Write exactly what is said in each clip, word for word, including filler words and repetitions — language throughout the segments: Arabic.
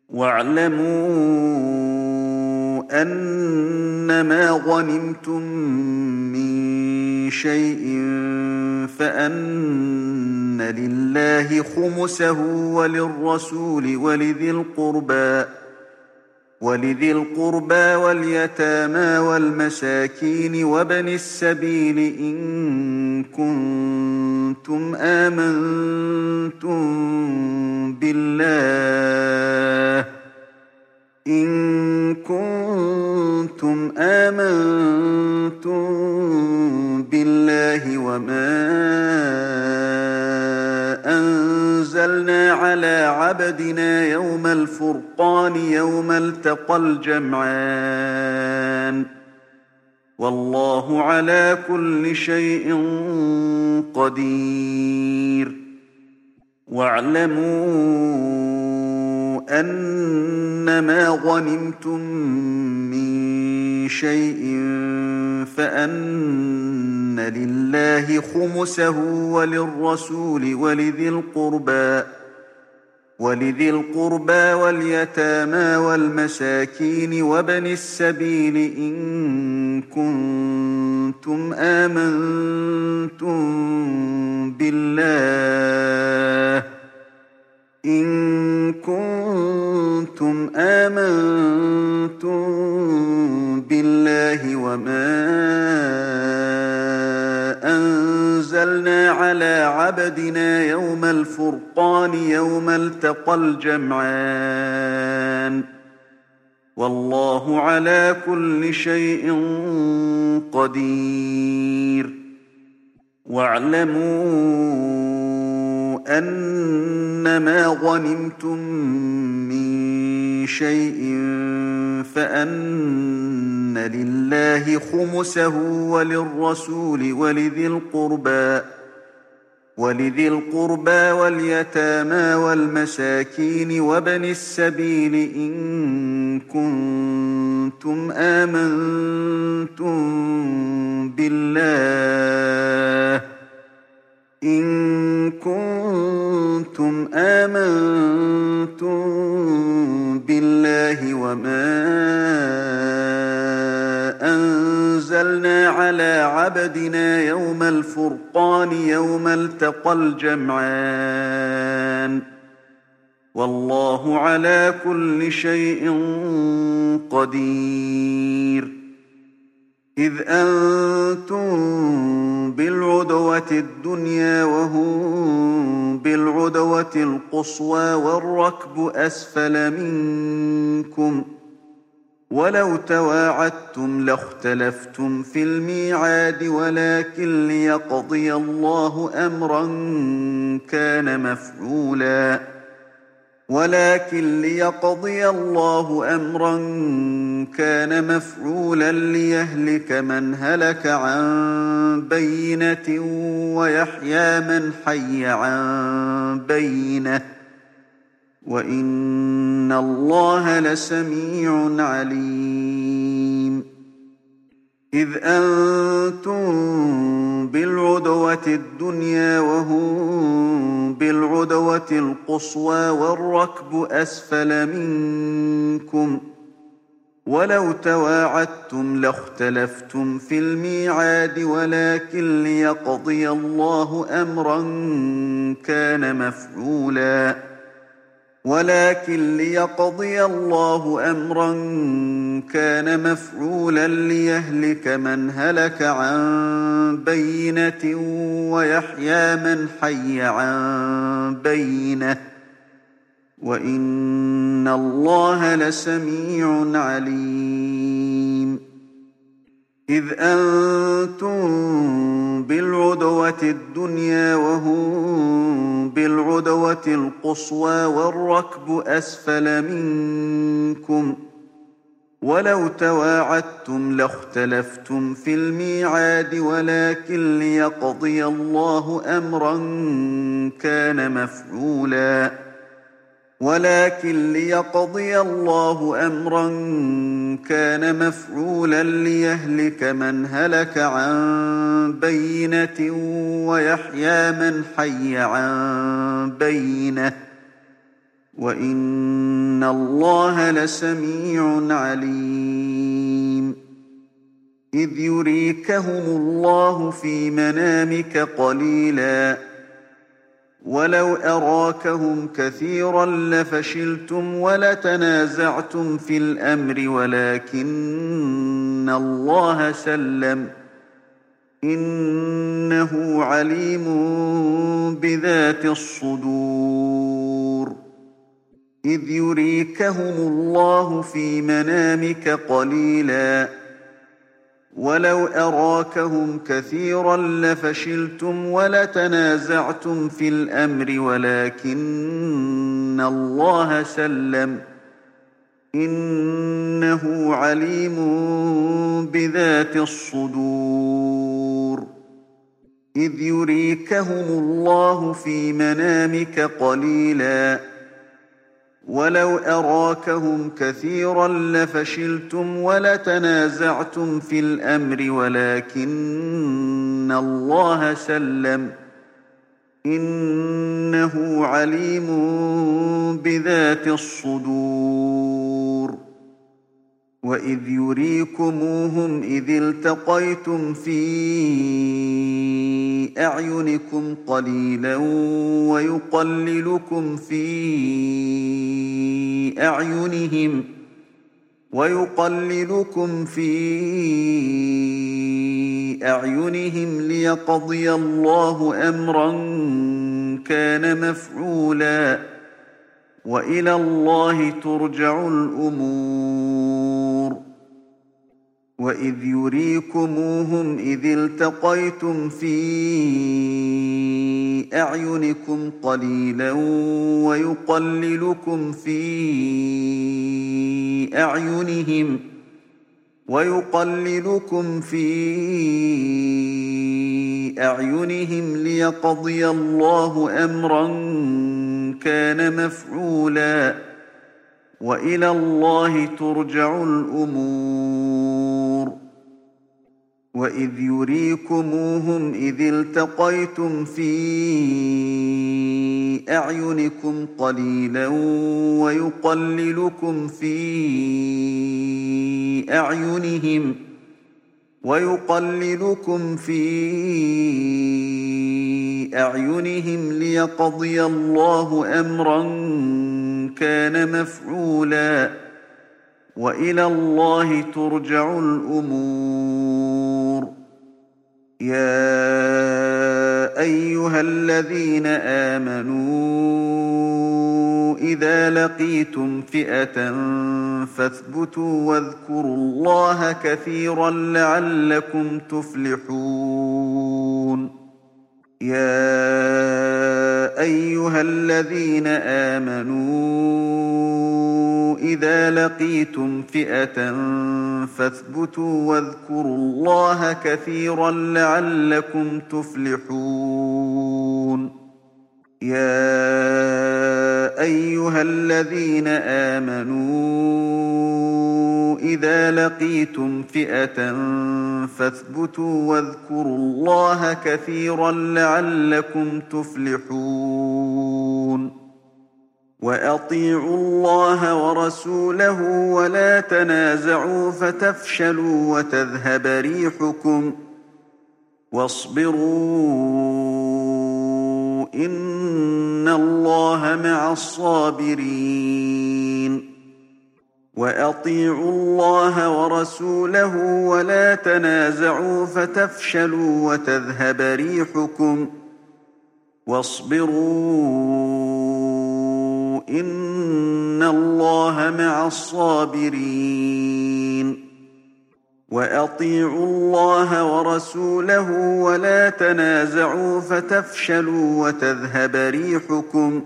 وَاعْلَمُوا أَنَّمَا غَنِمْتُم مِّن شَيْءٍ فَأَنَّ لِلَّهِ خُمُسَهُ وَلِلرَّسُولِ وَلِذِي الْقُرْبَىٰ وَالْيَتَامَىٰ وَالْمَسَاكِينِ وَابْنِ السَّبِيلِ إِن كُنتُمْ آمَنتُم بِاللَّهِ إِن كُنتُمْ آمَنتُم بِاللَّهِ وَمَا أَنزَلْنَا عَلَىٰ عَبْدِنَا يَوْمَ الْفُرْقَانِ يَوْمَ الْتَقَى الْجَمْعَانِ ۗ وَاللَّهُ عَلَىٰ كُلِّ شَيْءٍ قَدِيرٌ وَاعْلَمُوا أَنَّمَا غَنِمْتُم مِّن شَيْءٍ فَأَنَّ لِلَّهِ خُمُسَهُ وَلِلرَّسُولِ وَلِذِي الْقُرْبَىٰ وَالْيَتَامَىٰ وَالْمَسَاكِينِ وَابْنِ السَّبِيلِ إِن كُنتُمْ آمَنتُم بِاللَّهِ إِن كُنتُمْ آمَنتُم بِاللَّهِ وَمَا أَنزَلْنَا عَلَىٰ عَبْدِنَا يَوْمَ الْفُرْقَانِ يَوْمَ الْتَقَى الْجَمْعَانِ ۗ وَاللَّهُ عَلَىٰ كُلِّ شَيْءٍ قَدِيرٌ وَاعْلَمُوا أَنَّمَا غَنِمْتُم مِّن شَيْءٍ فَأَنَّ لِلَّهِ خُمُسَهُ وَلِلرَّسُولِ وَلِذِي الْقُرْبَىٰ وَالْيَتَامَىٰ وَالْمَسَاكِينِ وَابْنِ السَّبِيلِ إِن كُنتُمْ آمَنتُم بِاللَّهِ إِن كُنتُمْ آمَنتُم بِاللَّهِ وَمَا أَنزَلْنَا عَلَىٰ عَبْدِنَا يَوْمَ الْفُرْقَانِ يَوْمَ الْتَقَى الْجَمْعَانِ ۗ وَاللَّهُ عَلَىٰ كُلِّ شَيْءٍ قَدِيرٌ إِذْ أَنتُم بِالْعُدْوَةِ الدُّنْيَا وَهُم بِالْعُدْوَةِ الْقُصْوَىٰ وَالرَّكْبُ أَسْفَلَ مِنكُمْ ۚ وَلَوْ تَوَاعَدتُّمْ لَاخْتَلَفْتُمْ فِي الْمِيعَادِ وَلَٰكِن لِّيَقْضِيَ اللَّهُ أَمْرًا كَانَ مَفْعُولًا ولكن ليقضي الله أمرا كان مفعولا ليهلك من هلك عن بينة ويحيى من حي عن بينة وإن الله لسميع عليم إذ أنتم بالعدوة الدنيا وهم بالعدوة القصوى والركب أسفل منكم ولو تواعدتم لاختلفتم في الميعاد ولكن ليقضي الله أمرا كان مفعولا ولكن ليقضي الله أمرا كان مفعولا ليهلك من هلك عن بينة ويحيى من حي عن بينة وإن الله لسميع عليم إذ أنتم بالعدوة الدنيا وهم بالعدوة القصوى والركب أسفل منكم ولو تواعدتم لاختلفتم في الميعاد ولكن ليقضي الله أمرا كان مفعولا ولكن ليقضي الله أمرا كان مفعولا ليهلك من هلك عن بينة ويحيى من حي عن بينة وإن الله لسميع عليم إذ يريكهم الله في منامك قليلا ولو أراكهم كثيرا لفشلتم ولتنازعتم في الأمر ولكن الله سلم إنه عليم بذات الصدور إذ يريكهم الله في منامك قليلا ولو أراكهم كثيرا لفشلتم ولتنازعتم في الأمر ولكن الله سلم إنه عليم بذات الصدور إذ يريكهم الله في منامك قليلا ولو أراكهم كثيرا لفشلتم ولتنازعتم في الأمر ولكن الله سلم إنه عليم بذات الصدور وإذ يريكموهم إذ التقيتم في أعينكم قليلا ويقللكم في أعينهم ويقللكم في أعينهم ليقضي الله أمرا كان مفعولا وإلى الله ترجع الأمور وإذ يريكموهم إذ التقيتم في أعينكم قليلا ويقللكم في أعينهم ويقللكم في أعينهم ليقضي الله أمرا كان مفعولا وإلى الله ترجع الأمور وإذ يريكموهم إذ التقيتم في أعينكم قليلا ويقللكم في أعينهم ويقللكم في أعينهم ليقضي الله أمرا كان مفعولا وإلى الله ترجع الأمور يا أيها الذين آمنوا إذا لقيتم فئة فاثبتوا واذكروا الله كثيرا لعلكم تفلحون يا أيها الذين آمنوا إذا لقيتم فئة فاثبتوا واذكروا الله كثيرا لعلكم تفلحون يا أيها الذين آمنوا إذا لقيتم فئة فاثبتوا واذكروا الله كثيرا لعلكم تفلحون وأطيعوا الله ورسوله ولا تنازعوا فتفشلوا وتذهب ريحكم واصبروا إن الله مع الصابرين وأطيعوا الله ورسوله ولا تنازعوا فتفشلوا وتذهب ريحكم واصبروا إن الله مع الصابرين وأطيعوا الله ورسوله ولا تنازعوا فتفشلوا وتذهب ريحكم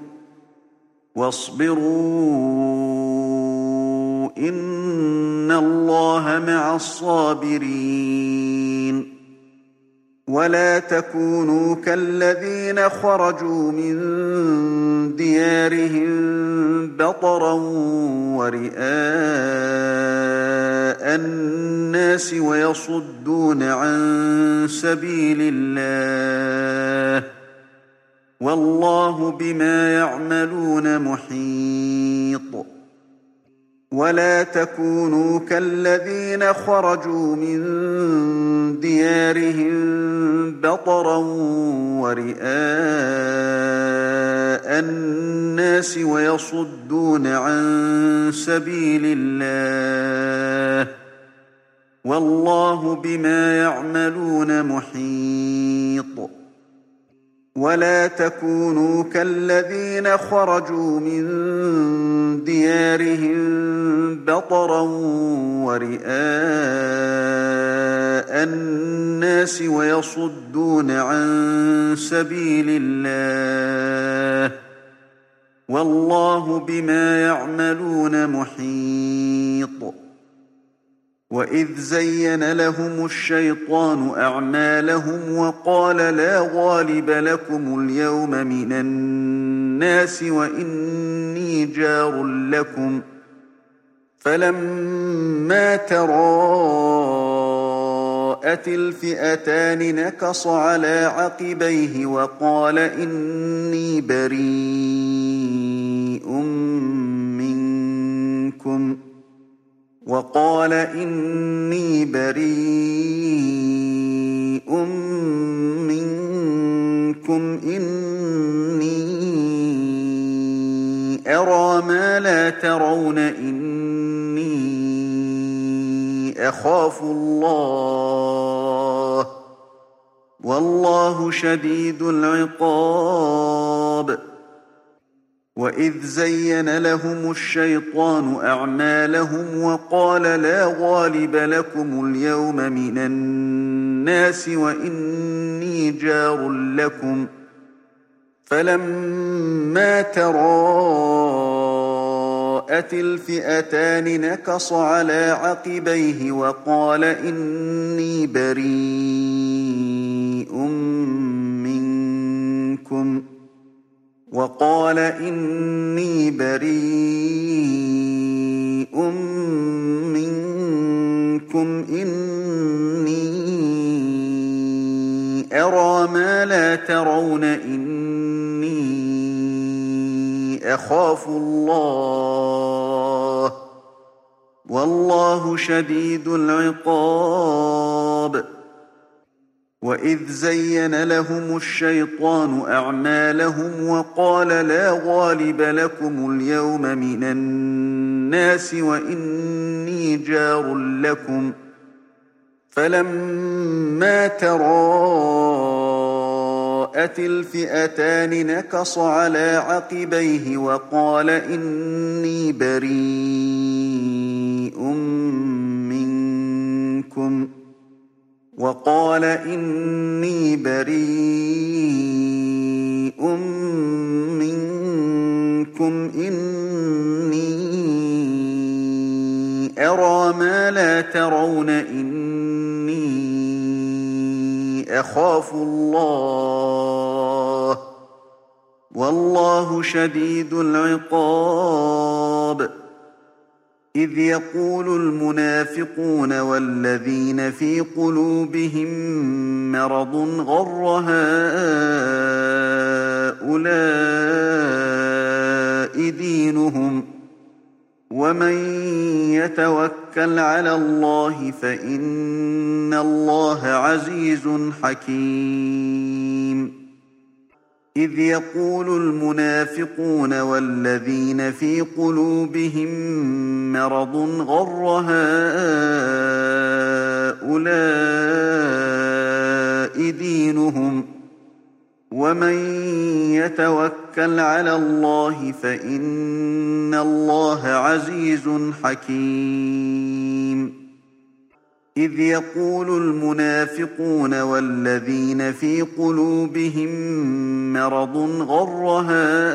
واصبروا إن الله مع الصابرين ولا تكونوا كالذين خرجوا من ديارهم بطرا ورئاء الناس ويصدون عن سبيل الله والله بما يعملون محيط. ولا تكونوا كالذين خرجوا من ديارهم بطرا ورئاء الناس ويصدون عن سبيل الله، والله بما يعملون محيط. ولا تكونوا كالذين خرجوا من ديارهم بطرا ورئاء الناس ويصدون عن سبيل الله، والله بما يعملون محيط. وإذ زين لهم الشيطان أعمالهم وقال لا غالب لكم اليوم من الناس وإني جار لكم، فلما تراءت الفئتان نكص على عقبيه وقال إني بريء منكم وقال إني بريء منكم إني أرى ما لا ترون إني أخاف الله، والله شديد العقاب. وإذ زين لهم الشيطان أعمالهم وقال لا غالب لكم اليوم من الناس وإني جار لكم، فلما تراءت الفئتان نكص على عقبيه وقال إني بريء منكم وقال إني بريء منكم إني أرى ما لا ترون إني أخاف الله، والله شديد العقاب. وإذ زين لهم الشيطان أعمالهم وقال لا غالب لكم اليوم من الناس وإني جار لكم، فلما تراءت الفئتان نكص على عقبيه وقال إني بريء منكم وقال إني بريء منكم إني أرى ما لا ترون إني أخاف الله، والله شديد العقاب. إذ يقول المنافقون والذين في قلوبهم مرض غر هؤلاء دينهم، ومن يتوكل على الله فإن الله عزيز حكيم. إذ يقول المنافقون والذين في قلوبهم مرض غر هؤلاء دينهم، ومن يتوكل على الله فإن الله عزيز حكيم. إذ يقول المنافقون والذين في قلوبهم مرض غر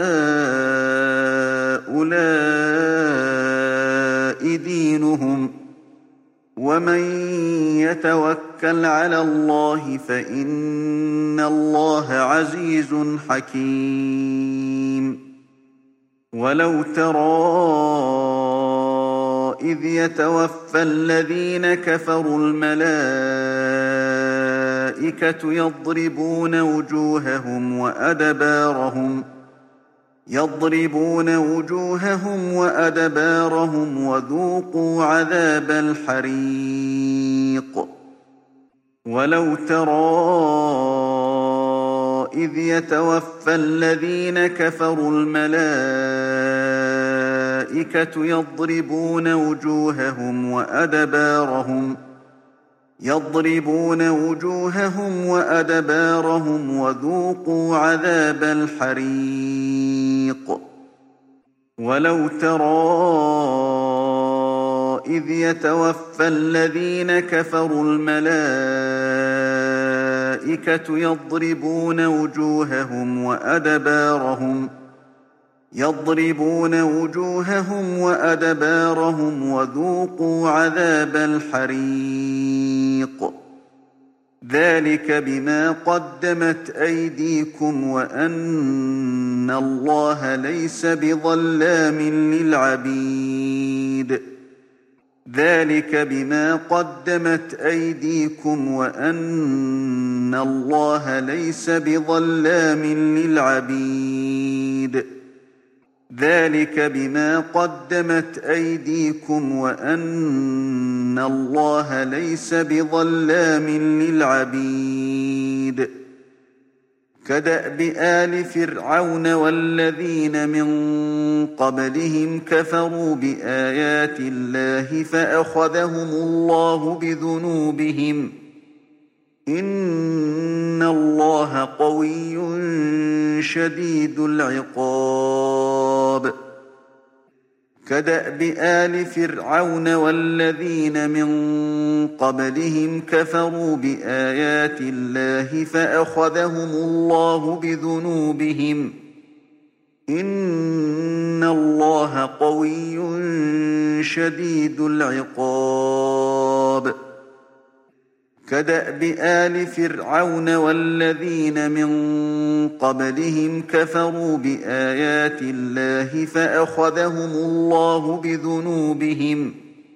هؤلاء دينهم، ومن يتوكل على الله فإن الله عزيز حكيم. ولو ترى إذ يتوفى الذين كفروا الملائكة الْمَلَائِكَةُ يَضْرِبُونَ وُجُوهَهُمْ وَأَدْبَارَهُمْ يَضْرِبُونَ وُجُوهَهُمْ وَأَدْبَارَهُمْ وَذُوقُوا عَذَابَ الْحَرِيقِ وَلَوْ تَرَىٰ إِذْ يَتَوَفَّى الَّذِينَ كَفَرُوا الْمَلَائِكَةُ يَضْرِبُونَ وُجُوهَهُمْ وَأَدْبَارَهُمْ يَضْرِبُونَ وُجُوهَهُمْ وَأَدْبَارَهُمْ وَذُوقُوا عَذَابَ الْحَرِيقِ وَلَوْ تَرَىٰ إِذْ يَتَوَفَّى الَّذِينَ كَفَرُوا الْمَلَائِكَةُ يَضْرِبُونَ وُجُوهَهُمْ وَأَدْبَارَهُمْ يَضْرِبُونَ وُجُوهَهُمْ وَأَدْبَارَهُمْ وَذُوقُوا عَذَابَ الْحَرِيقِ ذَٰلِكَ بِمَا قَدَّمَتْ أَيْدِيكُمْ وَأَنَّ اللَّهَ لَيْسَ بِظَلَّامٍ لِّلْعَبِيدِ ذَٰلِكَ بِمَا قَدَّمَتْ أَيْدِيكُمْ وَأَنَّ اللَّهَ لَيْسَ بِظَلَّامٍ لِّلْعَبِيدِ ذَٰلِكَ بِمَا قَدَّمَتْ أَيْدِيكُمْ وَأَنَّ اللَّهَ لَيْسَ بِظَلَّامٍ لِّلْعَبِيدِ كَدَأْبِ آلِ فِرْعَوْنَ وَالَّذِينَ مِن قَبْلِهِمْ كَفَرُوا بِآيَاتِ اللَّهِ فَأَخَذَهُمُ اللَّهُ بِذُنُوبِهِمْ ۗ إِنَّ اللَّهَ قَوِيٌّ شَدِيدُ الْعِقَابِ كَدَأْبِ آلِ فِرْعَوْنَ وَالَّذِينَ مِن قَبْلِهِمْ كَفَرُوا بِآيَاتِ اللَّهِ فَأَخَذَهُمُ اللَّهُ بِذُنُوبِهِمْ ۗ إِنَّ اللَّهَ قَوِيٌّ شَدِيدُ الْعِقَابِ كَدَأْبِ آلِ فِرْعَوْنَ وَالَّذِينَ مِن قَبْلِهِمْ كَفَرُوا بِآيَاتِ اللَّهِ فَأَخَذَهُمُ اللَّهُ بِذُنُوبِهِمْ ۗ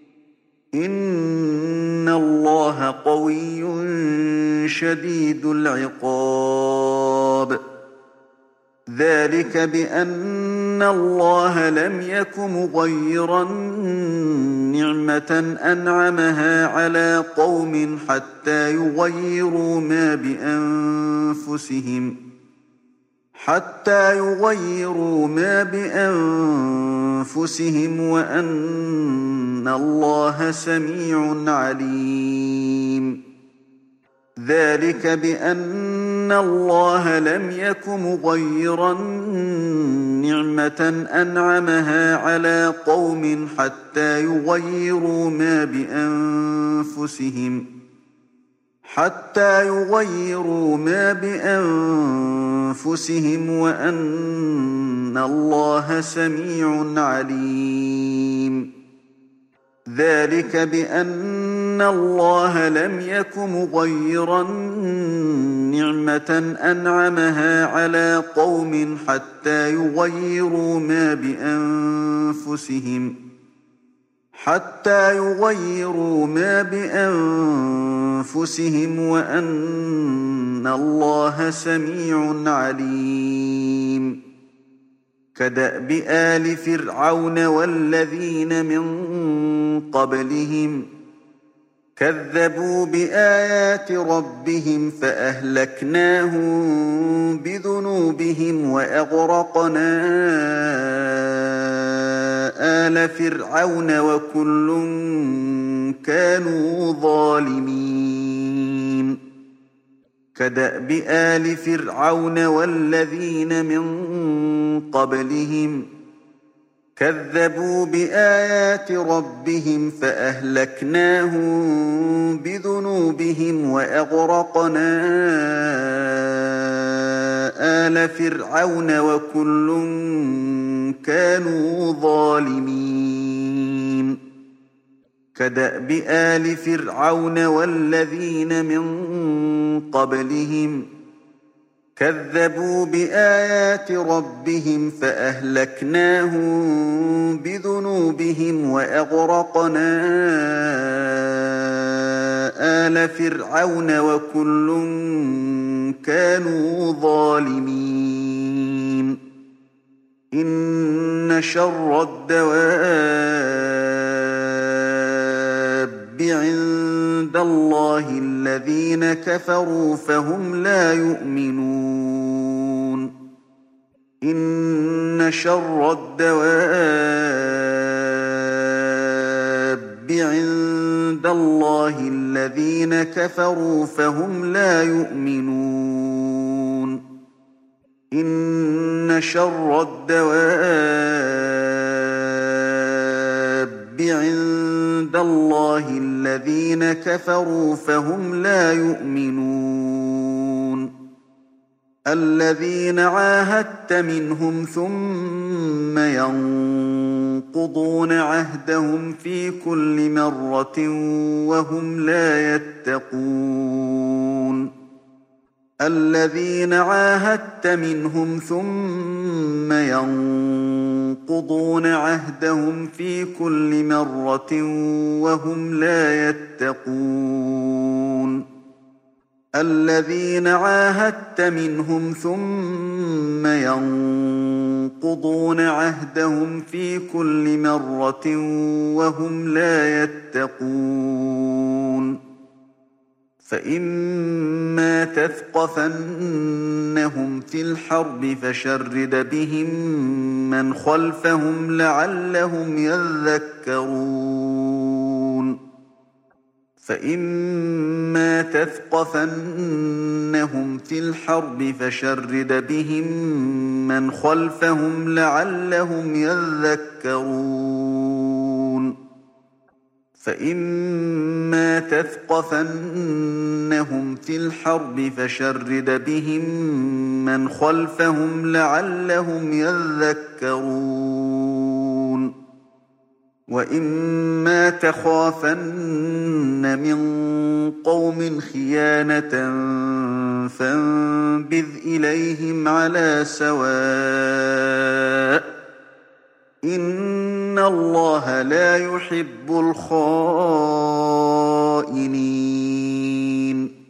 إِنَّ اللَّهَ قَوِيٌّ شَدِيدُ الْعِقَابِ ذَٰلِكَ بِأَنَّ اللَّهَ لَمْ يَكُ مُغَيِّرًا نِّعْمَةً أَنْعَمَهَا عَلَىٰ قَوْمٍ حَتَّىٰ يُغَيِّرُوا مَا بِأَنفُسِهِمْ حَتَّىٰ يُغَيِّرُوا مَا بِأَنفُسِهِمْ وَأَنَّ اللَّهَ سَمِيعٌ عَلِيمٌ ذَٰلِكَ بِأَنَّ اللَّهَ لَمْ يَكُ مُغَيِّرًا نِّعْمَةً أَنْعَمَهَا عَلَىٰ قَوْمٍ حَتَّىٰ يُغَيِّرُوا مَا بِأَنفُسِهِمْ حَتَّىٰ يُغَيِّرُوا مَا بِأَنفُسِهِمْ وَأَنَّ اللَّهَ سَمِيعٌ عَلِيمٌ ذَٰلِكَ بِأَنَّ اللَّهَ لَمْ يَكُ مُغَيِّرًا نِّعْمَةً أَنْعَمَهَا عَلَىٰ قَوْمٍ حَتَّىٰ يُغَيِّرُوا مَا بِأَنفُسِهِمْ حَتَّىٰ يُغَيِّرُوا مَا بِأَنفُسِهِمْ وَأَنَّ اللَّهَ سَمِيعٌ عَلِيمٌ كَدَأْبِ آلِ فِرْعَوْنَ وَالَّذِينَ مِن قَبْلِهِمْ كَذَّبُوا بِآيَاتِ رَبِّهِمْ فَأَهْلَكْنَاهُم بِذُنُوبِهِمْ وَأَغْرَقْنَا آلَ فِرْعَوْنَ وَكُلٌّ كَانُوا ظَالِمِينَ كَدَأْبِ آلِ فِرْعَوْنَ وَالَّذِينَ مِن قَبْلِهِمْ كَذَّبُوا بِآيَاتِ رَبِّهِمْ فَأَهْلَكْنَاهُم بِذُنُوبِهِمْ وَأَغْرَقْنَا آلَ فِرْعَوْنَ وَكُلٌّ كَانُوا ظَالِمِينَ كَدَأْبِ آلِ فِرْعَوْنَ وَالَّذِينَ مِن قَبْلِهِمْ كَذَّبُوا بِآيَاتِ رَبِّهِمْ فَأَهْلَكْنَاهُم بِذُنُوبِهِمْ وَأَغْرَقْنَا آلَ فِرْعَوْنَ وَكُلٌّ كَانُوا ظَالِمِينَ إِنَّ شَرَّ الدَّوَابِّ عِندَ اللَّهِ الَّذِينَ كَفَرُوا فَهُمْ لَا يُؤْمِنُونَ إِنَّ شَرَّ الدَّوَابِّ عِندَ اللَّهِ الَّذِينَ كَفَرُوا فَهُمْ لَا يُؤْمِنُونَ إِنَّ شَرَّ الدَّوَابِّ عِندَ اللَّهِ الَّذِينَ كَفَرُوا فَهُمْ لَا يُؤْمِنُونَ الَّذِينَ عَاهَدتَّ مِنْهُمْ ثُمَّ يَنقُضُونَ عَهْدَهُمْ فِي كُلِّ مَرَّةٍ وَهُمْ لَا يَتَّقُونَ الَّذِينَ عَاهَدتَّ مِنْهُمْ ثُمَّ يَنقُضُونَ عَهْدَهُمْ فِي كُلِّ مَرَّةٍ وَهُمْ لَا يَتَّقُونَ الَّذِينَ عَاهَدتَّ مِنْهُمْ ثُمَّ يَنقُضُونَ عَهْدَهُمْ فِي كُلِّ مَرَّةٍ وَهُمْ لَا يَتَّقُونَ فَإِمَّا تَثْقَفَنَّهُمْ فِي الْحَرْبِ فَشَرِّدْ بِهِم مَّنْ خَلْفَهُمْ لَعَلَّهُمْ يَذَّكَّرُونَ فَإِمَّا تَثْقَفَنَّهُمْ فِي الْحَرْبِ فَشَرِّدْ بِهِم مَّنْ خَلْفَهُمْ لَعَلَّهُمْ يَذَّكَّرُونَ فَإِمَّا تَثْقَفَنَّهُمْ فِي الْحَرْبِ فَشَرِّدْ بِهِم مَّنْ خَلْفَهُمْ لَعَلَّهُمْ يَذَّكَّرُونَ وَإِمَّا تَخَافَنَّ مِن قَوْمٍ خِيَانَةً فَانبِذْ إِلَيْهِمْ عَلَىٰ سَوَاءٍ ۚ إِنَّ اللَّهَ لَا يُحِبُّ الْخَائِنِينَ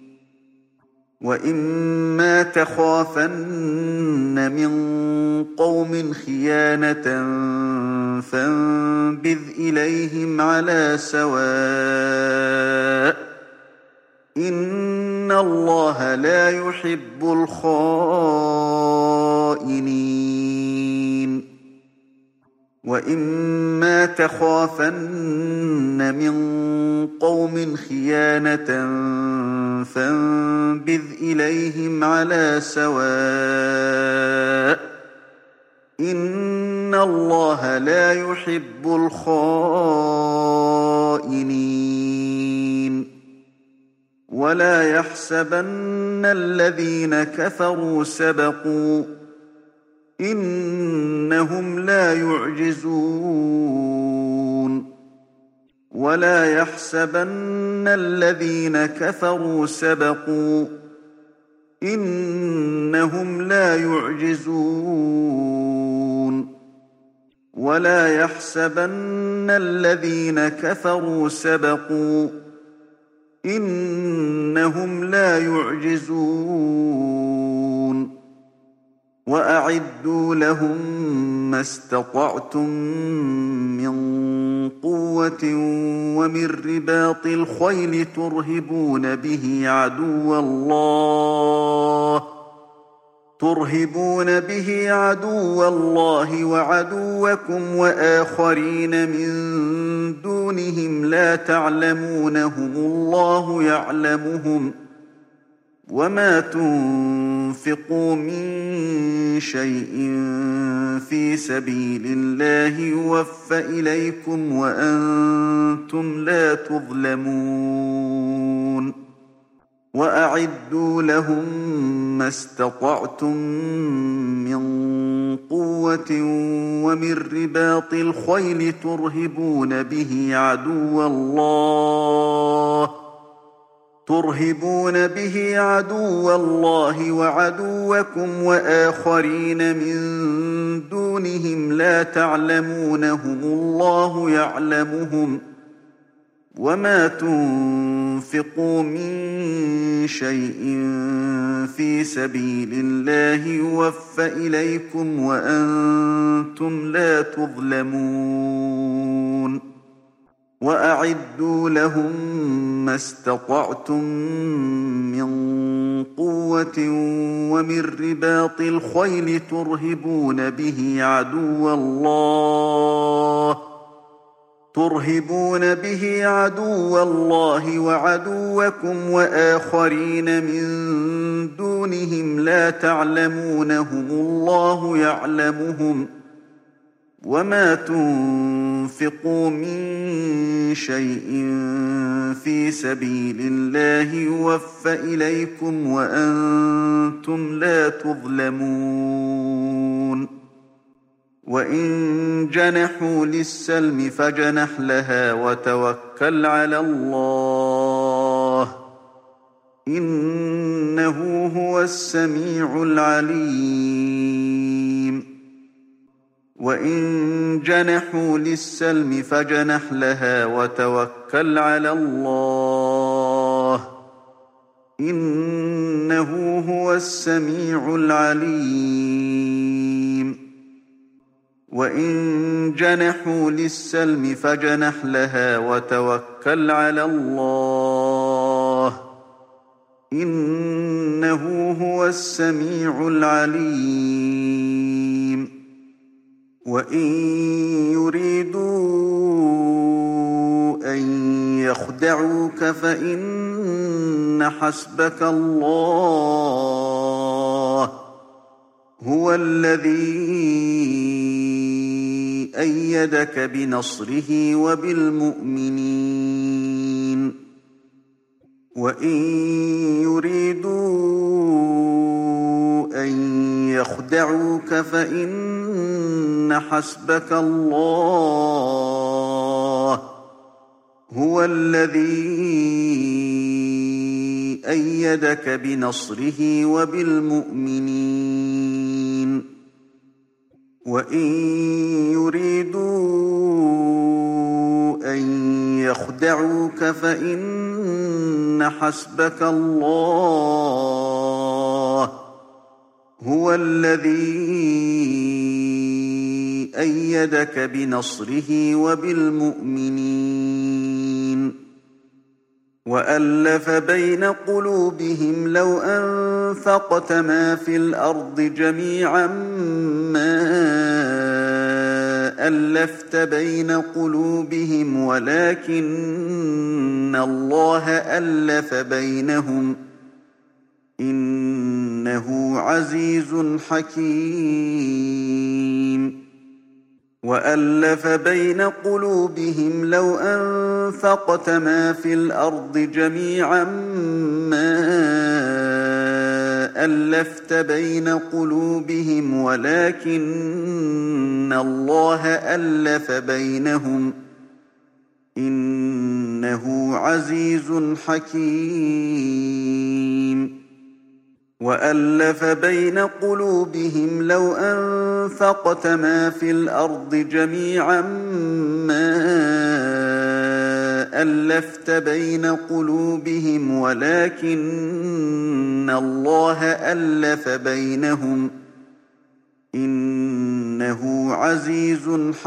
وَإِمَّا تَخَافَنَّ مِن قَوْمٍ خِيَانَةً فَانبِذْ إِلَيْهِمْ عَلَىٰ سَوَاءٍ ۚ إِنَّ اللَّهَ لَا يُحِبُّ الْخَائِنِينَ وَإِمَّا تَخَافَنَّ مِن قَوْمٍ خِيَانَةً فَانبِذْ إِلَيْهِمْ عَلَىٰ سَوَاءٍ ۚ إِنَّ اللَّهَ لَا يُحِبُّ الْخَائِنِينَ وَلَا يَحْسَبَنَّ الَّذِينَ كَفَرُوا سَبَقُوا ۚ إِنَّهُمْ لَا يُعْجِزُونَ وَلَا يَحْسَبَنَّ الَّذِينَ كَفَرُوا سَبَقُوا ۚ إِنَّهُمْ لَا يُعْجِزُونَ وَلَا يَحْسَبَنَّ الَّذِينَ كَفَرُوا سَبَقُوا ۚ إِنَّهُمْ لَا يُعْجِزُونَ وَأَعِدُّوا لَهُم مَّا اسْتَطَعْتُم مِّن قُوَّةٍ وَمِن رِّبَاطِ الْخَيْلِ تُرْهِبُونَ بِهِ عَدُوَّ اللَّهِ تُرْهِبُونَ بِهِ عَدُوَّ اللَّهِ وَعَدُوَّكُمْ وَآخَرِينَ مِن دُونِهِمْ لَا تَعْلَمُونَهُمُ اللَّهُ يَعْلَمُهُمْ ۚ وَمَا تُنفِقُوا مِن شَيْءٍ فِي سَبِيلِ اللَّهِ يُوَفَّ إِلَيْكُمْ وَأَنتُمْ لَا تُظْلَمُونَ وَأَعِدُّوا لَهُم مَّا اسْتَطَعْتُم مِّن قُوَّةٍ وَمِن رِّبَاطِ الْخَيْلِ تُرْهِبُونَ بِهِ عَدُوَّ اللَّهِ تُرْهِبُونَ بِهِ عَدُوَّ اللَّهِ وَعَدُوَّكُمْ وَآخَرِينَ مِن دُونِهِمْ لَا تَعْلَمُونَهُمُ اللَّهُ يَعْلَمُهُمْ ۚ وَمَا تُنفِقُوا تنفقوا من شيء في سبيل الله يوفى إليكم وأنتم لا تظلمون وأعدوا لهم ما استطعتم من قوة ومن رباط الخيل ترهبون به عدو الله ترهبون به عدو الله وعدوكم وآخرين من دونهم لا تعلمونهم الله يعلمهم وما تنفقوا من شيء في سبيل الله يوفى إليكم وأنتم لا تظلمون وإن جنحوا للسلم فاجنح لها وتوكل على الله إنه هو السميع العليم وإن جنحوا للسلم فاجنح لها وتوكل على الله إنه هو السميع العليم وإن جنحوا للسلم فاجنح لها وتوكل على الله إنه هو السميع العليم وإن يريدوا أن يخدعوك فإن حسبك الله هو الذي أيدك بنصره وبالمؤمنين وإن يريدوا أن يخدعوك فإن حسبك الله هو الذي أيدك بنصره وبالمؤمنين وإن يريدوا أن يخدعوك فإن حسبك الله هو الذي أيدك بنصره وبالمؤمنين وألف بين قلوبهم لو أنفقت ما في الأرض جميعا ما ألفت بين قلوبهم ولكن الله ألف بينهم إنه عزيز حكيم وألف بين قلوبهم لو أنفقت ما في الأرض جميعا ما ألفت بين قلوبهم ولكن الله ألف بينهم إنه عزيز حكيم وألف بين قلوبهم لو أنفقت ما في الأرض جميعا ما ألفت بين قلوبهم ولكن الله ألف بينهم إنه عزيز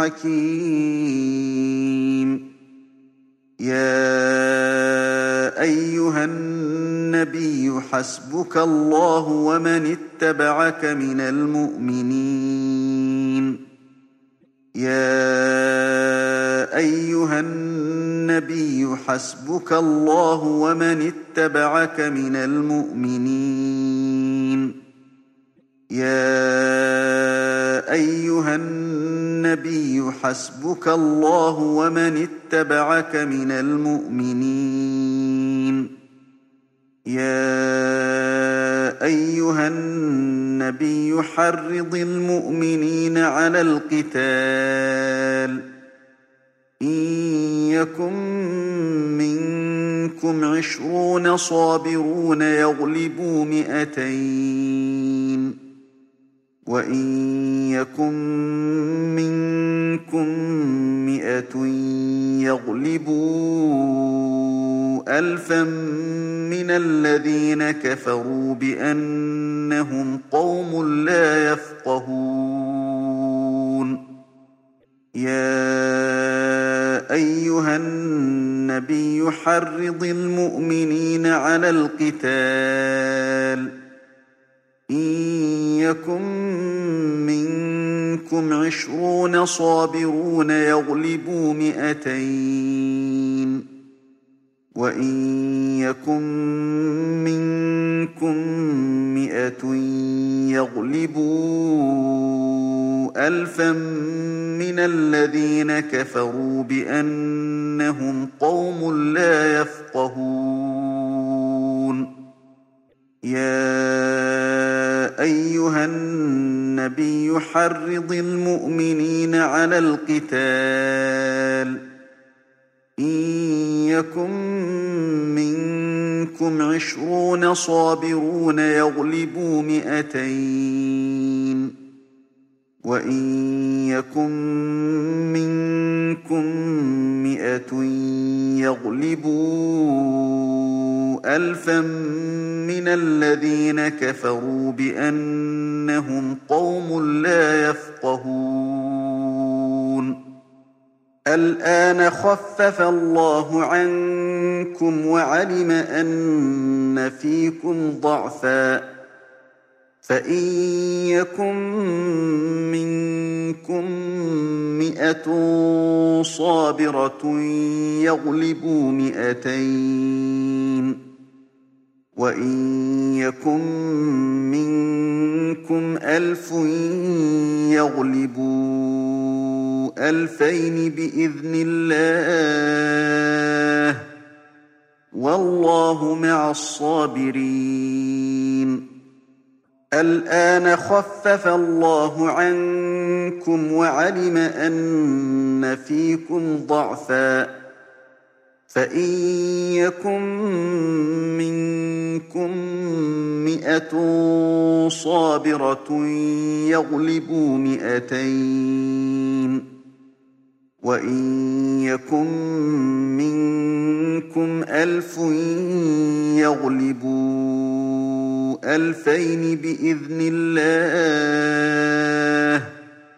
حكيم يا أيها النبي حسبك الله ومن اتبعك من المؤمنين يا أيها النبي حسبك الله ومن اتبعك من المؤمنين يا أيها النبي حسبك الله ومن اتبعك من المؤمنين يا أيها النبي حرض المؤمنين على القتال إن يكن منكم عشرون صابرون يغلبوا مئتين وإن يكن منكم مئة يغلبوا ألفا من الذين كفروا بأنهم قوم لا يفقهون يا أيها النبي حرض المؤمنين على القتال إن يكن منكم عشرون صابرون يغلبوا مئتين وإن يكن منكم مئة يغلبوا ألفا من الذين كفروا بأنهم قوم لا يفقهون يا أيها النبي حرض المؤمنين على القتال إن يكن منكم عشرون صابرون يغلبوا مئتين وإن يكن منكم مئة يغلبوا ألفا من الذين كفروا بأنهم قوم لا يفقهون الآن خفف الله عنكم وعلم أن فيكم ضعفا فإن يكن منكم مئة صابرة يغلبوا مئتين وإن يكن منكم ألف يغلبوا ألفين بإذن الله والله مع الصابرين الآن خفف الله عنكم وعلم أن فيكم ضعفا فإن يكن منكم مئة صابرة يغلبوا مئتين وإن يكن منكم ألف يغلبوا ألفين بإذن الله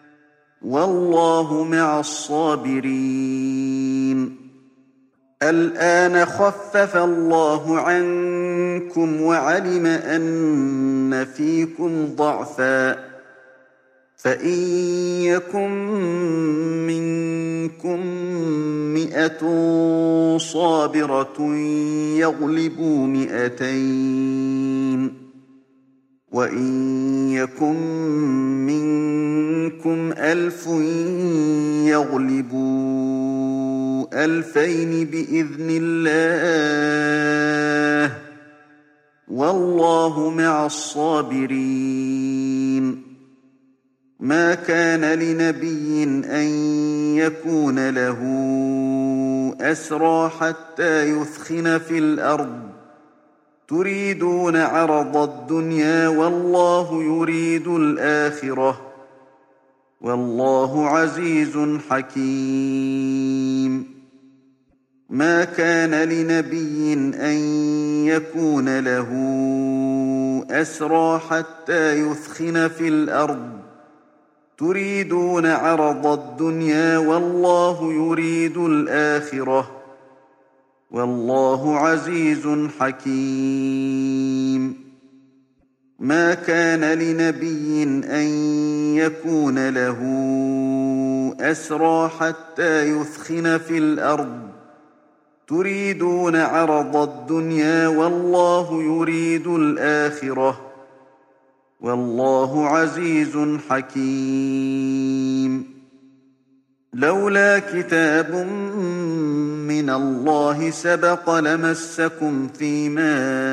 والله مع الصابرين الآن خفف الله عنكم وعلم أن فيكم ضعفا فإن يكن منكم مئة صابرة يغلبوا مئتين وإن يكن منكم ألف يغلبوا ألفين بإذن الله والله مع الصابرين ما كان لنبي أن يكون له أسرى حتى يثخن في الأرض تريدون عرض الدنيا والله يريد الآخرة والله عزيز حكيم ما كان لنبي أن يكون له أسرى حتى يثخن في الأرض تريدون عرض الدنيا والله يريد الآخرة والله عزيز حكيم ما كان لنبي أن يكون له أسرى حتى يثخن في الأرض تريدون عرض الدنيا والله يريد الآخرة والله عزيز حكيم لولا كتاب من الله سبق لمسكم فيما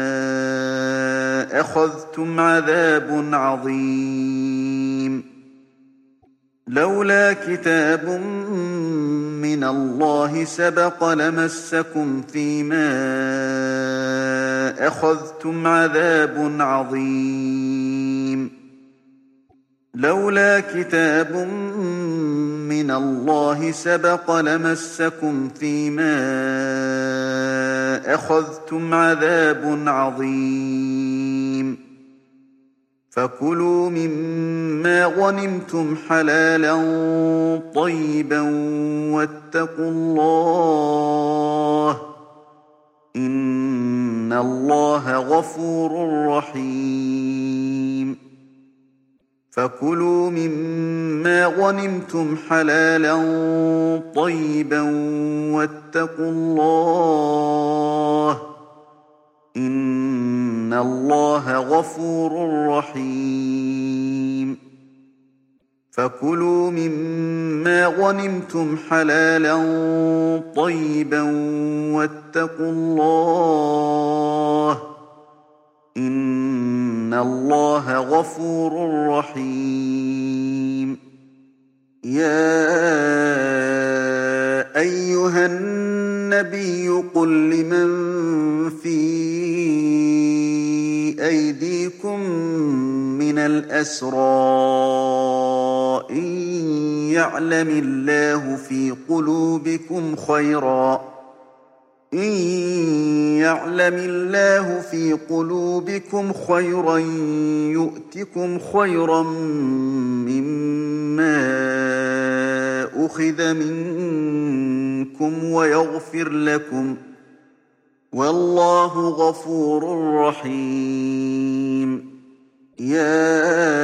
أخذتم عذاب عظيم لولا كتاب من الله سبق لمسكم فيما أخذتم عذاب عظيم لولا كتاب من الله سبق لمسكم فيما أخذتم عذاب عظيم فكلوا مما غنمتم حلالا طيبا واتقوا الله إن الله غفور رحيم فكلوا مما غنمتم حلالا طيبا واتقوا الله إن الله غفور رحيم فكلوا مما غنمتم حلالا طيبا واتقوا الله إن الله غفور رحيم يا أيها النبي قل لمن في أيديكم من الأسرى إن يعلم الله في قلوبكم خيرا إن يعلم الله في قلوبكم خيرا يؤتكم خيرا مما أخذ منكم ويغفر لكم والله غفور رحيم يا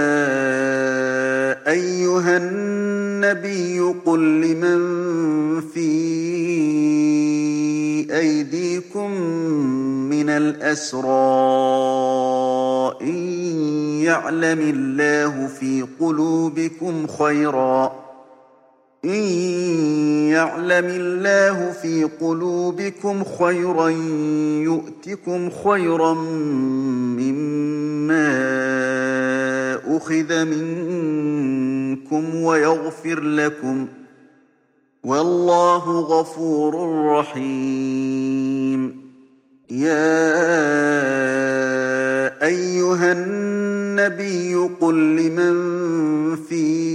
أيها النبي قل لمن في أيديكم من الأسرى إن يعلم الله في قلوبكم خيرا إن يعلم الله في قلوبكم خيرا يؤتكم خيرا مما أخذ منكم ويغفر لكم والله غفور رحيم يا أيها النبي قل لمن في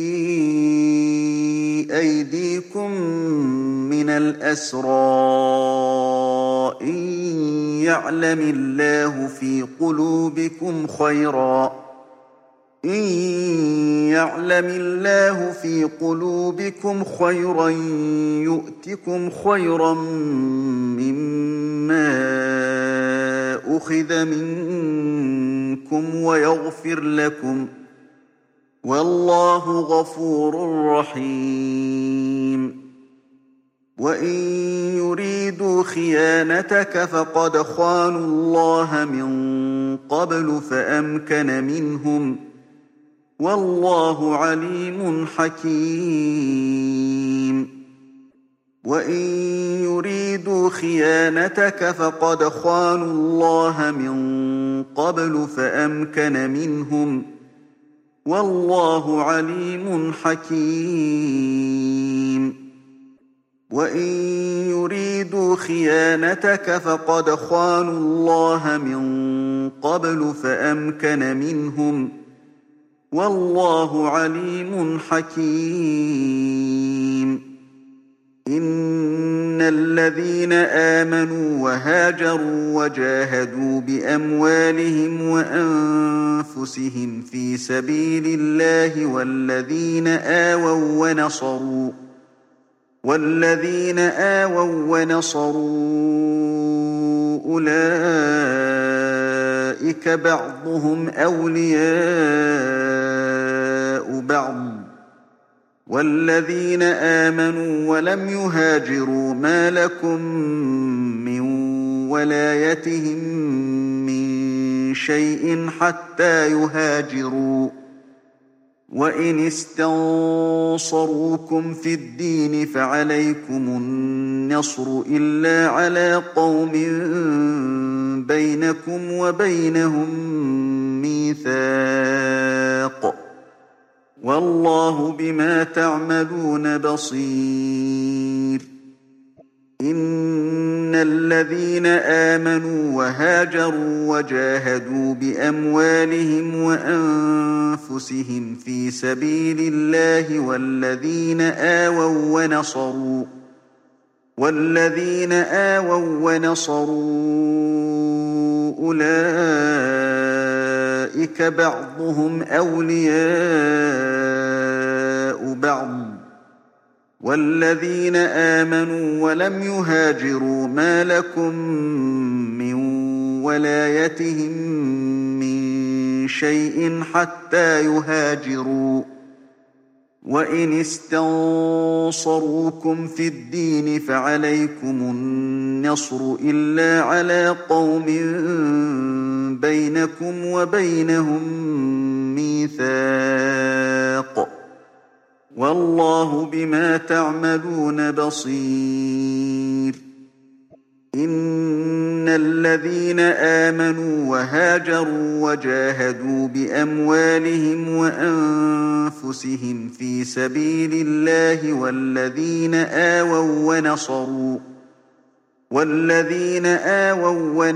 أيديكم من الأسرى إن يعلم الله في قلوبكم خيرا إن يعلم الله في قلوبكم خيرا يؤتكم خيرا مما أخذ منكم ويغفر لكم والله غفور رحيم وإن يريدوا خيانتك فقد خانوا الله من قبل فأمكن منهم والله عليم حكيم وإن يريدوا خيانتك فقد خانوا الله من قبل فأمكن منهم والله عليم حكيم وإن يريدوا خيانتك فقد خانوا الله من قبل فأمكن منهم والله عليم حكيم إن الذين آمنوا وهاجروا وجاهدوا بأموالهم وأنفسهم في سبيل الله والذين آووا ونصروا والذين آووا ونصروا أولئك بعضهم أولياء بعض والذين آمنوا ولم يهاجروا ما لكم من ولايتهم من شيء حتى يهاجروا وإن استنصروكم في الدين فعليكم النصر إلا على قوم بينكم وبينهم ميثاق والله بما تعملون بصير إن الذين آمنوا وهاجروا وجاهدوا بأموالهم وأنفسهم في سبيل الله والذين آووا ونصروا والذين آووا ونصروا أولئك بعضهم أولياء بعض والذين آمنوا ولم يهاجروا ما لكم من ولايتهم من شيء حتى يهاجروا وإن استنصروكم في الدين فعليكم النصر إلا على قوم بينكم وبينهم ميثاق والله بما تعملون بصير إن الذين آمنوا وهاجروا وجاهدوا بأموالهم وأنفسهم في سبيل الله والذين آووا ونصروا والذين آووا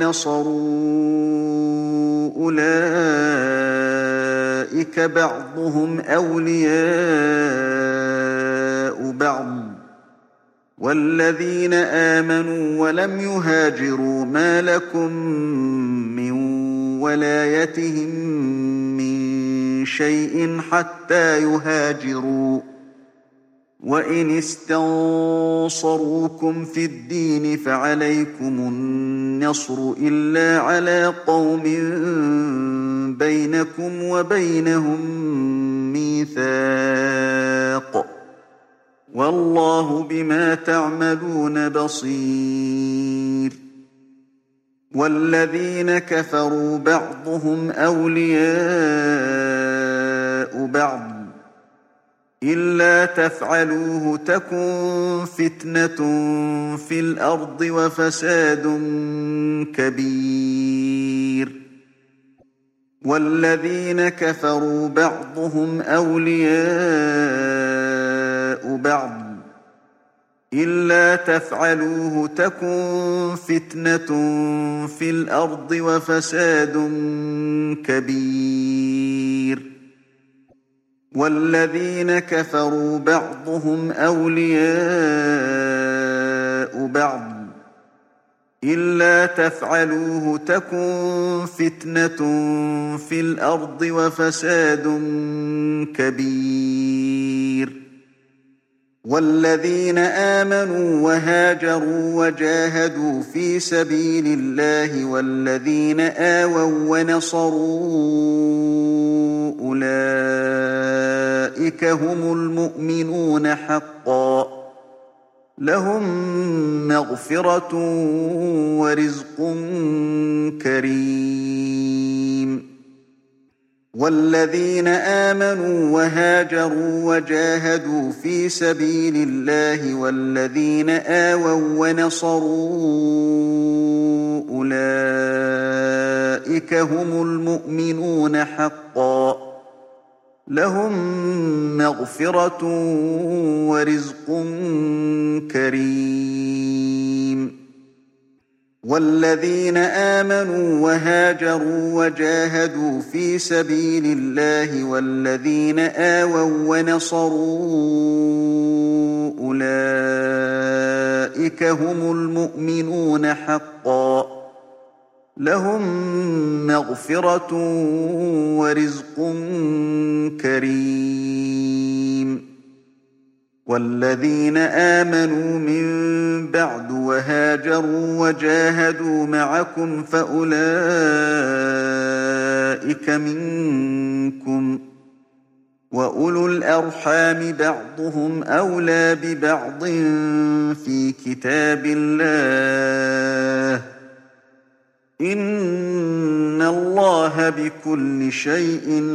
ونصروا أولئك بعضهم أولياء بعض والذين آمنوا ولم يهاجروا ما لكم من ولايتهم من شيء حتى يهاجروا وإن استنصروكم في الدين فعليكم النصر إلا على قوم بينكم وبينهم ميثاق والله بما تعملون بصير والذين كفروا بعضهم أولياء بعض إلا تفعلوه تكن فتنة في الأرض وفساد كبير والذين كفروا بعضهم أولياء بعض إلا تفعلوه تكن فتنة في الأرض وفساد كبير والذين كفروا بعضهم أولياء بعض إلا تفعلوه تكن فتنة في الأرض وفساد كبير والذين آمنوا وهاجروا وجاهدوا في سبيل الله والذين آووا ونصروا أولئك هم المؤمنون حقا لهم مغفرة ورزق كريم والذين آمنوا وهاجروا وجاهدوا في سبيل الله والذين آووا ونصروا أولئك هم المؤمنون حقا لهم مغفرة ورزق كريم والذين آمنوا وهاجروا وجاهدوا في سبيل الله والذين آووا ونصروا أولئك هم المؤمنون حقا لهم مغفرة ورزق كريم والذين آمنوا من بعد وهاجروا وجاهدوا معكم فأولئك منكم وأولو الأرحام بعضهم أولى ببعض في كتاب الله إن الله بكل شيء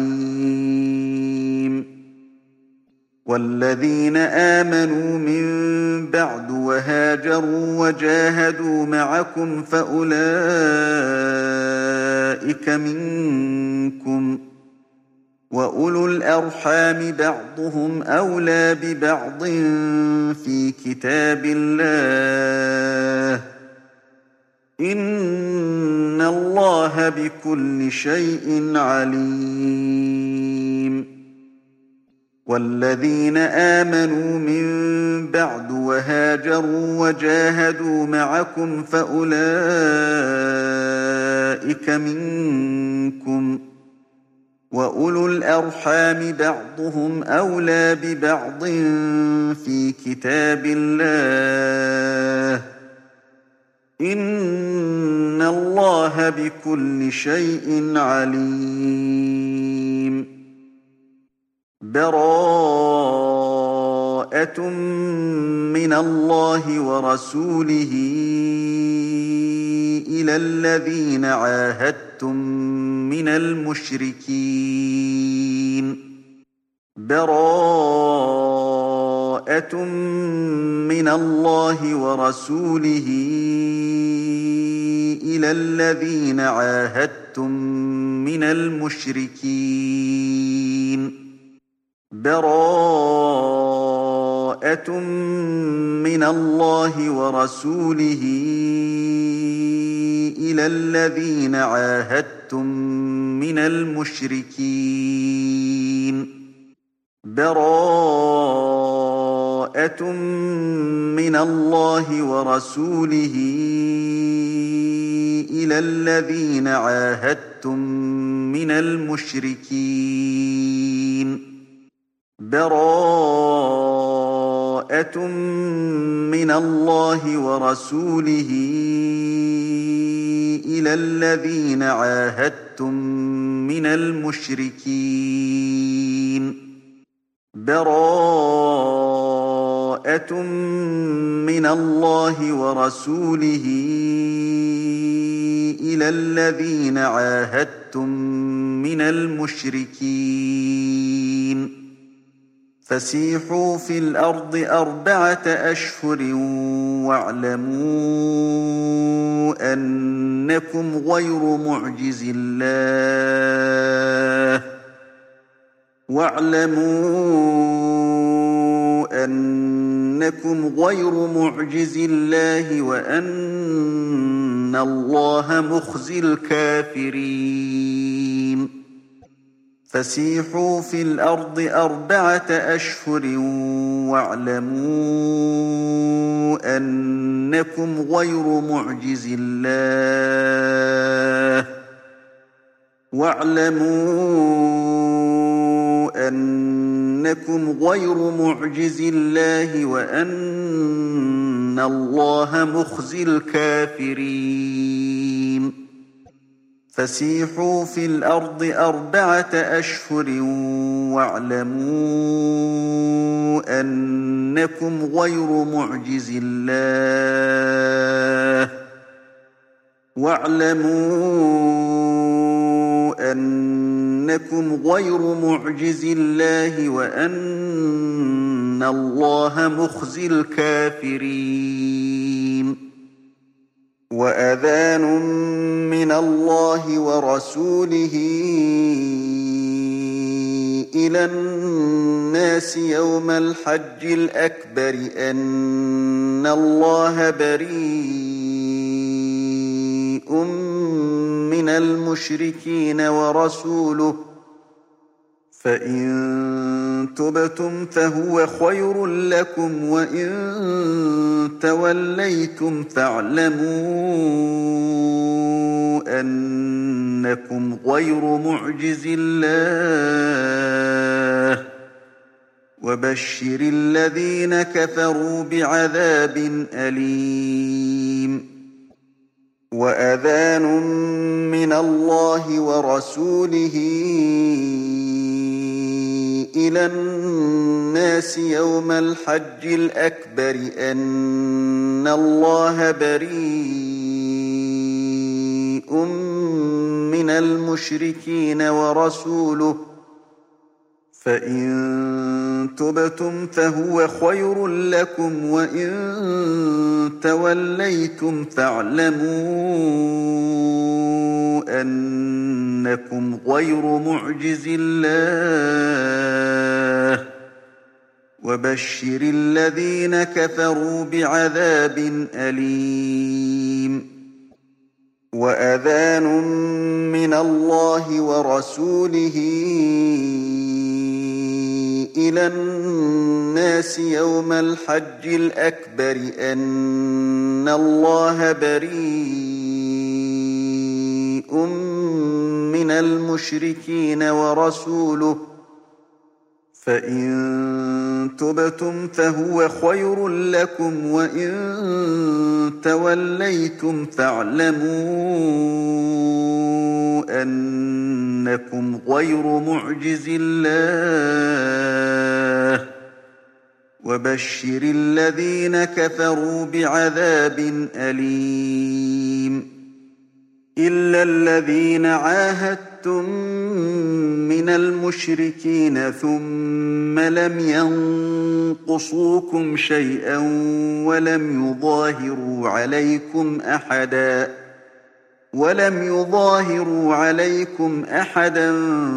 عليم والذين آمنوا من بعد وهاجروا وجاهدوا معكم فأولئك منكم وأولو الأرحام بعضهم أولى ببعض في كتاب الله إن الله بكل شيء عليم والذين آمنوا من بعد وهاجروا وجاهدوا معكم فأولئك منكم، وأولو الأرحام بعضهم أولى ببعض في كتاب الله، إن الله بكل شيء عليم. براءة من الله ورسوله إلى الذين عاهدتم من المشركين، براءة من الله ورسوله إلى الذين عاهدتم من المشركين، براءة من الله ورسوله إلى الذين عاهدتم من المشركين، براءة من الله ورسوله إلى الذين عاهدتم من المشركين، براءة من الله ورسوله إلى الذين عاهدتم من المشركين، براءة من الله ورسوله إلى الذين عاهدتم من المشركين. فسيحوا في الأرض أربعة أشهر واعلموا أنكم غير معجز الله واعلموا أنكم غير معجز الله وأن الله مخزي الكافرين. فسيحوا في الأرض أربعة أشهر واعلموا أنكم غير معجز الله واعلموا أنكم غير معجز الله وأن الله مخزي الكافرين. فسيحوا في الأرض أربعة أشهر واعلموا أنكم غير معجز الله واعلموا أنكم غير معجز الله وأن الله مخزي الكافرين. وأذان من الله ورسوله إلى الناس يوم الحج الأكبر أن الله بريء من المشركين ورسوله، فإن تبتم فهو خير لكم وإن توليتم فاعلموا أنكم غير معجز الله وبشر الذين كفروا بعذاب أليم. وأذان من الله ورسوله إلى الناس يوم الحج الأكبر أن الله بريء من المشركين ورسوله، فإن تبتم فهو خير لكم وإن توليتم فاعلموا أنكم غير معجز الله وبشر الذين كفروا بعذاب أليم. وأذان من الله ورسوله إلى الناس يوم الحج الأكبر أن الله بريء من المشركين ورسوله فإن تبتم فهو خير لكم وإن توليتم فاعلموا أنكم غير معجز الله وبشر الذين كفروا بعذاب أليم إلا الذين عاهدتم من المشركين ثم لم ينقصوكم شيئا ولم يظاهروا عليكم أحدا ولم يظاهروا عليكم أحدا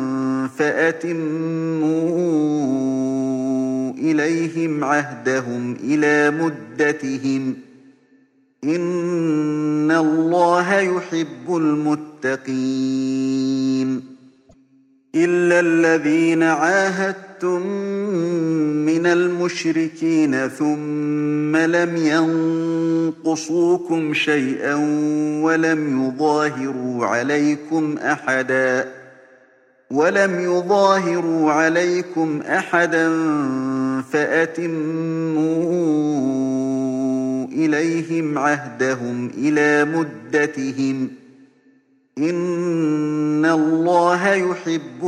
فأتموا إليهم عهدهم إلى مدتهم إن الله يحب المتقين إلا الذين عاهدتم من المشركين ثم لم ينقصوكم شيئا ولم يظاهروا عليكم أحدا ولم يظاهروا عليكم أحدا فأتموا إليهم عهدهم إلى مدتهم إن الله يحب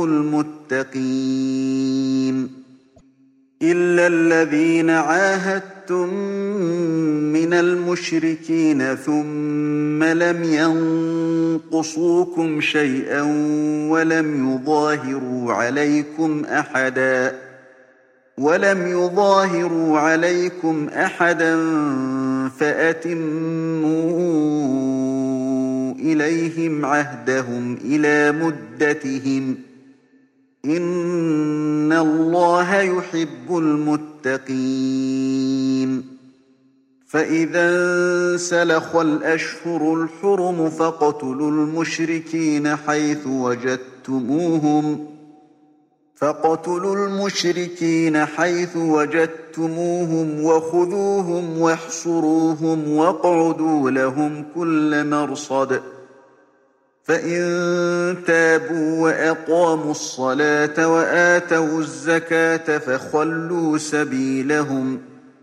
المتقين إلا الذين عاهدتم من المشركين ثم لم ينقصوكم شيئا ولم يظاهروا عليكم أحدا ولم يظاهروا عليكم أحدا فأتموا إليهم عهدهم إلى مدتهم إن الله يحب المتقين فإذا انسلخ الأشهر الحرم فاقتلوا المشركين حيث وجدتموهم فاقتلوا المشركين حيث وجدتموهم وخذوهم واحصروهم واقعدوا لهم كل مرصد فإن تابوا وأقاموا الصلاة وآتوا الزكاة فخلوا سبيلهم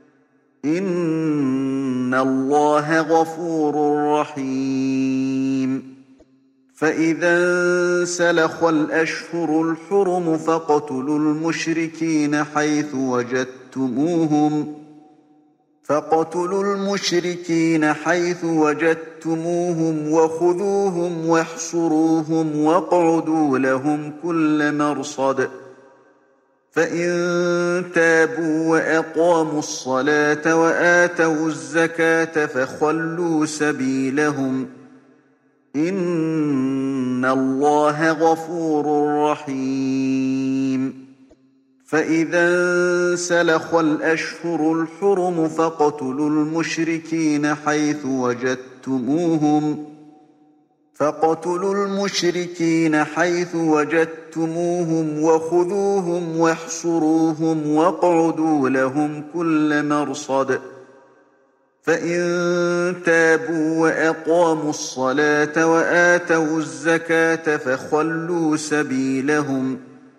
إن الله غفور رحيم فإذا انسلخ الأشهر الحرم فاقتلوا المشركين حيث وجدتموهم فاقتلوا المشركين حيث وجدتموهم وخذوهم واحصروهم واقعدوا لهم كل مرصد فإن تابوا وأقاموا الصلاة وآتوا الزكاة فخلوا سبيلهم إن الله غفور رحيم فإذا انسلخ الأشهر الحرم فاقتلوا المشركين حيث وجدتموهم فاقتلوا المشركين حيث وجدتموهم وخذوهم واحصروهم واقعدوا لهم كل مرصد فإن تابوا وأقاموا الصلاة وآتوا الزكاة فخلوا سبيلهم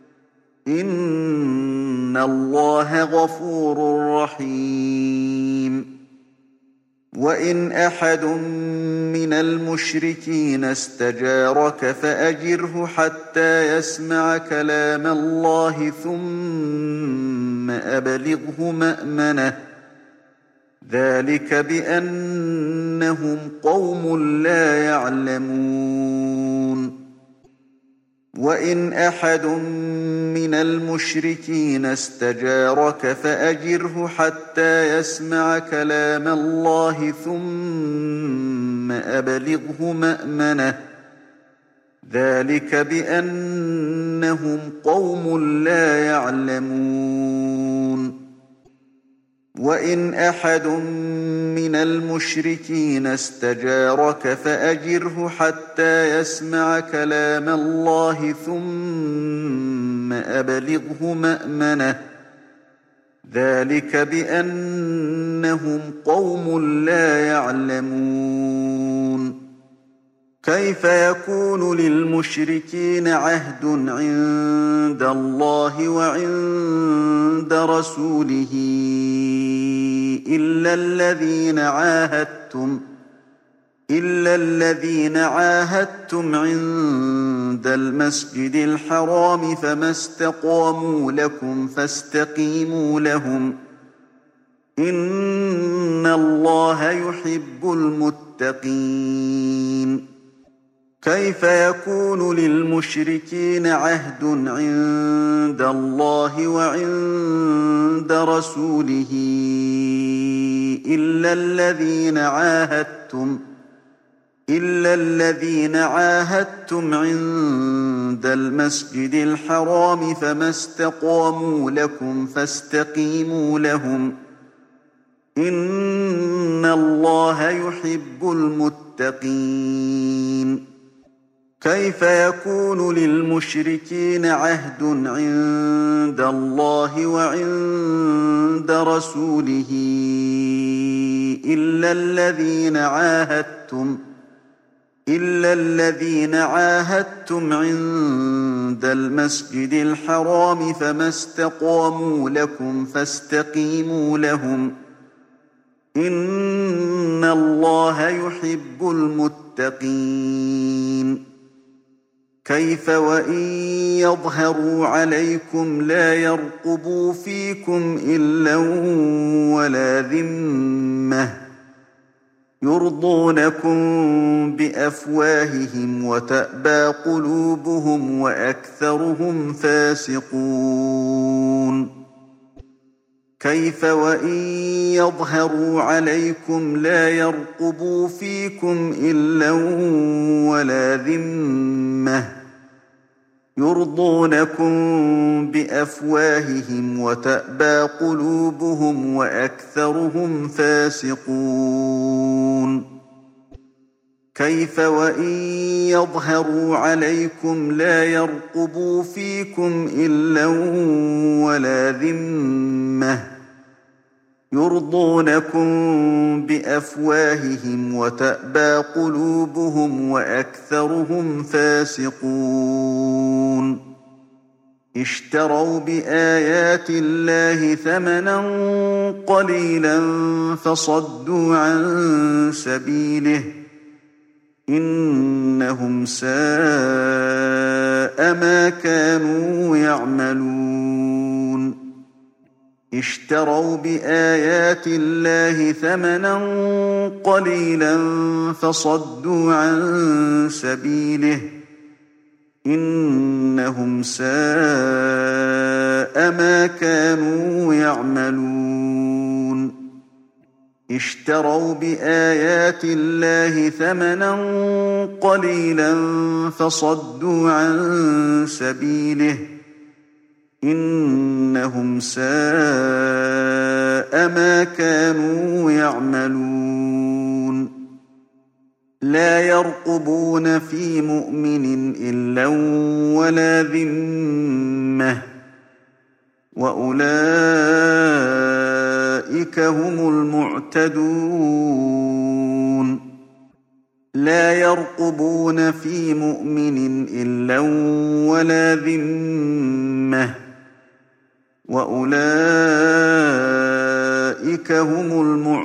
إن الله غفور رحيم وإن أحد من المشركين استجارك فأجره حتى يسمع كلام الله ثم أبلغه مأمنه ذلك بأنهم قوم لا يعلمون وإن أحد من المشركين استجارك فأجره حتى يسمع كلام الله ثم أبلغه مأمنه ذلك بأنهم قوم لا يعلمون وإن أحد من المشركين استجارك فأجره حتى يسمع كلام الله ثم أبلغه مأمنه ذلك بأنهم قوم لا يعلمون كيف يكون للمشركين عهد عند الله وعند رسوله إلا الذين عاهدتم إلا الذين عاهدتم عند المسجد الحرام فما استقاموا لكم فاستقيموا لهم إن الله يحب المتقين كيف يكون للمشركين عهد عند الله وعند رسوله إلا الذين عاهدتم إلا الذين عاهدتم عند المسجد الحرام فما استقاموا لكم فاستقيموا لهم إن الله يحب المتقين كيف يكون للمشركين عهد عند الله وعند رسوله إلا الذين عاهدتم إلا الذين عاهدتم عند المسجد الحرام فما استقاموا لكم فاستقيموا لهم إن الله يحب المتقين كيف وإن يظهروا عليكم لا يرقبوا فيكم إلا ولا ذمة يرضونكم بأفواههم وتأبى قلوبهم وأكثرهم فاسقون كيف وإن يظهروا عليكم لا يرقبوا فيكم إلا ولا ذمة يرضونكم بأفواههم وتأبى قلوبهم وأكثرهم فاسقون كيف وإن يظهروا عليكم لا يرقبوا فيكم إلا ولا ذمة يرضونكم بأفواههم وتأبى قلوبهم وأكثرهم فاسقون اشتروا بآيات الله ثمنا قليلا فصدوا عن سبيله إنهم ساء ما كانوا يعملون اشتروا بآيات الله ثمنا قليلا فصدوا عن سبيله إنهم ساء ما كانوا يعملون اشتروا بآيات الله ثمنا قليلا فصدوا عن سبيله إنهم ساء ما كانوا يعملون لا يرقبون في مؤمن إلا ولا ذمة وأولئك هم المعتدون لا يرقبون في مؤمن إلا ولا ذمة وأولئك هم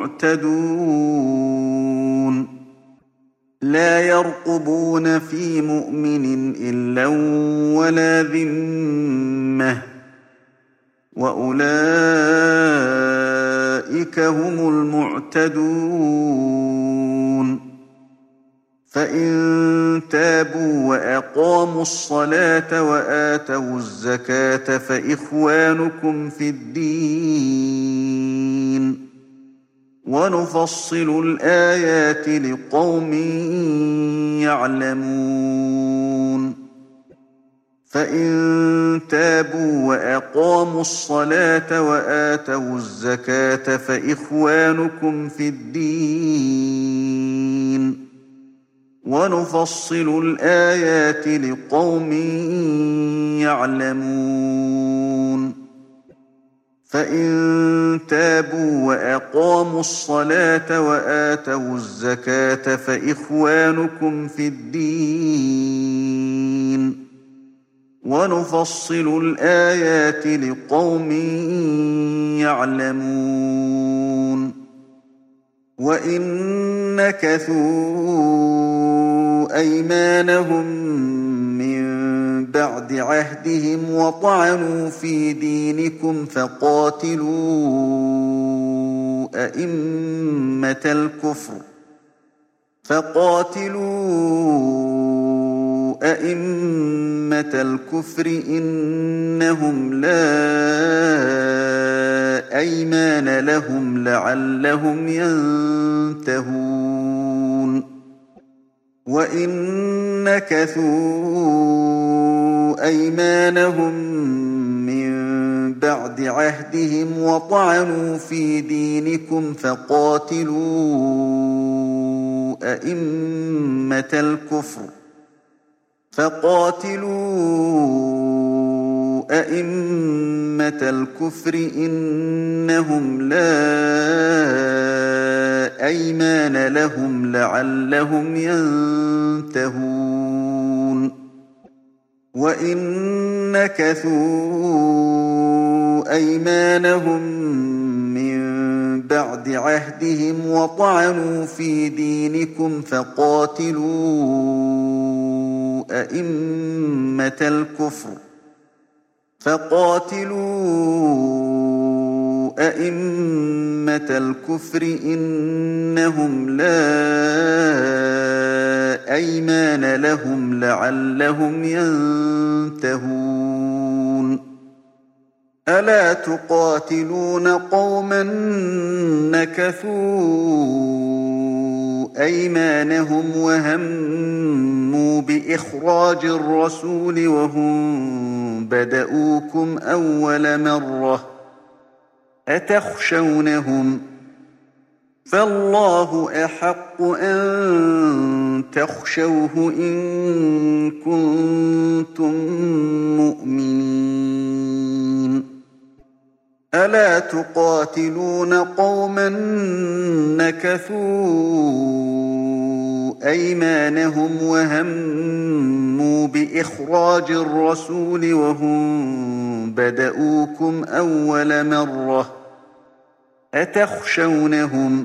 المعتدون لا يرقبون في مؤمن إلا ولا ذمة وأولئك هم المعتدون فإن تابوا وأقاموا الصلاة وآتوا الزكاة فإخوانكم في الدين ونفصل الآيات لقوم يعلمون فإن تابوا وأقاموا الصلاة وآتوا الزكاة فإخوانكم في الدين ونفصل الآيات لقوم يعلمون فإن تابوا وأقاموا الصلاة وآتوا الزكاة فإخوانكم في الدين ونفصل الآيات لقوم يعلمون وإن نكثوا أيمانهم من بعد عهدهم وطعنوا في دينكم فقاتلوا أئمة الكفر فقاتلوا أئمة الكفر إنهم لا أيمان لهم لعلهم ينتهون وإن نكثوا أيمانهم من بعد عهدهم وطعنوا في دينكم فقاتلوا أئمة الكفر فقاتلوا أئمة الكفر إنهم لا أيمان لهم لعلهم ينتهون وإن نكثوا أيمانهم من بعد عهدهم وطعنوا في دينكم فقاتلوا أئمة الكفر فقاتلوا أئمة الكفر إنهم لا أيمان لهم لعلهم ينتهون ألا تقاتلون قوما نكثوا أيمانهم وهموا بإخراج الرسول وهم بدؤوكم أول مرة أتخشونهم فالله أحق أن تخشوه إن كنتم مؤمنين ألا تقاتلون قوما نكثوا أيمانهم وهموا بإخراج الرسول وهم بدؤوكم أول مرة أتخشونهم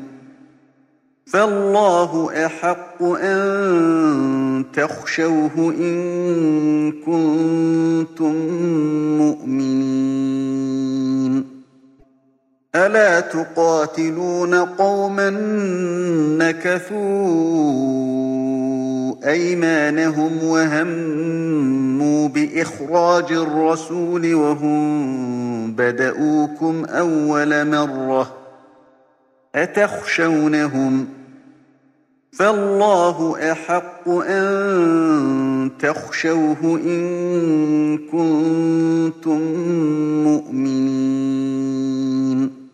فالله أحق أن تخشوه إن كنتم مؤمنين ألا تقاتلون قوما نكثوا أيمانهم وهموا بإخراج الرسول وهم بدؤوكم أول مرة أتخشونهم فالله أحق أن تخشوه إن كنتم مؤمنين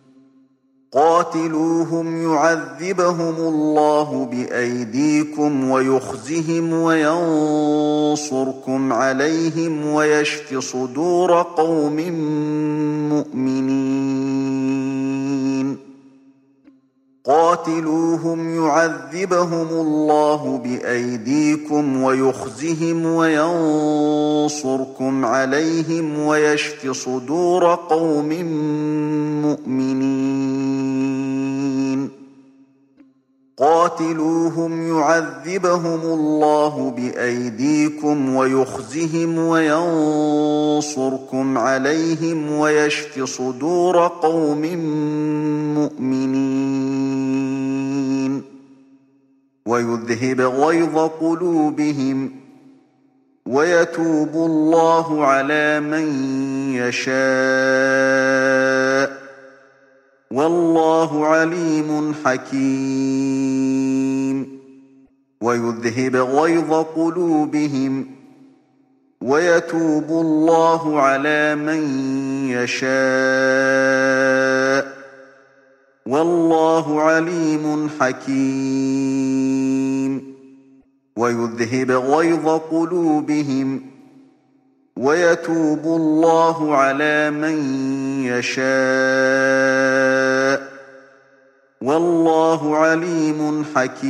قاتلوهم يعذبهم الله بأيديكم ويخزهم وينصركم عليهم ويشف صدور قوم مؤمنين قاتلوهم يعذبهم الله بأيديكم ويخزهم وينصركم عليهم ويشف صدور قوم مؤمنين قاتلوهم يعذبهم الله بأيديكم ويخزهم وينصركم عليهم ويشف صدور قوم مؤمنين ويذهب غيظ قلوبهم ويتوب الله على من يشاء والله عليم حكيم ويذهب غيظ قلوبهم ويتوب الله على من يشاء والله عليم حكيم ويذهب غيظ قلوبهم ويتوب الله على من يشاء والله عليم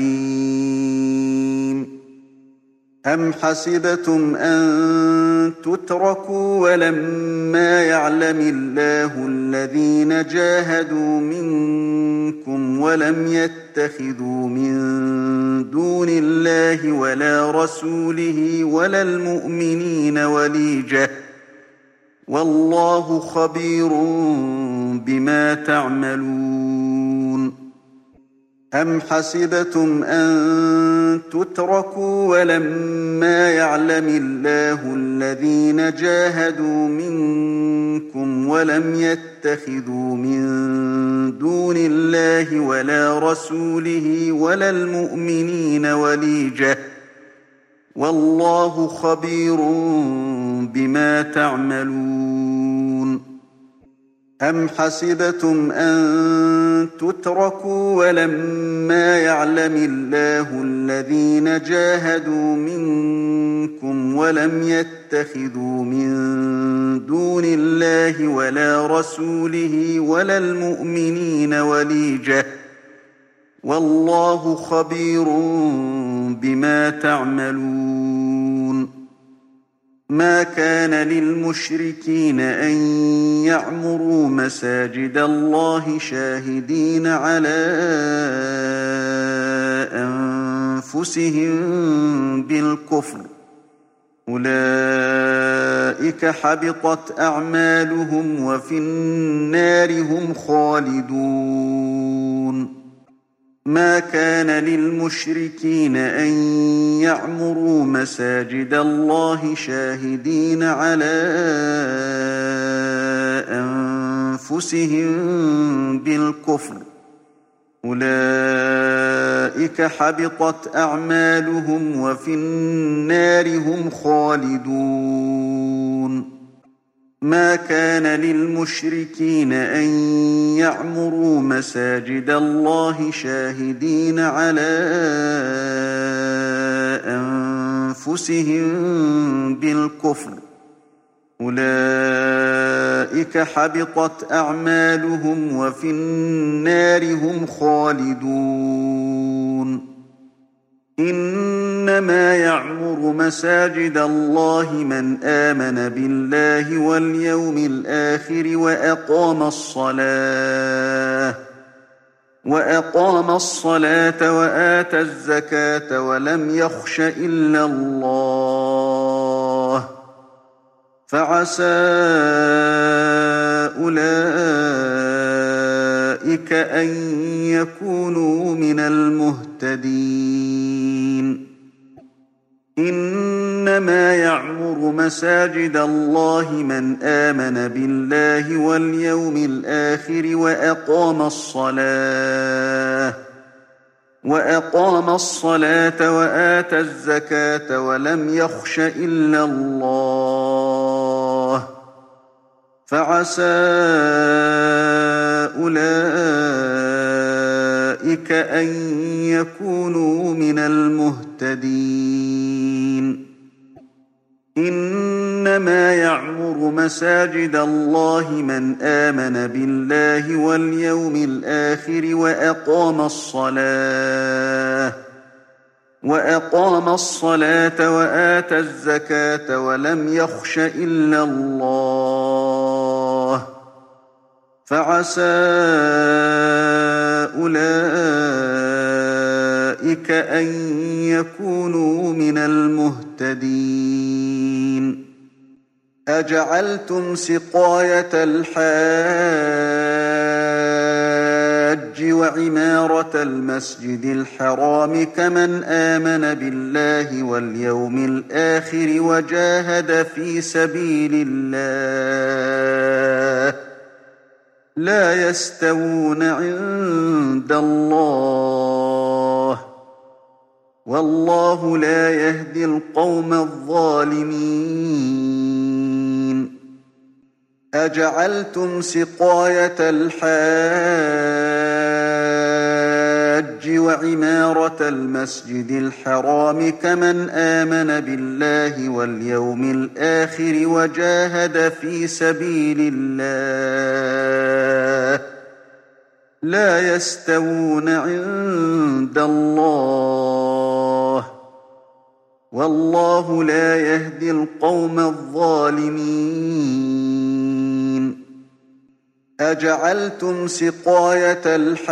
حكيم. أم حسبتم أن تتركوا ولما يعلم الله الذين جاهدوا منكم ولم يتخذوا من دون الله ولا رسوله ولا المؤمنين وليجة والله خبير بما تعملون. أم حسبتم أن تتركوا ولما يعلم الله الذين جاهدوا منكم ولم يتخذوا من دون الله ولا رسوله ولا المؤمنين وليجة والله خبير بما تعملون. أم حسبتم أن تتركوا ولما يعلم الله الذين جاهدوا منكم ولم يتخذوا من دون الله ولا رسوله ولا المؤمنين وليجة والله خبير بما تعملون. ما كان للمشركين أن يعمروا مساجد الله شاهدين على أنفسهم بالكفر أولئك حبطت أعمالهم وفي النار هم خالدون. ما كان للمشركين أن يعمروا مساجد الله شاهدين على أنفسهم بالكفر أولئك حبطت أعمالهم وفي النار هم خالدون. ما كان للمشركين أن يعمروا مساجد الله شاهدين على أنفسهم بالكفر أولئك حبطت أعمالهم وفي النار هم خالدون. إنما يعمر مساجد الله من آمن بالله واليوم الآخر وأقام الصلاة وأقام الصلاة وآتى الزكاة ولم يخش إلا الله فعسى أولئك أن يكونوا من المهتدين. إنما يعمر مساجد الله من آمن بالله واليوم الآخر وأقام الصلاة وأقام الصلاة وآتى الزكاة ولم يخش إلا الله فعسى أولئك أن يكونوا من المهتدين. إنما يعمر مساجد الله من آمن بالله واليوم الآخر وأقام الصلاة وأقام الصلاة وآتى الزكاة ولم يخش إلا الله فعسى أولئك أن يكونوا من المهتدين. أجعلتم سقاية الحاج وعمارة المسجد الحرام كمن آمن بالله واليوم الآخر وجاهد في سبيل الله لا يستوون عند الله والله لا يهدي القوم الظالمين. أجعلتم سقاية الحاج وعمارة المسجد الحرام كمن آمن بالله واليوم الآخر وجاهد في سبيل الله لا يستوون عند الله والله لا يهدي القوم الظالمين أجعلتم سقاية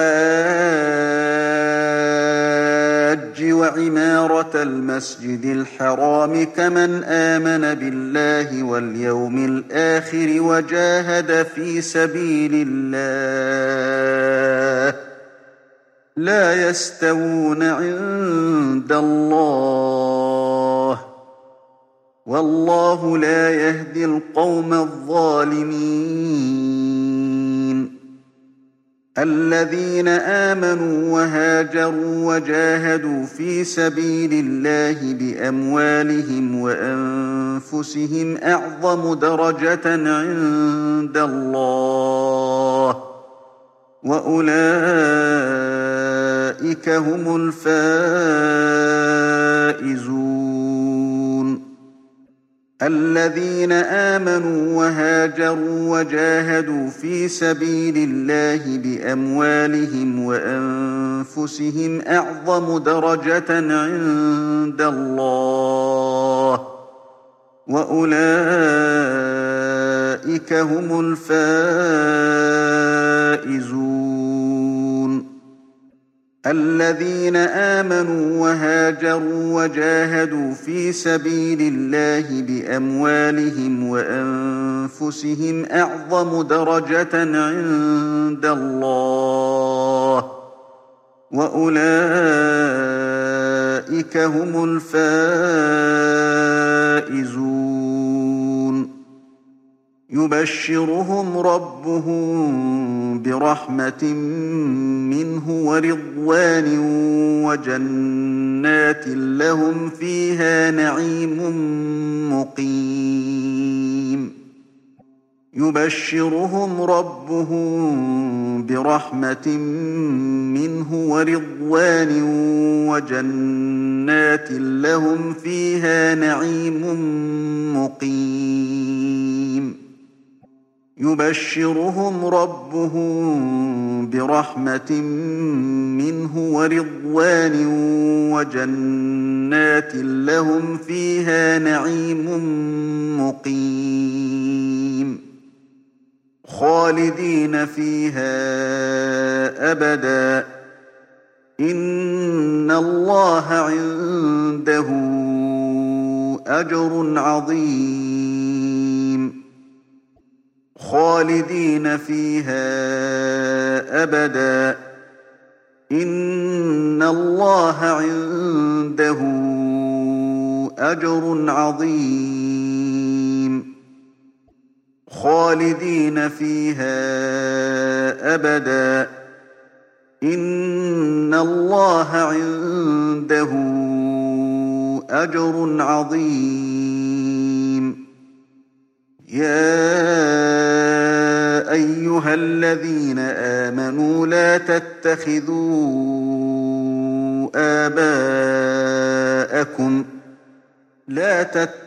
الحاج وعمارة المسجد الحرام كمن آمن بالله واليوم الآخر وجاهد في سبيل الله لا يستوون عند الله والله لا يهدي القوم الظالمين الذين آمنوا وهاجروا وجاهدوا في سبيل الله بأموالهم وأنفسهم أعظم درجة عند الله وأولئك هم الفائزون الذين آمنوا وهاجروا وجاهدوا في سبيل الله بأموالهم وأنفسهم أعظم درجة عند الله وأولئك هم الفائزون الذين آمنوا وهاجروا وجاهدوا في سبيل الله بأموالهم وأنفسهم أعظم درجة عند الله وأولئك هم الفائزون يبشرهم ربهم برحمة منه ورضوان وجنات لهم فيها نعيم مقيم يبشرهم ربهم برحمة منه ورضوان وجنات لهم فيها نعيم مقيم يبشرهم ربهم برحمة منه ورضوان وجنات لهم فيها نعيم مقيم خالدين فيها أبدا إن الله عنده أجر عظيم خالدين فيها أبدا إن الله عنده أجر عظيم خالدين فيها أبدا إن الله عنده أجر عظيم يا أيها الذين آمنوا لا تتخذوا آباءكم لا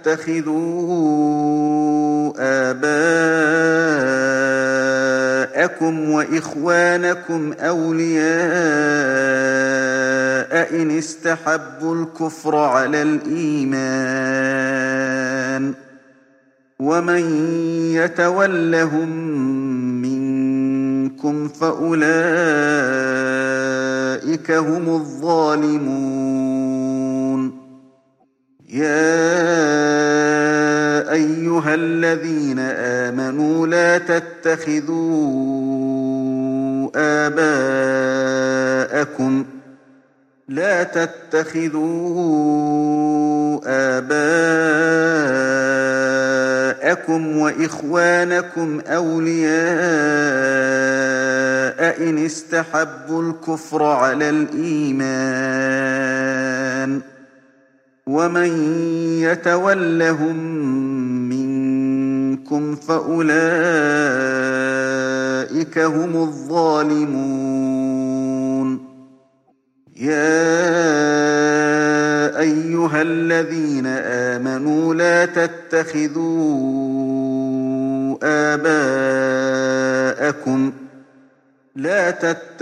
تتخذوا آباءكم وإخوانكم أولياء إن استحبوا الكفر على الإيمان ومن يتولهم منكم فأولئك هم الظالمون يا أيها الذين آمنوا لا تتخذوا آباءكم لا تتخذوا آباءكم وإخوانكم أولياء إن استحبوا الكفر على الإيمان ومن يتولهم منكم فأولئك هم الظالمون يا أيها الذين آمنوا لا تتخذوا آباءكم لا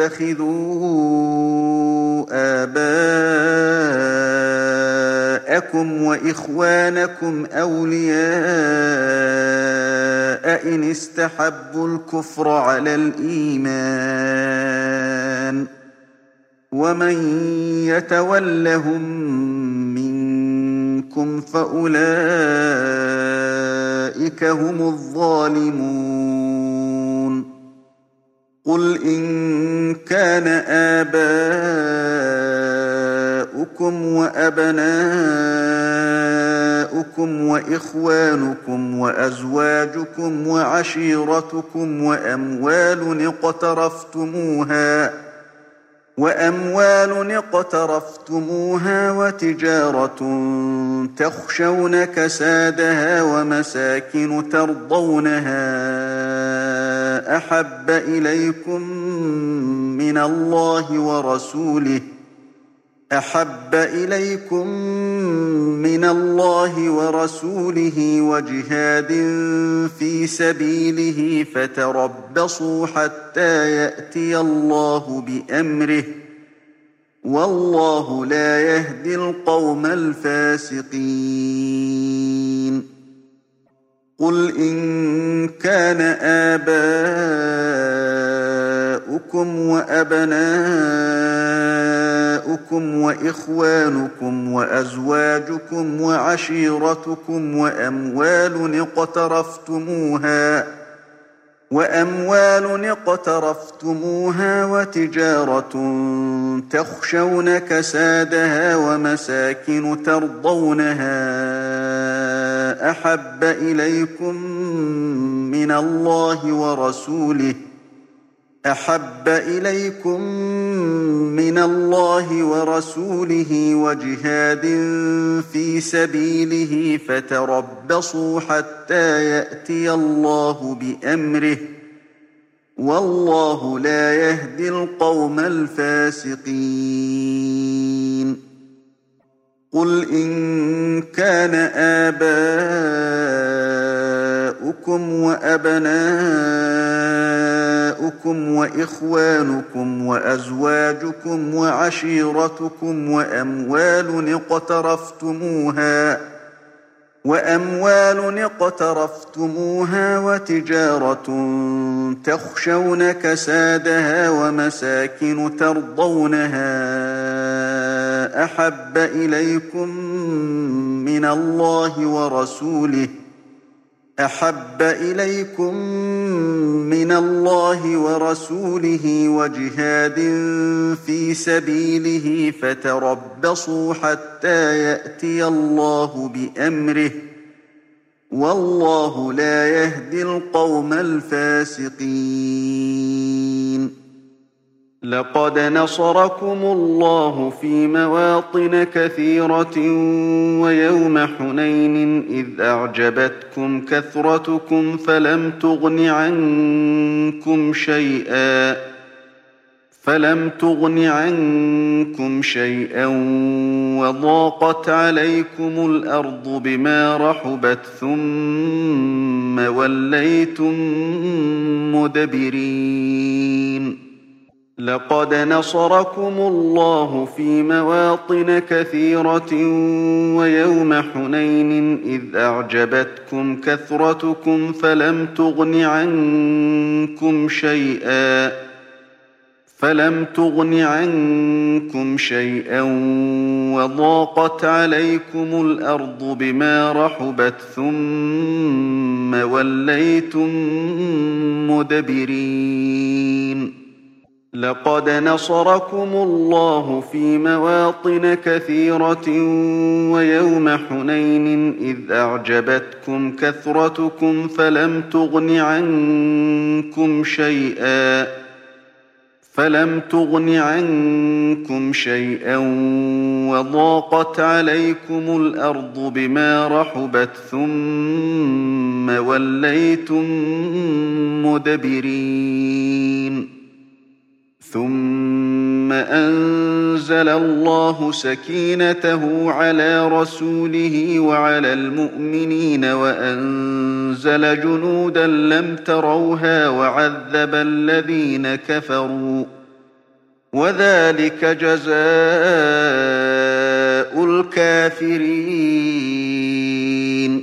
تتخذوا آباءكم وإخوانكم أولياء إن استحبوا الكفر على الإيمان ومن يتولهم منكم فأولئك هم الظالمون قل إن كان آباؤكم وأبناؤكم وإخوانكم وأزواجكم وعشيرتكم وأموال اقترفتموها وأموال اقترفتموها وتجارة تخشون كسادها ومساكن ترضونها أحب إليكم من الله ورسوله أحب إليكم من الله ورسوله وجهاد في سبيله فتربصوا حتى يأتي الله بأمره والله لا يهدي القوم الفاسقين قل إن كان آباؤكم وأبناؤكم وإخوانكم وأزواجكم وعشيرتكم وأموال اقترفتموها وأموال اقترفتموها وتجارة تخشون كسادها ومساكن ترضونها أحب إليكم من الله ورسوله أحب إليكم من الله ورسوله وجهاد في سبيله فتربصوا حتى يأتي الله بأمره والله لا يهدي القوم الفاسقين قل إن كان آباؤكم وأبناؤكم وإخوانكم وأزواجكم وعشيرتكم وأموال اقترفتموها وأموال اقترفتموها وتجارة تخشون كسادها ومساكن ترضونها أحب إليكم من الله ورسوله أحب إليكم من الله ورسوله وجهاد في سبيله فتربصوا حتى يأتي الله بأمره والله لا يهدي القوم الفاسقين لقد نصركم الله في مواطن كثيرة ويوم حنين إذ أعجبتكم كثرتكم فلم تغن عنكم شيئا فلم تغن عنكم شيئا وضاقت عليكم الأرض بما رحبت ثم وليتم مدبرين لقد نصركم الله في مواطن كثيرة ويوم حنين إذ أعجبتكم كثرتكم فلم تغن عنكم شيئا فلم تغن عنكم شيئا وضاقت عليكم الأرض بما رحبت ثم وليتم مدبرين لقد نصركم الله في مواطن كثيرة ويوم حنين إذ أعجبتكم كثرتكم فلم تغن عنكم شيئا فلم تغن عنكم شيئا وضاقت عليكم الأرض بما رحبت ثم وليتم مدبرين ثم أنزل الله سكينته على رسوله وعلى المؤمنين وأنزل جنودا لم تروها وعذب الذين كفروا وذلك جزاء الكافرين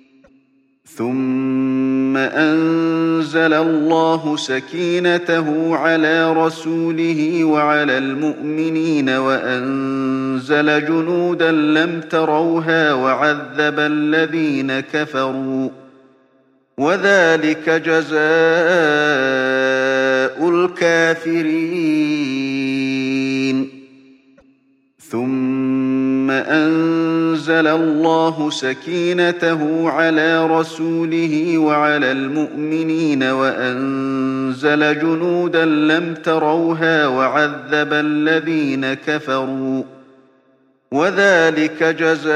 ثم أنزل الله سكينته على رسوله وعلى المؤمنين وأنزل جنودا لم تروها وعذب الذين كفروا وذلك جزاء الكافرين ثم أنزل الله سكينته على رسوله وعلى المؤمنين وأنزل جنودا لم تروها وعذب الذين كفروا وذلك جزاء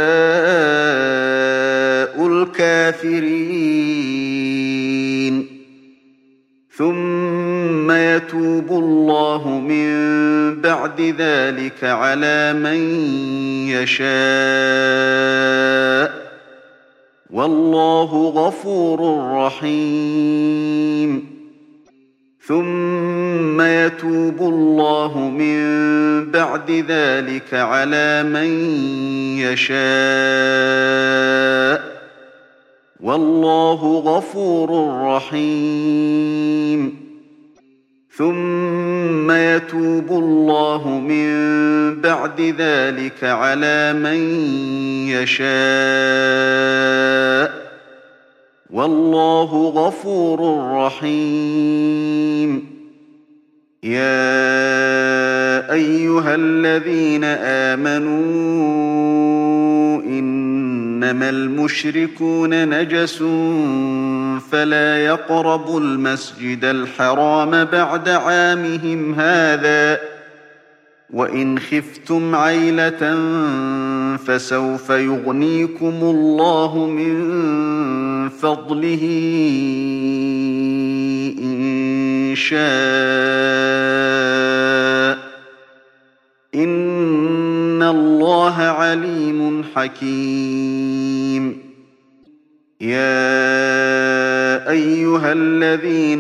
الكافرين ثم يتوب الله من بعد ذلك على من يشاء والله غفور رحيم ثم يتوب الله من بعد ذلك على من يشاء والله غفور رحيم ثم يتوب الله من بعد ذلك على من يشاء والله غفور رحيم يا أيها الذين آمنوا إنما المشركون نجس فلا يقربوا المسجد الحرام بعد عامهم هذا وإن خفتم عيلة فسوف يغنيكم الله من فضله إن شاء إن الله عليم حكيم يا أيها الذين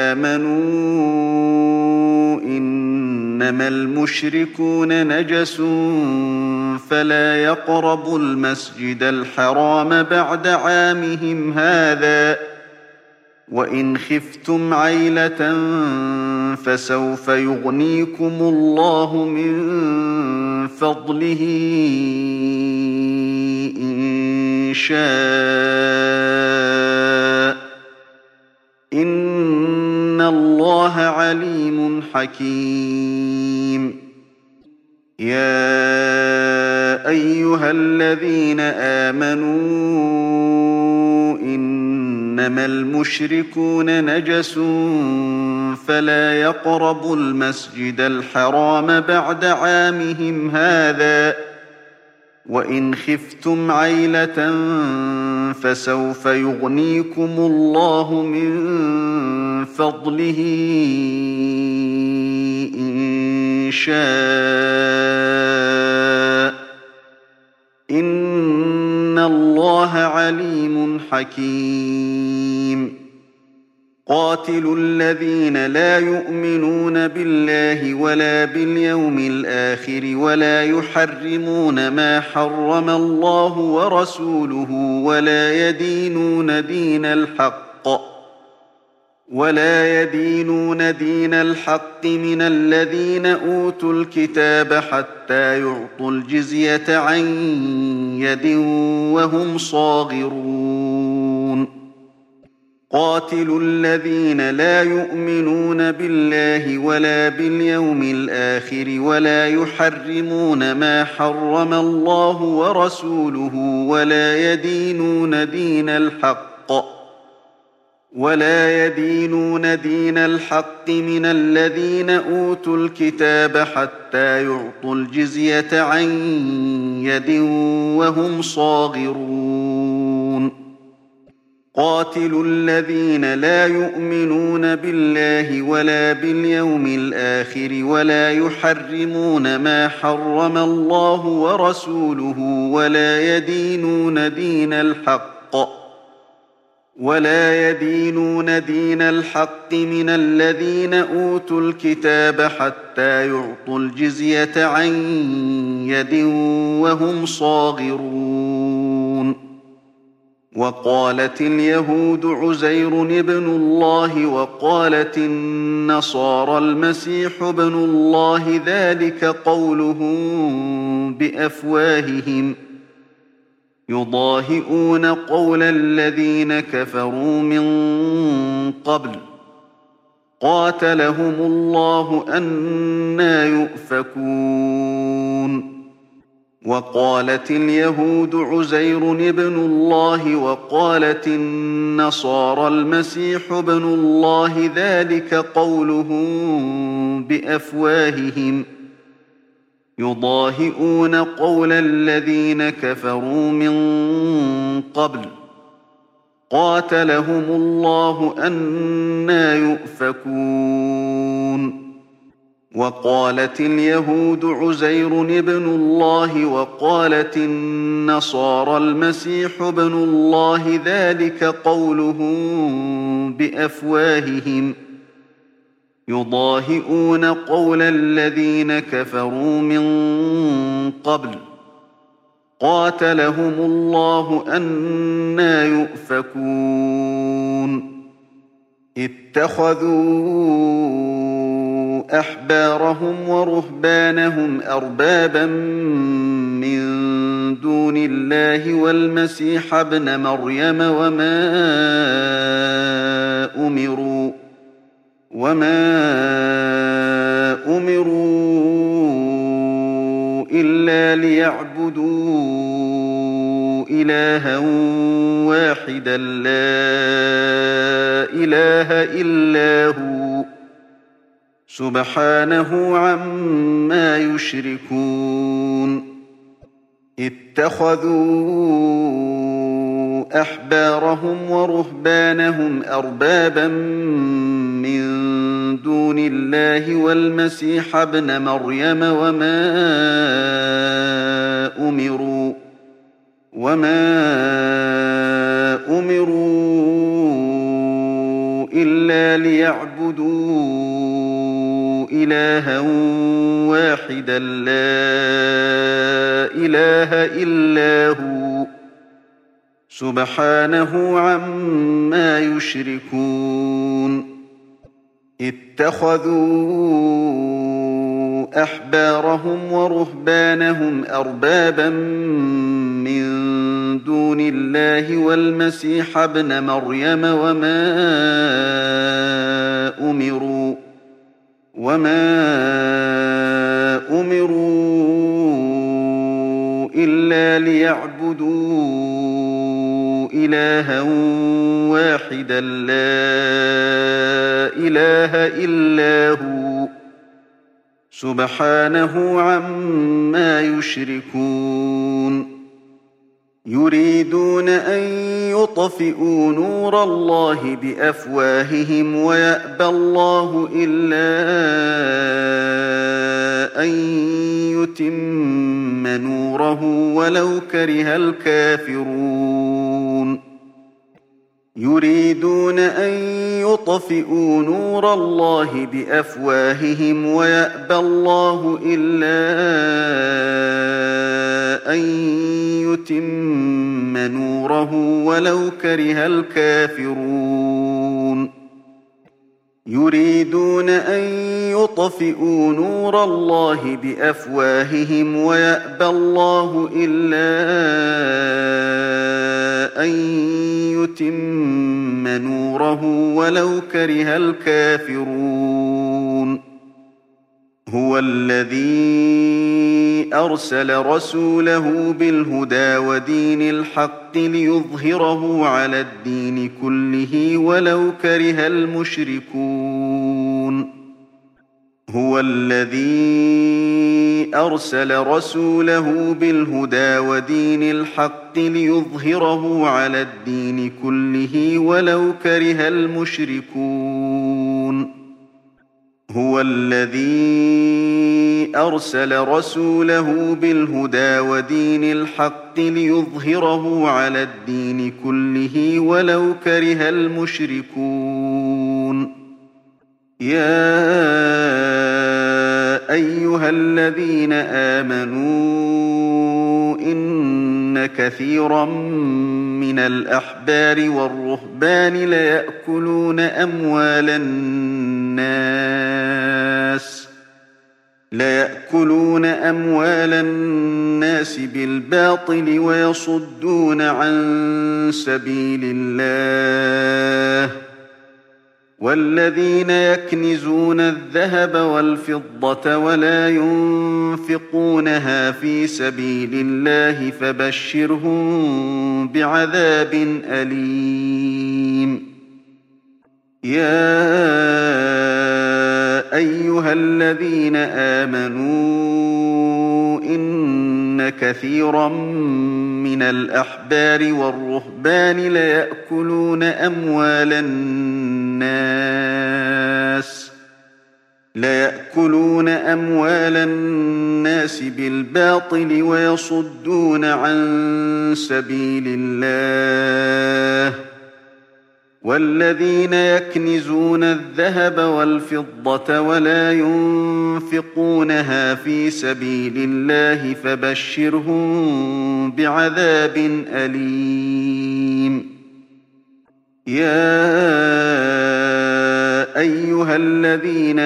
آمنوا إنما المشركون نجس فلا يقربوا المسجد الحرام بعد عامهم هذا وإن خفتم عيلة فسوف يغنيكم الله من فضله إن شاء إن الله عليم حكيم يا أيها الذين آمنوا إنما المشركون نجس فلا يقربوا المسجد الحرام بعد عامهم هذا وإن خفتم عيلة فسوف يغنيكم الله من فضله إن شاء إن الله عليم حكيم قاتلوا الذين لا يؤمنون بالله ولا باليوم الآخر ولا يحرمون ما حرم الله ورسوله ولا يدينون دين الحق ولا يدينون دين الحق من الذين أوتوا الكتاب حتى يعطوا الجزية عن يد وهم صاغرون قاتلوا الذين لا يؤمنون بالله ولا باليوم الآخر ولا يحرمون ما حرم الله ورسوله ولا يدينون دين الحق ولا يدينون دين الحق من الذين أوتوا الكتاب حتى يعطوا الجزية عن يد وهم صاغرون قاتلوا الذين لا يؤمنون بالله ولا باليوم الآخر ولا يحرمون ما حرم الله ورسوله ولا يدينون دين الحق ولا يدينون دين الحق من الذين أوتوا الكتاب حتى يعطوا الجزية عن يد وهم صاغرون. وقالت اليهود عزير ابن الله وقالت النصارى المسيح ابن الله ذلك قولهم بأفواههم يضاهئون قول الذين كفروا من قبل قاتلهم الله أنى يؤفكون. وقالت اليهود عزير ابن الله وقالت النصارى المسيح ابن الله ذلك قولهم بأفواههم يضاهئون قول الذين كفروا من قبل قاتلهم الله أنى يؤفكون. وقالت اليهود عزير ابن الله وقالت النصارى المسيح ابن الله ذلك قولهم بأفواههم يضاهئون قول الذين كفروا من قبل قاتلهم الله أنى يؤفكون. اتخذوا أحبارهم ورهبانهم أربابا من دون الله والمسيح ابن مريم وما أمروا وما أمروا إلا ليعبدوا إلها واحدا لا إله إلا هو سبحانه عما يشركون. اتخذوا أحبارهم ورهبانهم أربابا من دون الله والمسيح ابن مريم وما أمروا وما أمروا إلا ليعبدوا إلها واحدا لا إله إلا هو سبحانه عما يشركون. اتخذوا أحبارهم ورهبانهم أربابا من دون الله والمسيح ابن مريم وما أمروا وما أمروا إلا ليعبدوا إلها واحدا لا إله إلا هو سبحانه عما يشركون. يريدون أن يطفئوا نور الله بأفواههم ويأبى الله إلا أن يتم نوره ولو كره الكافرون. يريدون أن يطفئوا نور الله بأفواههم ويأبى الله إلا أن يتم نوره ولو كره الكافرون. يريدون أن يطفئوا نور الله بأفواههم ويأبى الله إلا أن يتم نوره ولو كره الكافرون. هو الذي أرسل رسوله بالهدى ودين الحق ليظهره على الدين كله ولو كره المشركون. هو الذي أرسل رسوله بالهدى ودين الحق ليظهره على الدين كله ولو كره المشركون هو الذي أرسل رسوله بالهدى ودين الحق ليظهره على الدين كله ولو كره المشركون يا أيها الذين آمنوا إن كثيرا من الأحبار والرهبان ليأكلون أموال الناس ليأكلون أموال الناس بالباطل ويصدون عن سبيل الله والذين يكنزون الذهب والفضة ولا ينفقونها في سبيل الله فبشرهم بعذاب أليم يا أيها الذين آمنوا إن كثيرا من الأحبار والرهبان ليأكلون أموال الناس ليأكلون أموال الناس بالباطل ويصدون عن سبيل الله والذين يكنزون الذهب والفضة ولا ينفقونها في سبيل الله فبشرهم بعذاب أليم يا أيها الذين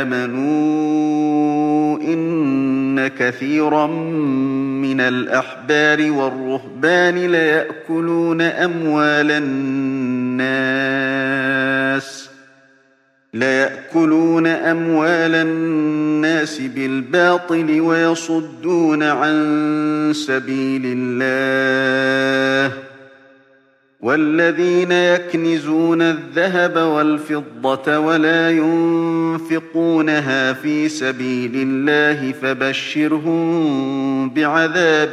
آمنوا إن كثيرا من الأحبار والرهبان ليأكلون أموال الناس ليأكلون أموال الناس بالباطل ويصدون عن سبيل الله والذين يكنزون الذهب والفضة ولا ينفقونها في سبيل الله فبشرهم بعذاب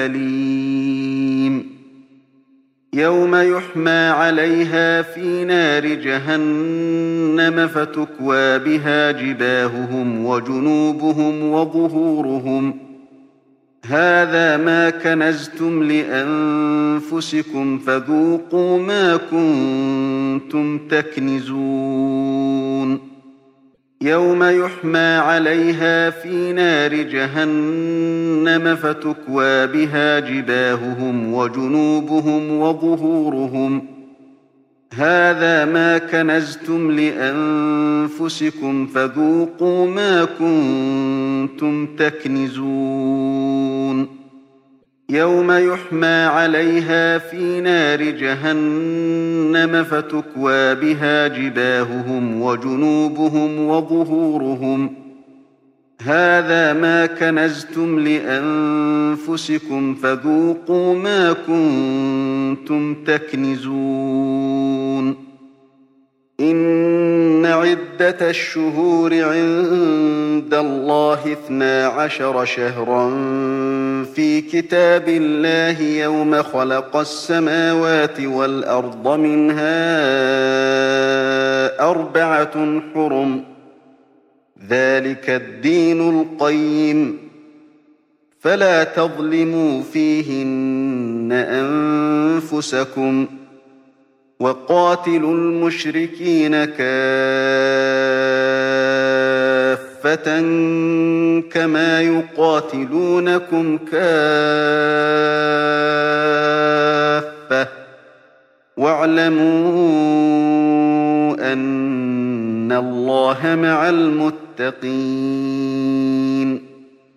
أليم يوم يحمى عليها في نار جهنم فتكوى بها جباههم وجنوبهم وظهورهم هذا ما كنزتم لأنفسكم فذوقوا ما كنتم تكنزون يوم يحمى عليها في نار جهنم فتكوى بها جباههم وجنوبهم وظهورهم هذا ما كنزتم لأنفسكم فذوقوا ما كنتم تكنزون يوم يحمى عليها في نار جهنم فتكوى بها جباههم وجنوبهم وظهورهم هذا ما كنزتم لأنفسكم فذوقوا ما كنتم تكنزون إن عدة الشهور عند الله اثنا عشر شهرا في كتاب الله يوم خلق السماوات والأرض منها أربعة حرم ذلك الدين القيم فلا تظلموا فيهن أنفسكم وقاتلوا المشركين كافة كما يقاتلونكم كافة واعلموا أن الله مع المتقين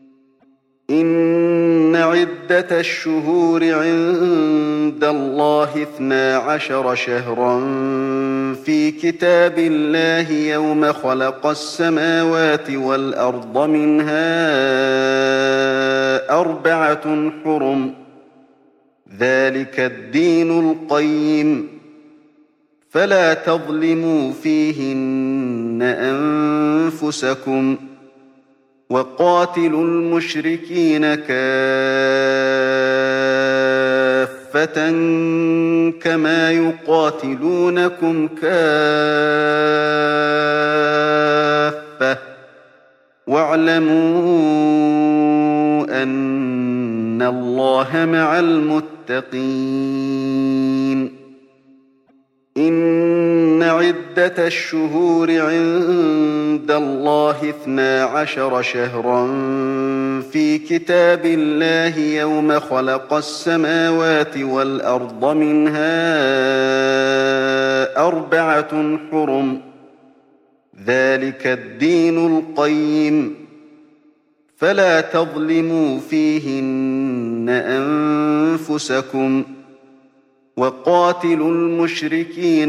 إن عدة الشهور عند الله اثنا عشر شهرا في كتاب الله يوم خلق السماوات والأرض منها أربعة حرم ذلك الدين القيم فلا تظلموا فيهن أنفسكم وقاتلوا المشركين كافة كما يقاتلونكم كافة واعلموا أن الله مع المتقين إن عدة الشهور عند الله اثنا عشر شهرا في كتاب الله يوم خلق السماوات والأرض منها أربعة حرم ذلك الدين القيم فلا تظلموا فيهن أنفسكم وقاتلوا المشركين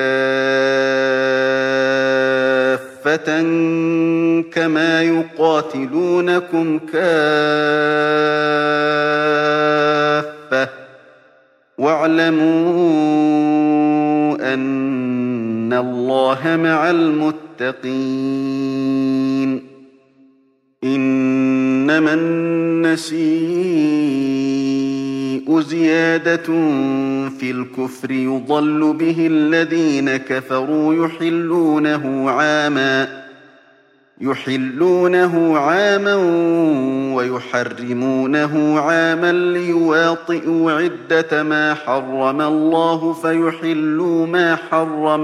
كافة كما يقاتلونكم كافة واعلموا أن الله مع المتقين إنما النسيء زيادة في الكفر يضل به الذين كفروا يحلونه عاما يحلونه عاما ويحرمونه عاما ليواطئوا عدة ما حرم الله فيحلوا ما حرم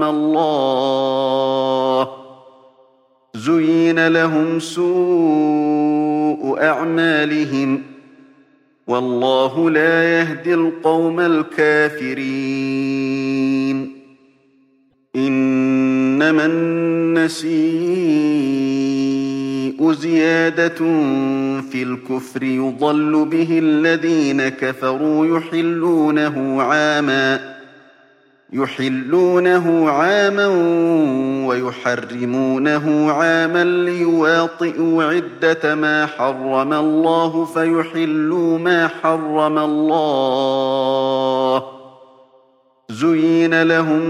الله زين لهم سوء أعمالهم والله لا يهدي القوم الكافرين إنما النسيء زيادة في الكفر يضل به الذين كفروا يحلونه عاما يحلونه عاما ويحرمونه عاما ليواطئوا عدة ما حرم الله فيحلوا ما حرم الله زين لهم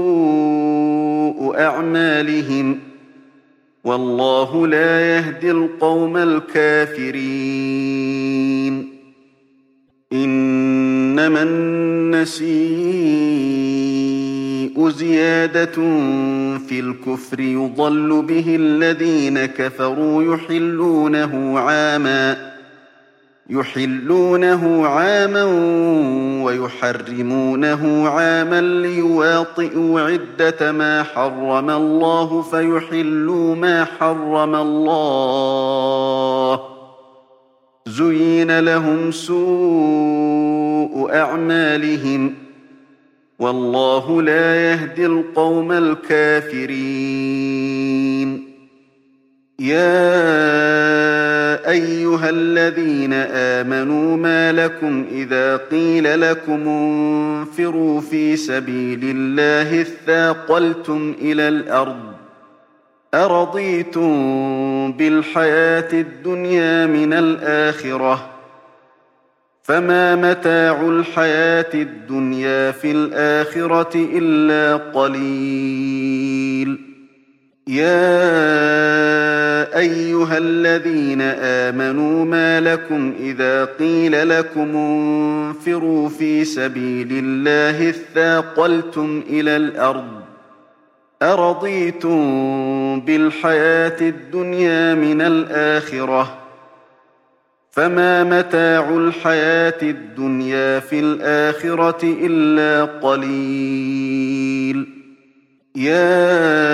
سوء أعمالهم والله لا يهدي القوم الكافرين إنما النسيء زيادة في الكفر يضل به الذين كفروا يحلونه عاما يحلونه عاما ويحرمونه عاما ليواطئوا عدة ما حرم الله فيحلوا ما حرم الله زين لهم سوء أعمالهم والله لا يهدي القوم الكافرين يا أيها الذين آمنوا ما لكم إذا قيل لكم انفروا في سبيل الله اثاقلتم إلى الأرض أرضيتم بالحياة الدنيا من الآخرة فما متاع الحياة الدنيا في الآخرة إلا قليل يا أيها الذين آمنوا ما لكم إذا قيل لكم انفروا في سبيل الله اثاقلتم إلى الأرض أرضيتم بالحياة الدنيا من الآخرة فما متاع الحياة الدنيا في الآخرة إلا قليل يا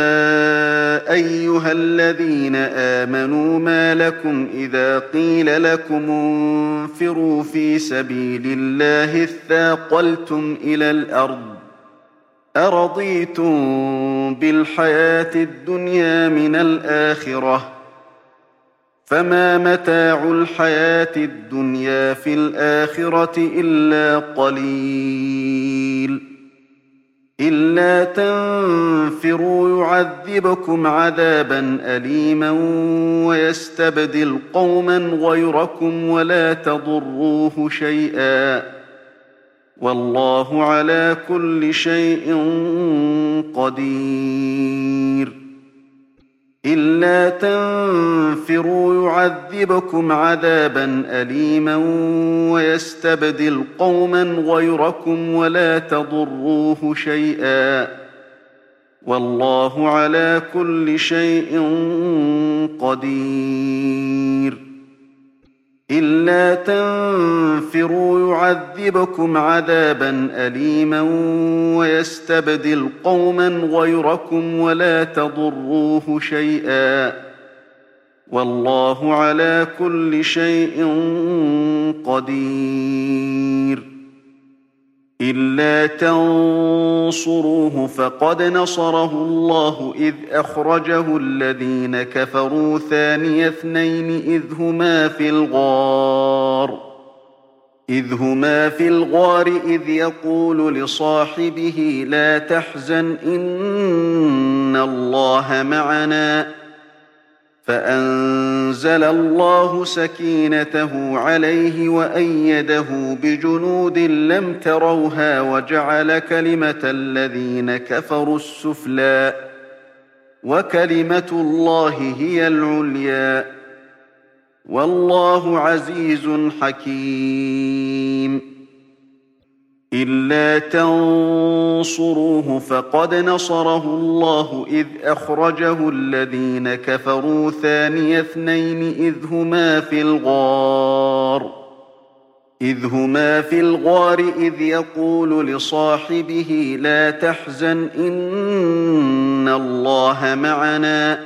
أيها الذين آمنوا ما لكم إذا قيل لكم انفروا في سبيل الله اثاقلتم إلى الأرض أرضيتم بالحياة الدنيا من الآخرة فما متاع الحياة الدنيا في الآخرة إلا قليل إلا تنفروا يعذبكم عذابا أليما ويستبدل قوما غيركم ولا تضروه شيئا والله على كل شيء قدير إلا تنفروا يعذبكم عذابا أليما ويستبدل قوما غيركم ولا تضروه شيئا والله على كل شيء قدير إلا تنفروا يعذبكم عذابا أليما ويستبدل قوما غيركم ولا تضروه شيئا والله على كل شيء قدير إلا تنصروه فقد نصره الله إذ أخرجه الذين كفروا ثاني اثنين إذ هما في الغار إذ هما في الغار إذ يقول لصاحبه لا تحزن إن الله معنا فأنزل الله سكينته عليه وأيده بجنود لم تروها وجعل كلمة الذين كفروا السفلى وكلمة الله هي العليا والله عزيز حكيم إلا تنصروه فقد نصره الله إذ أخرجه الذين كفروا ثاني اثنين إذ هما في الغار إذ هما في الغار إذ يقول لصاحبه لا تحزن إن الله معنا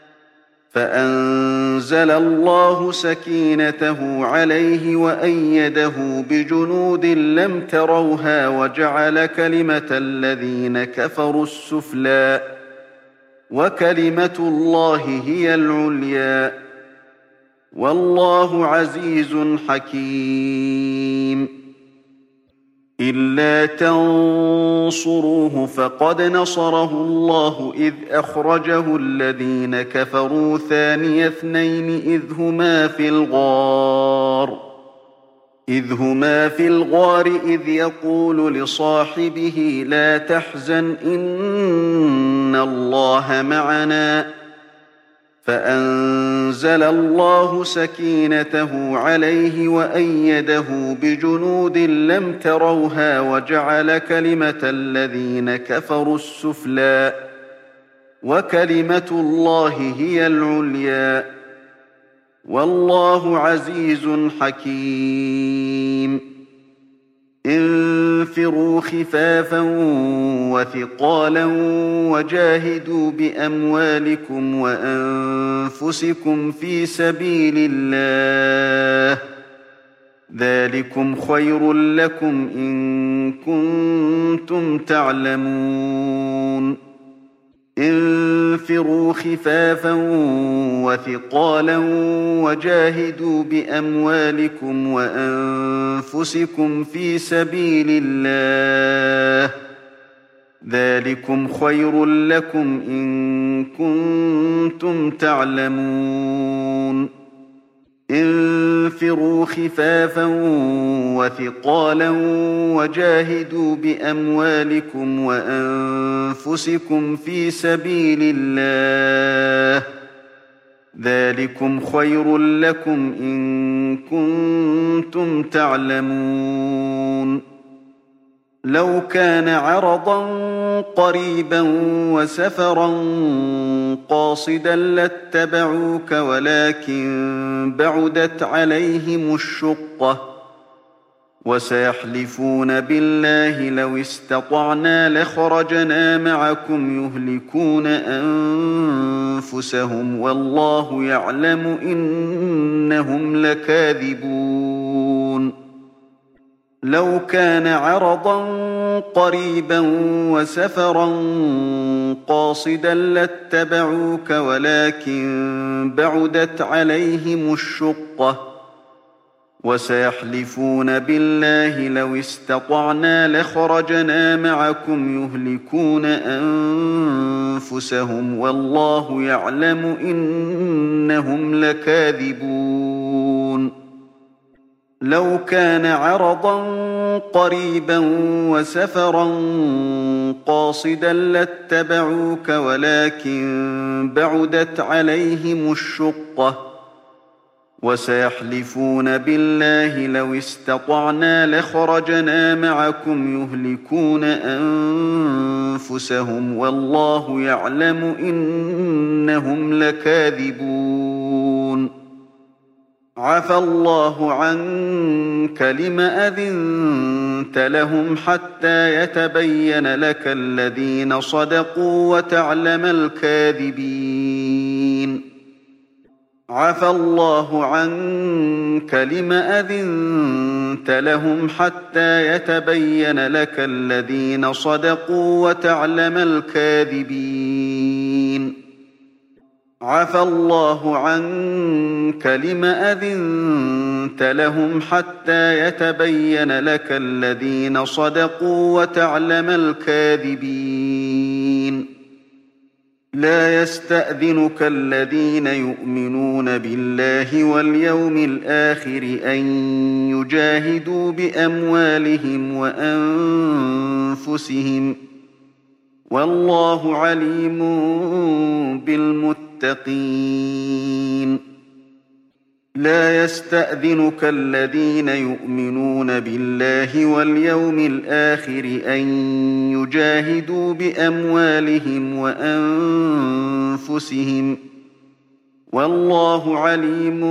فأنزل الله سكينته عليه وأيده بجنود لم تروها وجعل كلمة الذين كفروا السفلى وكلمة الله هي العليا والله عزيز حكيم إلا تنصروه فقد نصره الله إذ أخرجه الذين كفروا ثاني اثنين إذ هما في الغار إذ هما في الغار إذ يقول لصاحبه لا تحزن إن الله معنا فأنزل الله سكينته عليه وأيده بجنود لم تروها وجعل كلمة الذين كفروا السفلى وكلمة الله هي العليا والله عزيز حكيم انفروا خفافا وثقالا وجاهدوا بأموالكم وأنفسكم في سبيل الله ذلكم خير لكم إن كنتم تعلمون انفروا خفافا وثقالا وجاهدوا بأموالكم وأنفسكم في سبيل الله ذلكم خير لكم إن كنتم تعلمون انفروا خفافا وثقالا وجاهدوا بأموالكم وأنفسكم في سبيل الله ذلكم خير لكم إن كنتم تعلمون لو كان عرضا قريبا وسفرا قاصدا لاتبعوك ولكن بعدت عليهم الشقة وسيحلفون بالله لو استطعنا لخرجنا معكم يهلكون أنفسهم والله يعلم إنهم لكاذبون لو كان عرضا قريبا وسفرا قاصدا لاتبعوك ولكن بعدت عليهم الشقة وسيحلفون بالله لو استطعنا لخرجنا معكم يهلكون أنفسهم والله يعلم إنهم لكاذبون لو كان عرضا قريبا وسفرا قاصدا لاتبعوك ولكن بعدت عليهم الشقة وسيحلفون بالله لو استطعنا لخرجنا معكم يهلكون أنفسهم والله يعلم إنهم لكاذبون عفى الله عنك لم أذنت لهم حتى يتبين لك الذين صدقوا وتعلم الكاذبين عفى الله عنك لم أذنت لهم حتى يتبين لك الذين صدقوا وتعلم الكاذبين عفى الله عنك لم أذنت لهم حتى يتبين لك الذين صدقوا وتعلم الكاذبين لا يستأذنك الذين يؤمنون بالله واليوم الآخر أن يجاهدوا بأموالهم وأنفسهم والله عليم بالمتقين لا يستأذنك الذين يؤمنون بالله واليوم الآخر أن يجاهدوا بأموالهم وأنفسهم والله عليم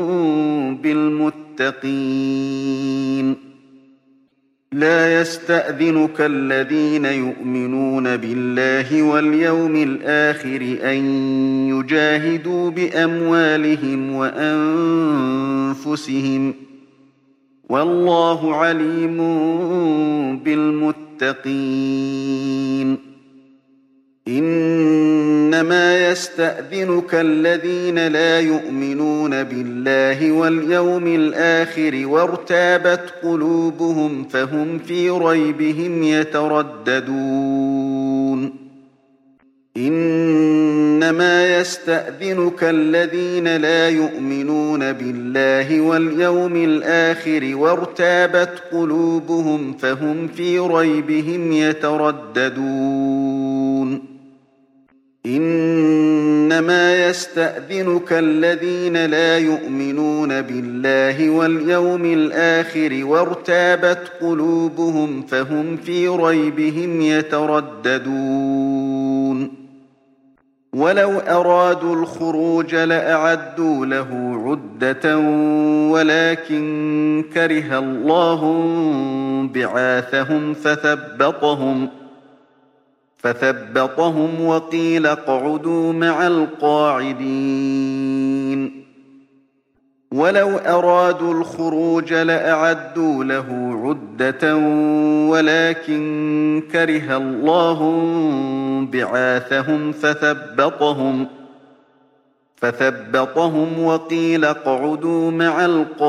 بالمتقين لا يستأذنك الذين يؤمنون بالله واليوم الآخر أن يجاهدوا بأموالهم وأنفسهم والله عليم بالمتقين إنما يستأذنك الذين لا يؤمنون بالله واليوم الآخر وارتابت قلوبهم فهم في ريبهم يترددون إنما يستأذنك الذين لا يؤمنون بالله واليوم الآخر وارتابت قلوبهم فهم في ريبهم يترددون إنما يستأذنك الذين لا يؤمنون بالله واليوم الآخر وارتابت قلوبهم فهم في ريبهم يترددون ولو أرادوا الخروج لأعدوا له عدة ولكن كره الله بعاثهم فثبطهم فثبطهم وقيل اقعدوا مع القاعدين ولو أرادوا الخروج لأعدوا له عدة ولكن كره الله بعاثهم فثبطهم فثبطهم وقيل اقعدوا مع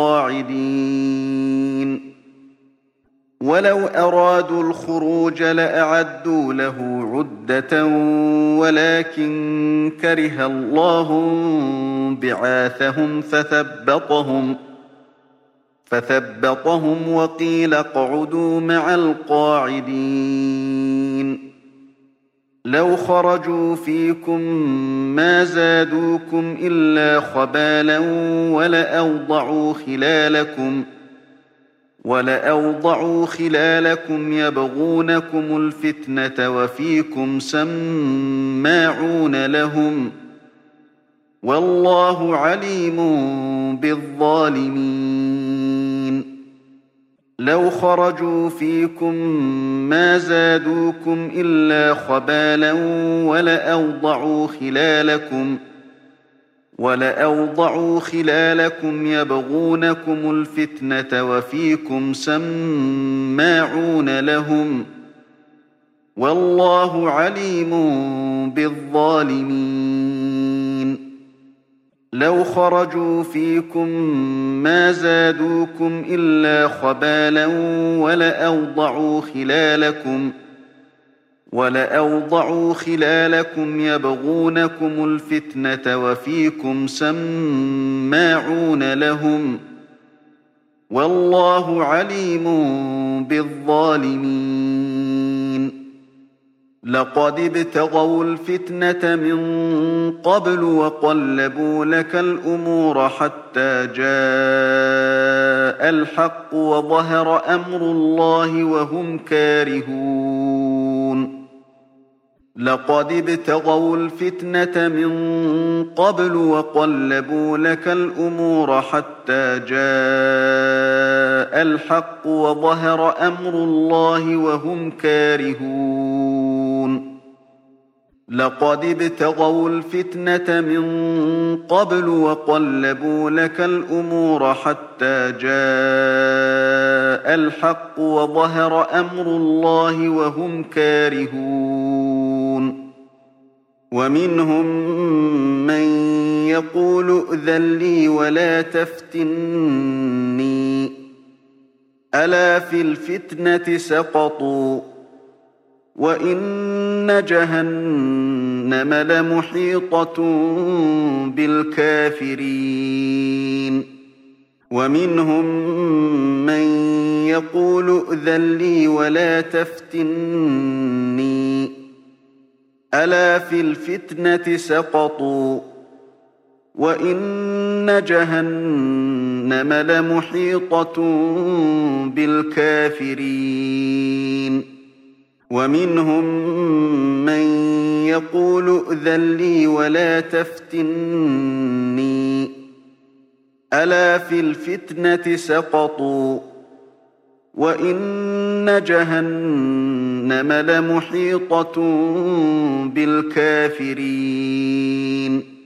القاعدين ولو أرادوا الخروج لأعدوا له عدة ولكن كره الله بعاثهم فثبطهم فثبطهم وقيل اقعدوا مع القاعدين لو خرجوا فيكم ما زادوكم إلا خبالا ولأوضعوا خلالكم ولأوضعوا خلالكم يبغونكم الفتنة وفيكم سماعون لهم والله عليم بالظالمين لو خرجوا فيكم ما زادوكم إلا خبالا ولأوضعوا خلالكم ولأوضعوا خلالكم يبغونكم الفتنة وفيكم سماعون لهم والله عليم بالظالمين لو خرجوا فيكم ما زادوكم إلا خبالا ولأوضعوا خلالكم ولأوضعوا خلالكم يبغونكم الفتنة وفيكم سماعون لهم والله عليم بالظالمين. لقد ابتغوا الفتنة من قبل وقلبوا لك الأمور حتى جاء الحق وظهر أمر الله وهم كارهون. لقد ابتغوا الفتنة من قبل وقلبوا لك الأمور حتى جاء الحق وظهر أمر الله وهم كارهون. لقد ابتغوا الفتنة من قبل وقلبوا لك الأمور حتى جاء الحق وظهر أمر الله وهم كارهون. ومنهم من يقول ائذن لي ولا تفتني ألا في الفتنة سقطوا وإن جهنم لمحيطة بالكافرين. ومنهم من يقول ائذن لي ولا تفتني ألا في الفتنة سقطوا وإن جهنم لمحيطة بالكافرين. ومنهم من يقول ائذن لي ولا تفتني ألا في الفتنة سقطوا وإن جهنم لمحيطة بالكافرين.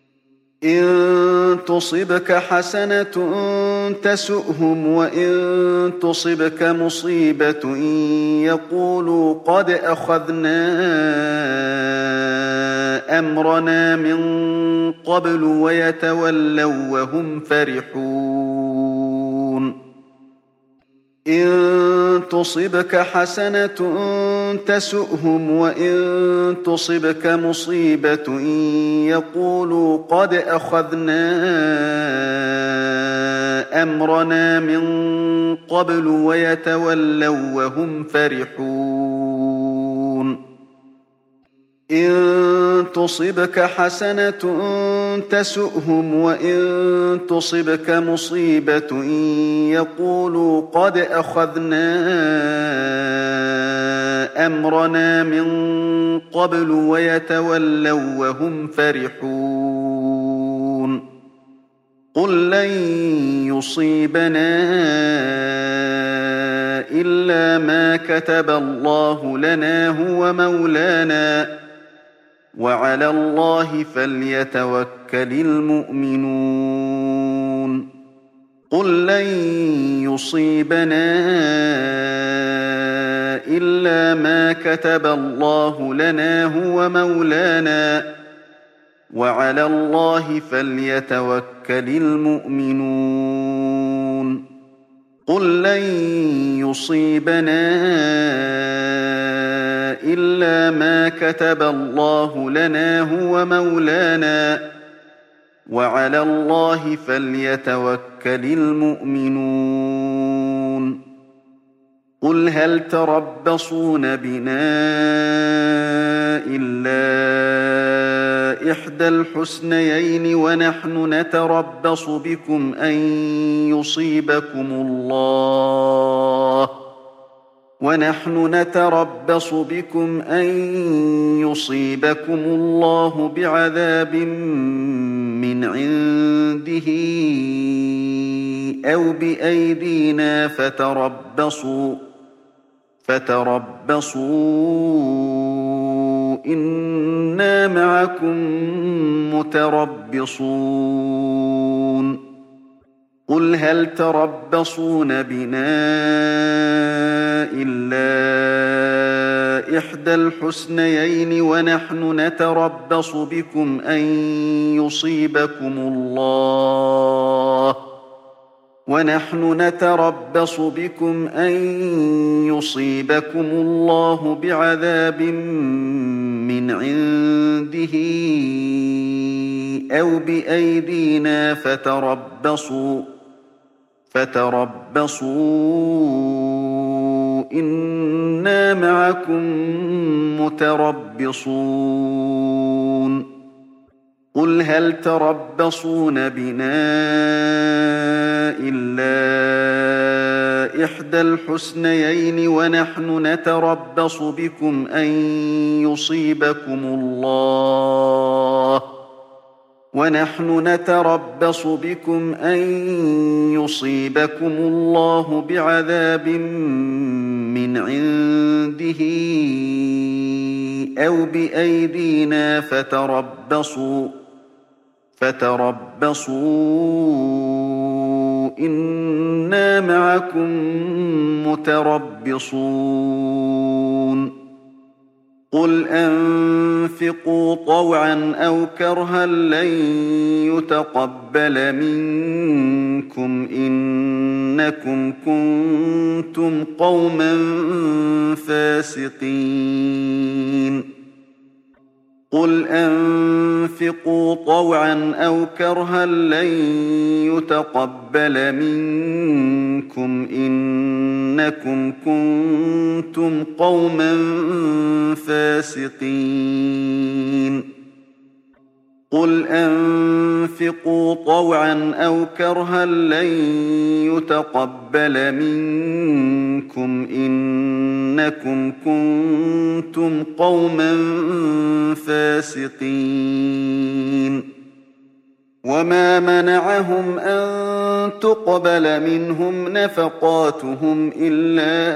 إن تصبك حسنة تسؤهم وإن تصبك مصيبة يقولوا قد أخذنا أمرنا من قبل ويتولوا وهم فرحون. إن تصبك حسنة تسؤهم وإن تصبك مصيبة يقولوا قد أخذنا أمرنا من قبل ويتولوا وهم فرحون. إن تصبك حسنة تسؤهم وإن تصبك مصيبة يقولوا قد أخذنا أمرنا من قبل ويتولوا وهم فرحون. قل لن يصيبنا إلا ما كتب الله لنا هو مولانا وعلى الله فليتوكل المؤمنون. قل لن يصيبنا إلا ما كتب الله لنا هو مولانا وعلى الله فليتوكل المؤمنون. قل لن يصيبنا إلا ما كتب الله لنا هو مولانا وعلى الله فليتوكل المؤمنون. قل هل تربصون بنا إلا إحدى الحسنيين ونحن نتربص بكم أن يصيبكم الله ونحن نتربص بكم أن يصيبكم الله بعذاب من عنده أو بأيدينا فتربصوا فتربصوا إنا معكم متربصون. قل هل تربصون بنا إلا إحدى الحسنيين ونحن نتربص بكم أن يصيبكم الله ونحن نتربص بكم أن يصيبكم الله بعذاب من عنده أو بأيدينا فتربصوا فتربصوا إنا معكم متربصون قل هل تربصون بنا إلا إحدى الحسنيين ونحن نتربص بكم أن يصيبكم الله ونحن نتربص بكم أن يصيبكم الله بعذاب من عنده أو بأيدينا فتربصوا فتربصوا إنا معكم متربصون قل أنفقوا طوعا أو كرها لن يتقبل منكم إنكم كنتم قوما فاسقين قل أنفقوا طوعا أو كرها لن يتقبل منكم إنكم كنتم قوما فاسقين قل أنفقوا طوعا أو كرها لن يتقبل منكم إنكم كنتم قوما فاسقين وما منعهم أن تقبل منهم نفقاتهم إلا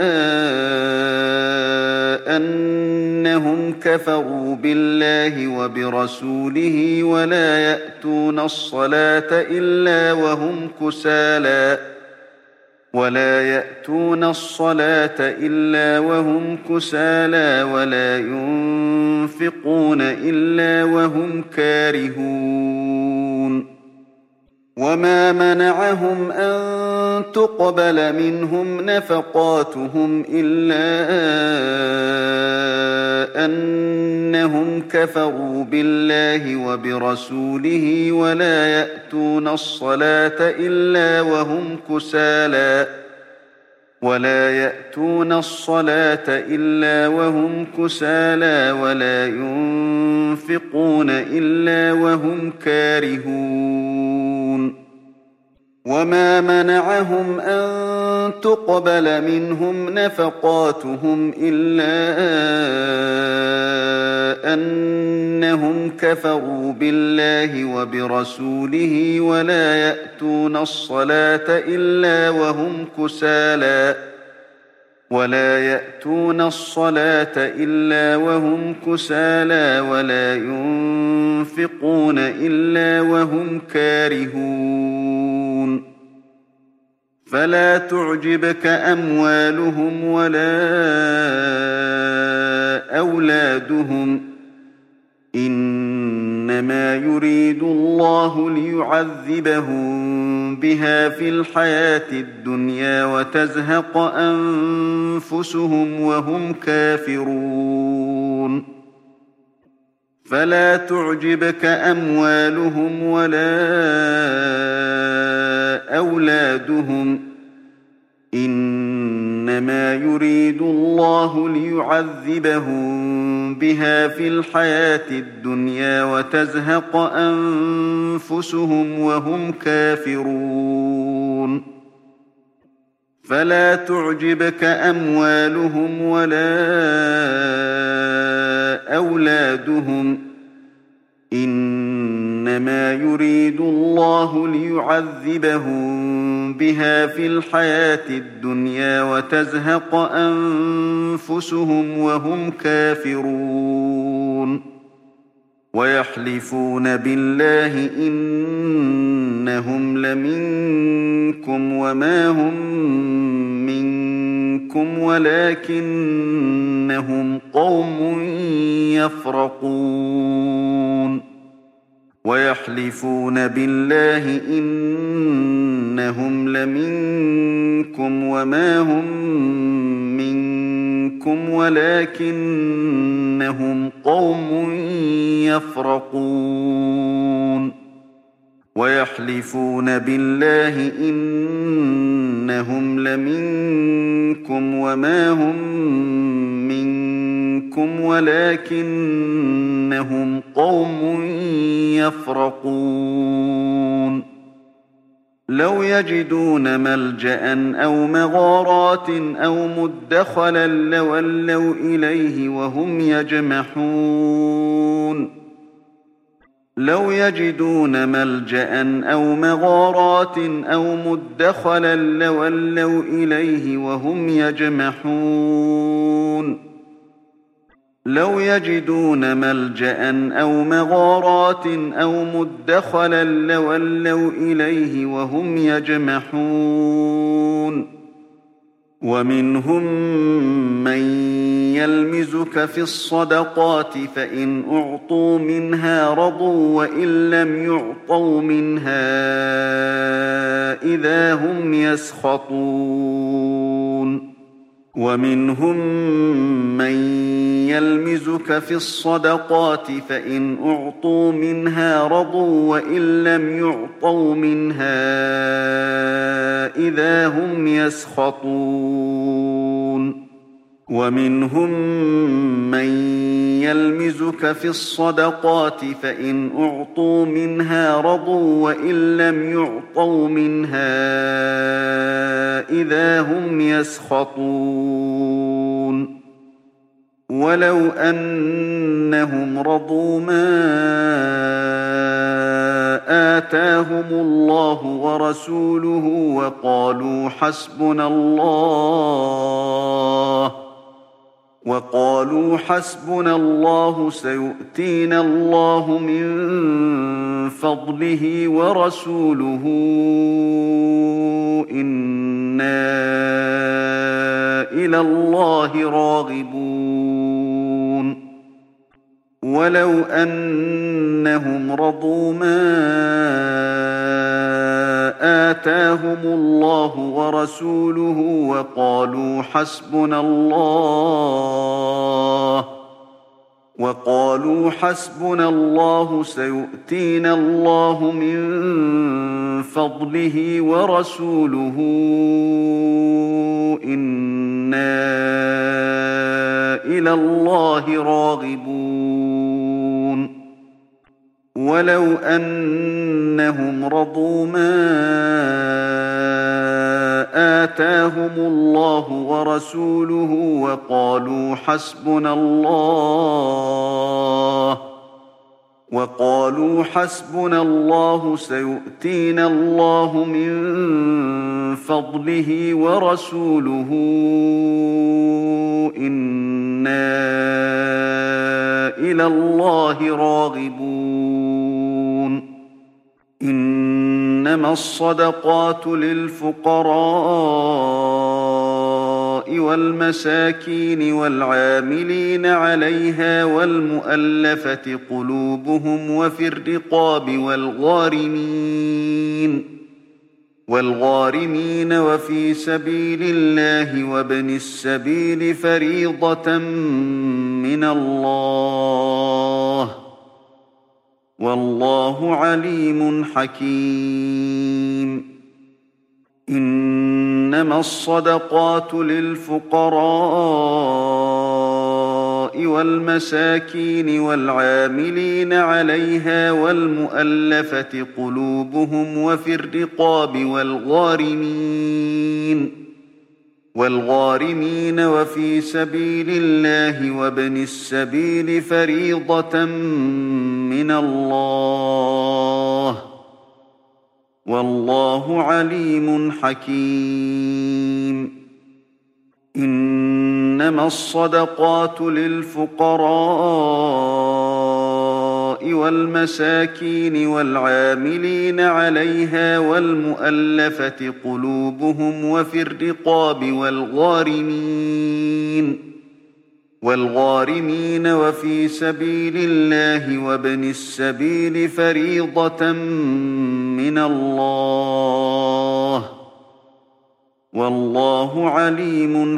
أنهم كفروا بالله وبرسوله ولا يأتون الصلاة إلا وهم كسالى ولا يأتون الصلاة إلا وهم كسالى ولا ينفقون إلا وهم كارهون وما منعهم أن تقبل منهم نفقاتهم إلا أنهم كفروا بالله وبرسوله ولا يأتون الصلاة إلا وهم كسالى ولا يأتون الصلاة إلا وهم كسالى ولا ينفقون إلا وهم كارهون وما منعهم أن تقبل منهم نفقاتهم إلا أنهم كفروا بالله وبرسوله ولا يأتون الصلاة إلا وهم كسالى ولا يأتون الصلاة إلا وهم كسالى ولا ينفقون إلا وهم كارهون فلا تعجبك أموالهم ولا أولادهم إنما يريد الله ليعذبهم بها في الحياة الدنيا وتزهق أنفسهم وهم كافرون فلا تعجبك أموالهم ولا أولادهم إنما يريد الله ليعذبهم بها في الحياة الدنيا وتزهق أنفسهم وهم كافرون فلا تعجبك أموالهم ولا أولادهم إنما يريد الله ليعذبهم بها في الحياة الدنيا وتزهق أنفسهم وهم كافرون ويحلفون بالله إنهم لمنكم وما هم منكم ولكنهم ولكنهم قوم يفرقون ويحلفون بالله إنهم لمنكم وما هم منكم ولكنهم قوم يفرقون ويحلفون بالله إنهم لمنكم ولكنهم قوم يفرقون ويحلفون بالله إنهم لمنكم ولكنهم قوم يفرقون ويحلفون بالله إنهم لمنكم ولكنهم قوم يفرقون وما هم منكم ولكنهم قوم يفرقون ويحلفون بالله إنهم لمنكم وما هم منكم ولكنهم قوم يفرقون لو يجدون ملجأ أو مغارات أو مدخلا لولوا إليه وهم يجمحون لو يجدون ملجأ أو مغارات أو مدخلا لولوا إليه وهم يجمحون لو يجدون ملجأ أو مغارات أو مدخلا لولوا إليه وهم يجمحون ومنهم من يلمزك في الصدقات فإن أعطوا منها رضوا وإن لم يعطوا منها إذا هم يسخطون ومنهم من يلمزك في الصدقات فإن أعطوا منها رضوا وإن لم يعطوا منها إذا هم يسخطون ومنهم من يلمزك في الصدقات فإن أعطوا منها رضوا وإن لم يعطوا منها إذا هم يسخطون ولو أنهم رضوا ما آتاهم الله ورسوله وقالوا حسبنا الله وقالوا حسبنا الله سيؤتينا الله من فضله ورسوله إنا إلى الله راغبون ولو أنهم رضوا ما آتاهم الله ورسوله وقالوا حسبنا الله وقالوا حسبنا الله سيؤتينا الله من فضله ورسوله إنا إلى الله راغبون ولو أنهم رضوا ما آتاهم الله ورسوله وقالوا حسبنا الله وقالوا حسبنا الله سيؤتينا الله من فضله ورسوله إنا إلى الله راغبون إنما الصدقات للفقراء والمساكين والعاملين عليها والمؤلفة قلوبهم وفي الرقاب والغارمين والغارمين وفي سبيل الله وابن السبيل فريضة من الله والله عليم حكيم إنما الصدقات للفقراء والمساكين والعاملين عليها والمؤلفة قلوبهم وفي الرقاب والغارمين والغارمين وفي سبيل الله وابن السبيل فريضة من الله والله عليم حكيم إنما الصدقات للفقراء والمساكين والعاملين عليها والمؤلفة قلوبهم وفي الرقاب والغارمين والغارمين وفي سبيل الله وابن السبيل فريضة من الله والله عليم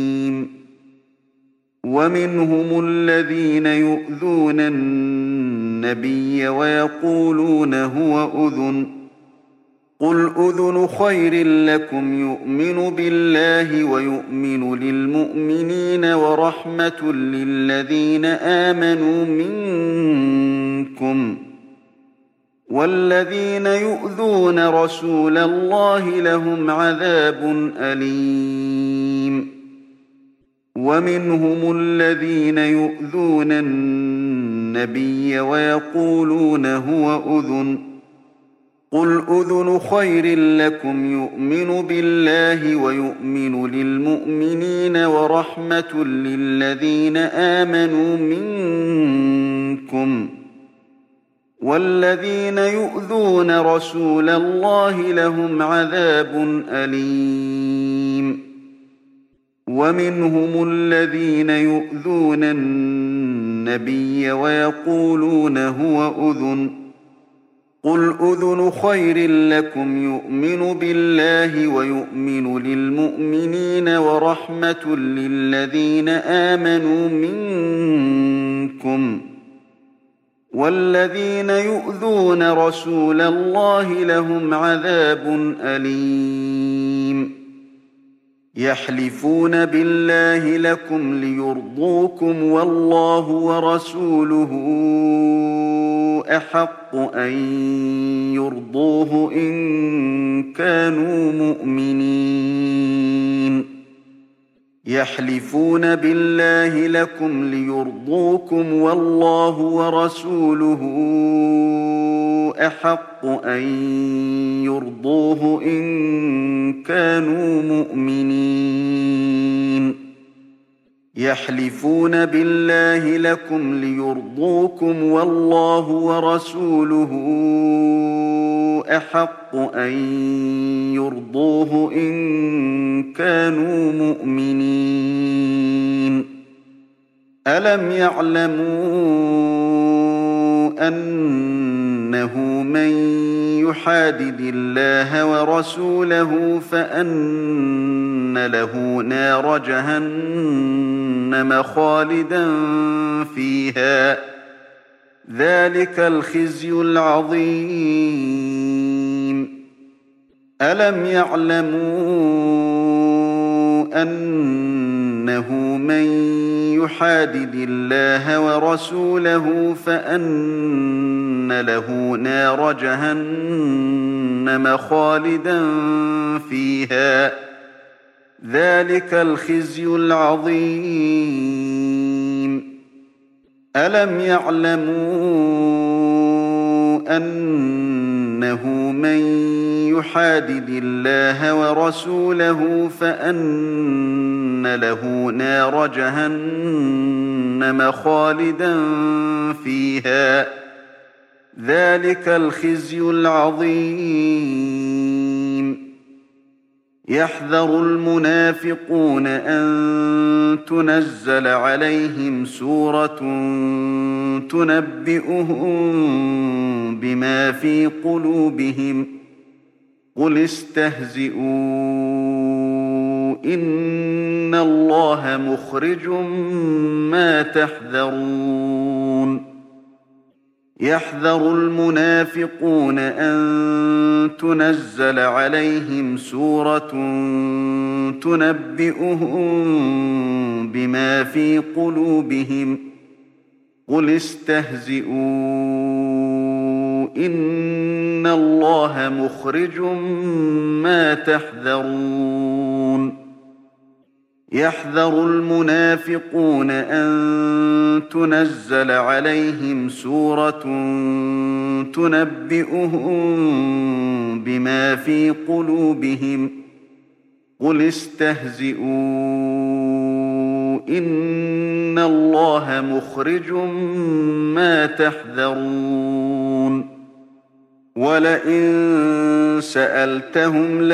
حكيم ومنهم الذين يؤذون النبي النبي ويقولون هو أذن قل أذن خير لكم يؤمن بالله ويؤمن للمؤمنين ورحمة للذين آمنوا منكم والذين يؤذون رسول الله لهم عذاب أليم ومنهم الذين يؤذون النبي ويقولون هو أذن قل أذن خير لكم يؤمن بالله ويؤمن للمؤمنين ورحمة للذين آمنوا منكم والذين يؤذون رسول الله لهم عذاب أليم ومنهم الذين يؤذون النبي ويقولون هو أذن قل أذن خير لكم يؤمن بالله ويؤمن للمؤمنين ورحمة للذين آمنوا منكم والذين يؤذون رسول الله لهم عذاب أليم يحلفون بالله لكم ليرضوكم والله ورسوله أحق أن يرضوه إن كانوا مؤمنين يحلفون بالله لكم ليرضوكم والله ورسوله أحق أن يرضوه إن كانوا مؤمنين يحلفون بالله لكم ليرضوكم والله ورسوله أحق أن يرضوه إن كانوا مؤمنين ألم يعلموا أنه من يحادد الله ورسوله فأن له نار جهنم خالدا فيها ذلك الخزي العظيم ألم يعلموا أنه من يحادد الله ورسوله فأن له نار جهنم خالدا فيها ذلك الخزي العظيم ألم يعلموا أنه من يحادد الله ورسوله فأن له نار جهنم خالدا فيها ذلك الخزي العظيم يحذر المنافقون أن تنزل عليهم سورة تنبئهم بما في قلوبهم قل استهزئوا إن الله مخرج ما تحذرون يحذر المنافقون أن تنزل عليهم سورة تنبئهم بما في قلوبهم قل استهزئوا إن الله مخرج ما تحذرون يحذر المنافقون أن تنزل عليهم سورة تنبئهم بما في قلوبهم قل استهزئوا إن الله مخرج ما تحذرون ولئن سألتهم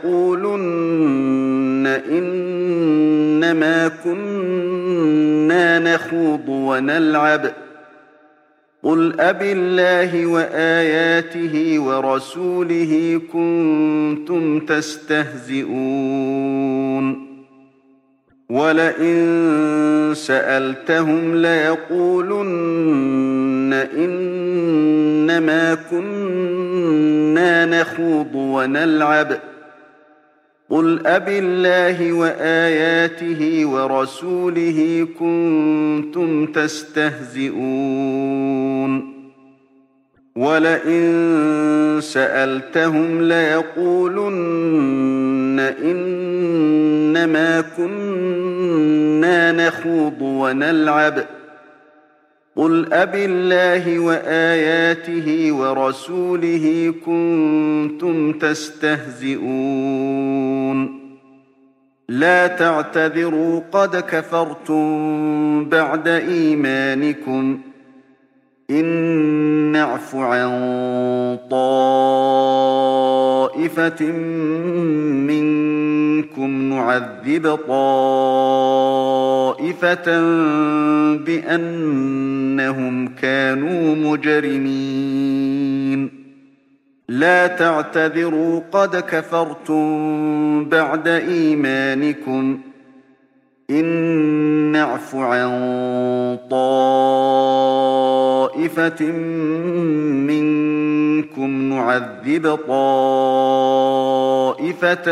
ليقولن إنما كنا نخوض ونلعب قل أبالله وآياته ورسوله كنتم تستهزئون وَلَئِن سَأَلْتَهُمْ لَيَقُولُنَّ إِنَّمَا كُنَّا نَخُوضُ وَنَلْعَبُ ۚ قُلْ أَبِاللَّهِ وَآيَاتِهِ وَرَسُولِهِ كُنتُمْ تَسْتَهْزِئُونَ وَلَئِن سَأَلْتَهُمْ لَيَقُولُنَّ إِنَّمَا كُنَّا نَخُوضُ وَنَلْعَبُ ۚ قُلْ أَبِاللَّهِ وَآيَاتِهِ وَرَسُولِهِ كُنتُمْ تَسْتَهْزِئُونَ لَا تَعْتَذِرُوا قَدْ كَفَرْتُم بَعْدَ إِيمَانِكُمْ ۚ إِن نَّعْفُ عَن طَائِفَةٍ مِّنكُمْ نُعَذِّبْ طَائِفَةً بِأَنَّهُمْ كَانُوا مُجْرِمِينَ لَا تَعْتَذِرُوا قَدْ كَفَرْتُم بَعْدَ إِيمَانِكُمْ ۚ إِن نَّعْفُ عَن طَائِفَةٍ مِّنكُمْ نُعَذِّبْ طَائِفَةً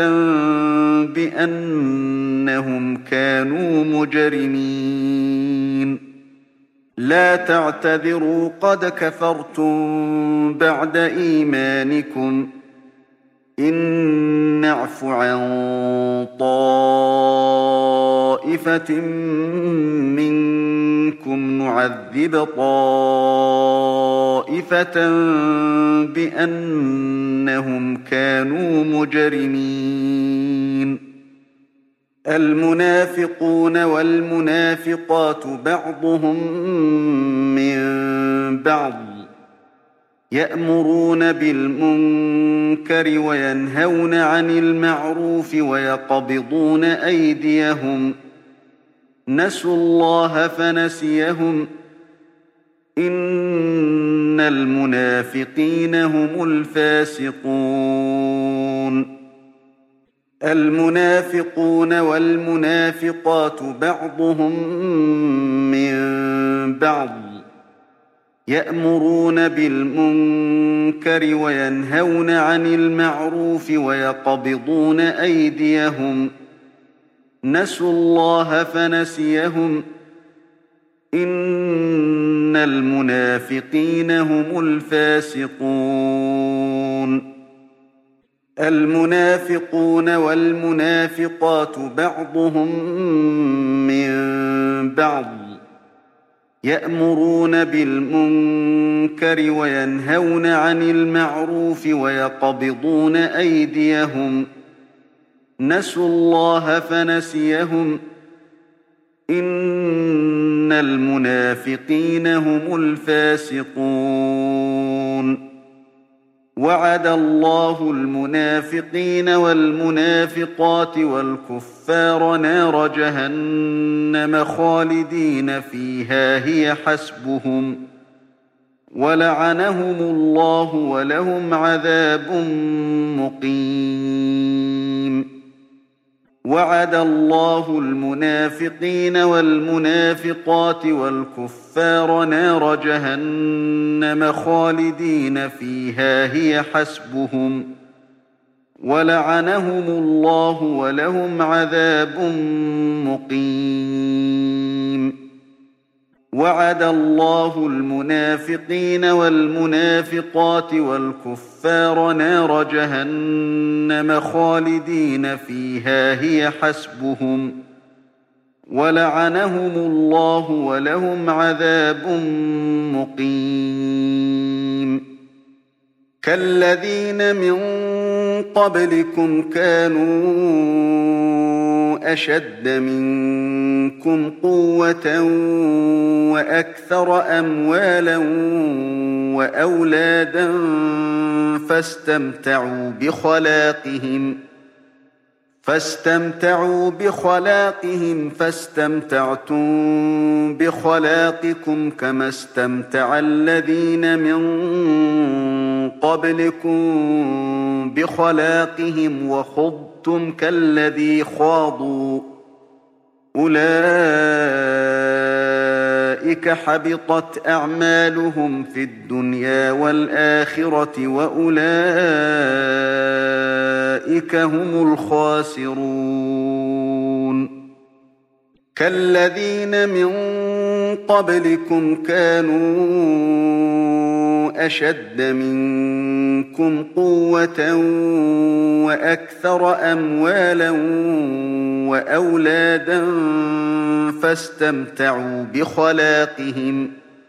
بِأَنَّهُمْ كَانُوا مُجْرِمِينَ لَا تَعْتَذِرُوا قَدْ كَفَرْتُم بَعْدَ إِيمَانِكُمْ ۚ إِن نَّعْفُ عَن طَائِفَةٍ مِّنكُمْ نُعَذِّبْ طَائِفَةً بِأَنَّهُمْ كَانُوا مُجْرِمِينَ الْمُنَافِقُونَ وَالْمُنَافِقَاتُ بَعْضُهُم مِّن بَعْضٍ ۚ يَأْمُرُونَ بِالْمُنكَرِ وَيَنْهَوْنَ عَنِ الْمَعْرُوفِ وَيَقْبِضُونَ أَيْدِيَهُمْ ۚ نَسُوا اللَّهَ فَنَسِيَهُمْ ۗ إِنَّ الْمُنَافِقِينَ هُمُ الْفَاسِقُونَ الْمُنَافِقُونَ وَالْمُنَافِقَاتُ بَعْضُهُم مِّن بَعْضٍ ۚ يَأْمُرُونَ بِالْمُنكَرِ وَيَنْهَوْنَ عَنِ الْمَعْرُوفِ وَيَقْبِضُونَ أَيْدِيَهُمْ ۚ نَسُوا اللَّهَ فَنَسِيَهُمْ ۗ إِنَّ الْمُنَافِقِينَ هُمُ الْفَاسِقُونَ الْمُنَافِقُونَ وَالْمُنَافِقَاتُ بَعْضُهُم مِّن بَعْضٍ ۚ يَأْمُرُونَ بِالْمُنكَرِ وَيَنْهَوْنَ عَنِ الْمَعْرُوفِ وَيَقْبِضُونَ أَيْدِيَهُمْ ۚ نَسُوا اللَّهَ فَنَسِيَهُمْ ۗ إِنَّ الْمُنَافِقِينَ هُمُ الْفَاسِقُونَ وَعَدَ اللَّهُ الْمُنَافِقِينَ وَالْمُنَافِقَاتِ وَالْكُفَّارَ نَارَ جَهَنَّمَ خَالِدِينَ فِيهَا هِيَ حَسْبُهُمْ ۚ وَلَعَنَهُمُ اللَّهُ وَلَهُمْ عَذَابٌ مُّقِيمٌ وَعَدَ اللَّهُ الْمُنَافِقِينَ وَالْمُنَافِقَاتِ وَالْكُفَّارَ نَارَ جَهَنَّمَ خَالِدِينَ فِيهَا هِيَ حَسْبُهُمْ ۚ وَلَعَنَهُمُ اللَّهُ وَلَهُمْ عَذَابٌ مُّقِيمٌ وَعَدَ اللَّهُ الْمُنَافِقِينَ وَالْمُنَافِقَاتِ وَالْكُفَّارَ نَارَ جَهَنَّمَ خَالِدِينَ فِيهَا هِيَ حَسْبُهُمْ ۚ وَلَعَنَهُمُ اللَّهُ وَلَهُمْ عَذَابٌ مُّقِيمٌ كَالَّذِينَ مِن قَبْلِكُمْ كَانُوا أَشَدَّ مِنكُمْ قُوَّةً وَأَكْثَرَ أَمْوَالًا وَأَوْلَادًا فَاسْتَمْتَعُوا بِخَلَاقِهِمْ فاستمتعوا بخلاقهم فاستمتعتم بخلاقكم كما استمتع الذين من قبلكم بخلاقهم وخضتم كالذي خاضوا أولئك حبطت أعمالهم في الدنيا والآخرة وأولئك هم الخاسرون كالذين من قبلكم كانوا أشد منكم قوة وأكثر أموالا وأولادا فاستمتعوا بخلاقهم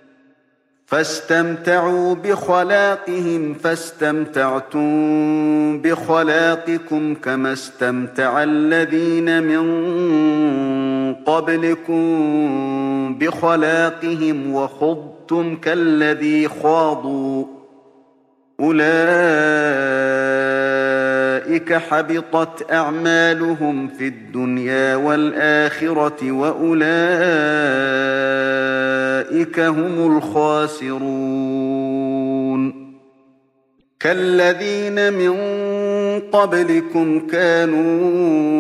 فاستمتعوا بخلاقهم فاستمتعتم بخلاقكم كما استمتع الذين من قبلكم بخلاقهم وخضتم كالذي خاضوا أولئك حبطت أعمالهم في الدنيا والآخرة وأولئك هم الخاسرون كالذين من قبلكم كانوا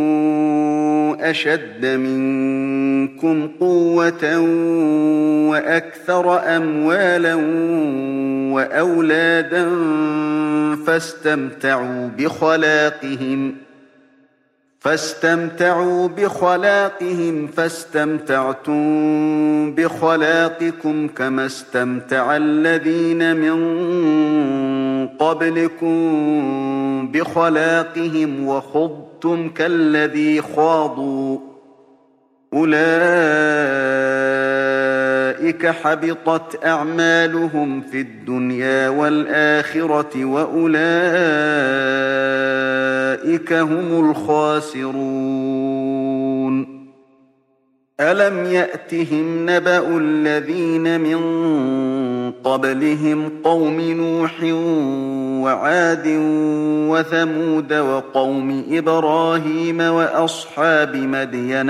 أشد منكم قوة وأكثر أموالا وأولادا فاستمتعوا بخلاقهم فاستمتعوا بخلاقهم فاستمتعتم بخلاقكم كما استمتع الذين من قبلكم بخلاقهم وخضتم كالذي خاضوا أولئك حبطت أعمالهم في الدنيا والآخرة وأولئك هم الخاسرون ألم يأتهم نبأ الذين من قبلهم قوم نوح وعاد وثمود وقوم إبراهيم وأصحاب مدين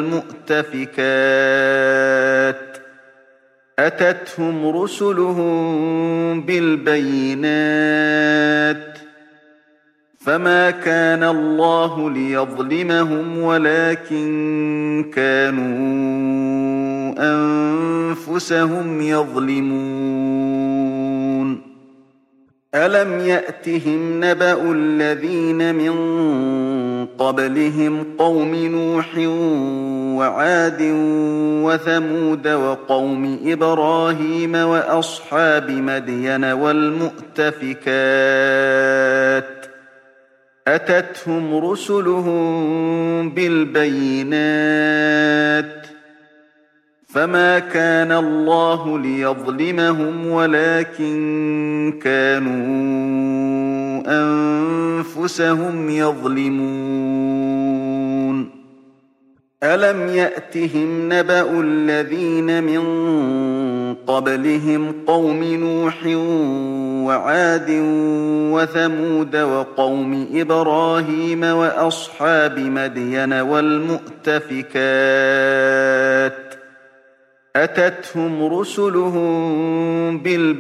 والمؤتفكات أتتهم رسلهم بالبينات فما كان الله ليظلمهم ولكن كانوا أنفسهم يظلمون ألم يأتهم نبأ الذين من قبلهم قوم نوح وعاد وثمود وقوم إبراهيم وأصحاب مدين والمؤتفكات أتتهم رسلهم بالبينات فما كان الله ليظلمهم ولكن كانوا أنفسهم يظلمون ألم يأتهم نبأ الذين من قبلهم قوم نوح وعاد وثمود وقوم إبراهيم وأصحاب مدين والمؤتفكات أتتهم رسلهم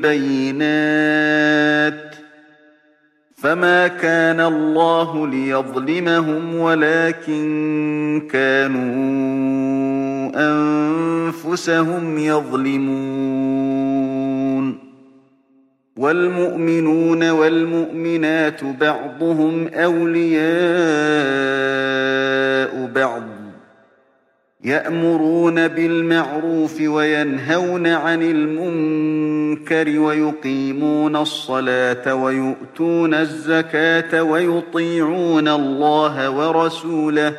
بالبينات فما كان الله ليظلمهم ولكن كانوا أنفسهم يظلمون والمؤمنون والمؤمنات بعضهم أولياء بعض يأمرون بالمعروف وينهون عن المنكر ويقيمون الصلاة ويؤتون الزكاة ويطيعون الله ورسوله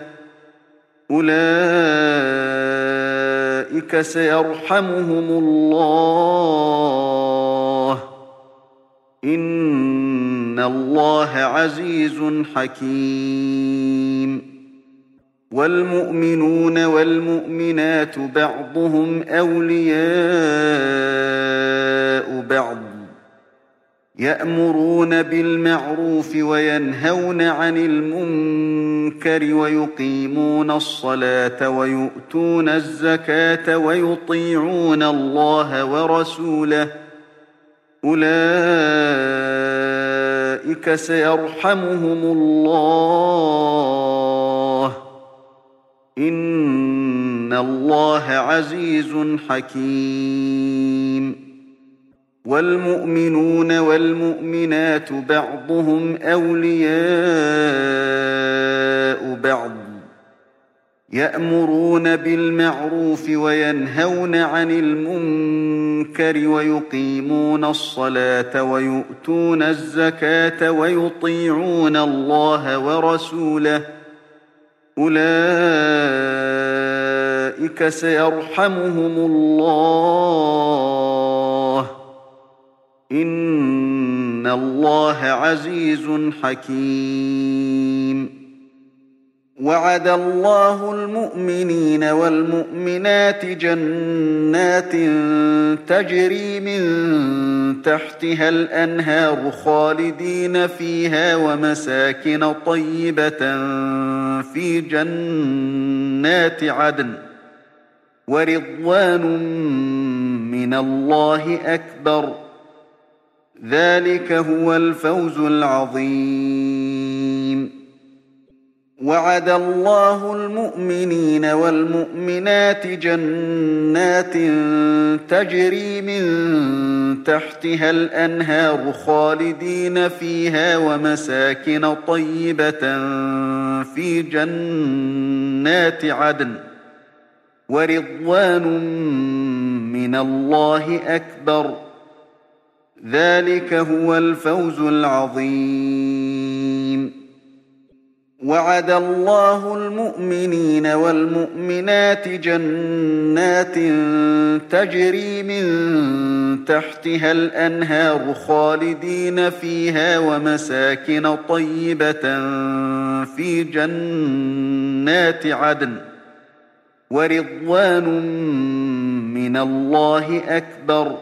أولئك سيرحمهم الله إن الله عزيز حكيم والمؤمنون والمؤمنات بعضهم أولياء بعض يأمرون بالمعروف وينهون عن المنكر ويقيمون الصلاة ويؤتون الزكاة ويطيعون الله ورسوله أولئك سيرحمهم الله إن إِنَّ اللَّهَ عَزِيزٌ حَكِيمٌ وَالْمُؤْمِنُونَ وَالْمُؤْمِنَاتُ بَعْضُهُمْ أَوْلِيَاءُ بَعْضٍ يَأْمُرُونَ بِالْمَعْرُوفِ وَيَنْهَوْنَ عَنِ الْمُنكَرِ وَيُقِيمُونَ الصَّلَاةَ وَيُؤْتُونَ الزَّكَاةَ وَيُطِيعُونَ اللَّهَ وَرَسُولَهُ أُولَئِكَ سَيَرْحَمُهُمُ اللَّهُ إِنَّ اللَّهَ عَزِيزٌ حَكِيمٌ وَعَدَ اللَّهُ الْمُؤْمِنِينَ وَالْمُؤْمِنَاتِ جَنَّاتٍ تَجْرِي مِن تَحْتِهَا الْأَنْهَارُ خَالِدِينَ فِيهَا وَمَسَاكِنَ طَيِّبَةً فِي جَنَّاتِ عَدْنٍ وَرِضْوَانٌ مِّنَ اللَّهِ أَكْبَرُ ذَلِكَ هُوَ الْفَوْزُ الْعَظِيمُ وَعَدَ اللَّهُ الْمُؤْمِنِينَ وَالْمُؤْمِنَاتِ جَنَّاتٍ تَجْرِي مِن تَحْتِهَا الْأَنْهَارُ خَالِدِينَ فِيهَا وَمَسَاكِنَ طَيِّبَةً فِي جَنَّاتِ عَدْنٍ وَرِضْوَانٌ مِّنَ اللَّهِ أَكْبَرُ ذَلِكَ هُوَ الْفَوْزُ الْعَظِيمُ وَعَدَ اللَّهُ الْمُؤْمِنِينَ وَالْمُؤْمِنَاتِ جَنَّاتٍ تَجْرِي مِن تَحْتِهَا الْأَنْهَارُ خَالِدِينَ فِيهَا وَمَسَاكِنَ طَيِّبَةً فِي جَنَّاتِ عَدْنٍ وَرِضْوَانٌ مِّنَ اللَّهِ أَكْبَرُ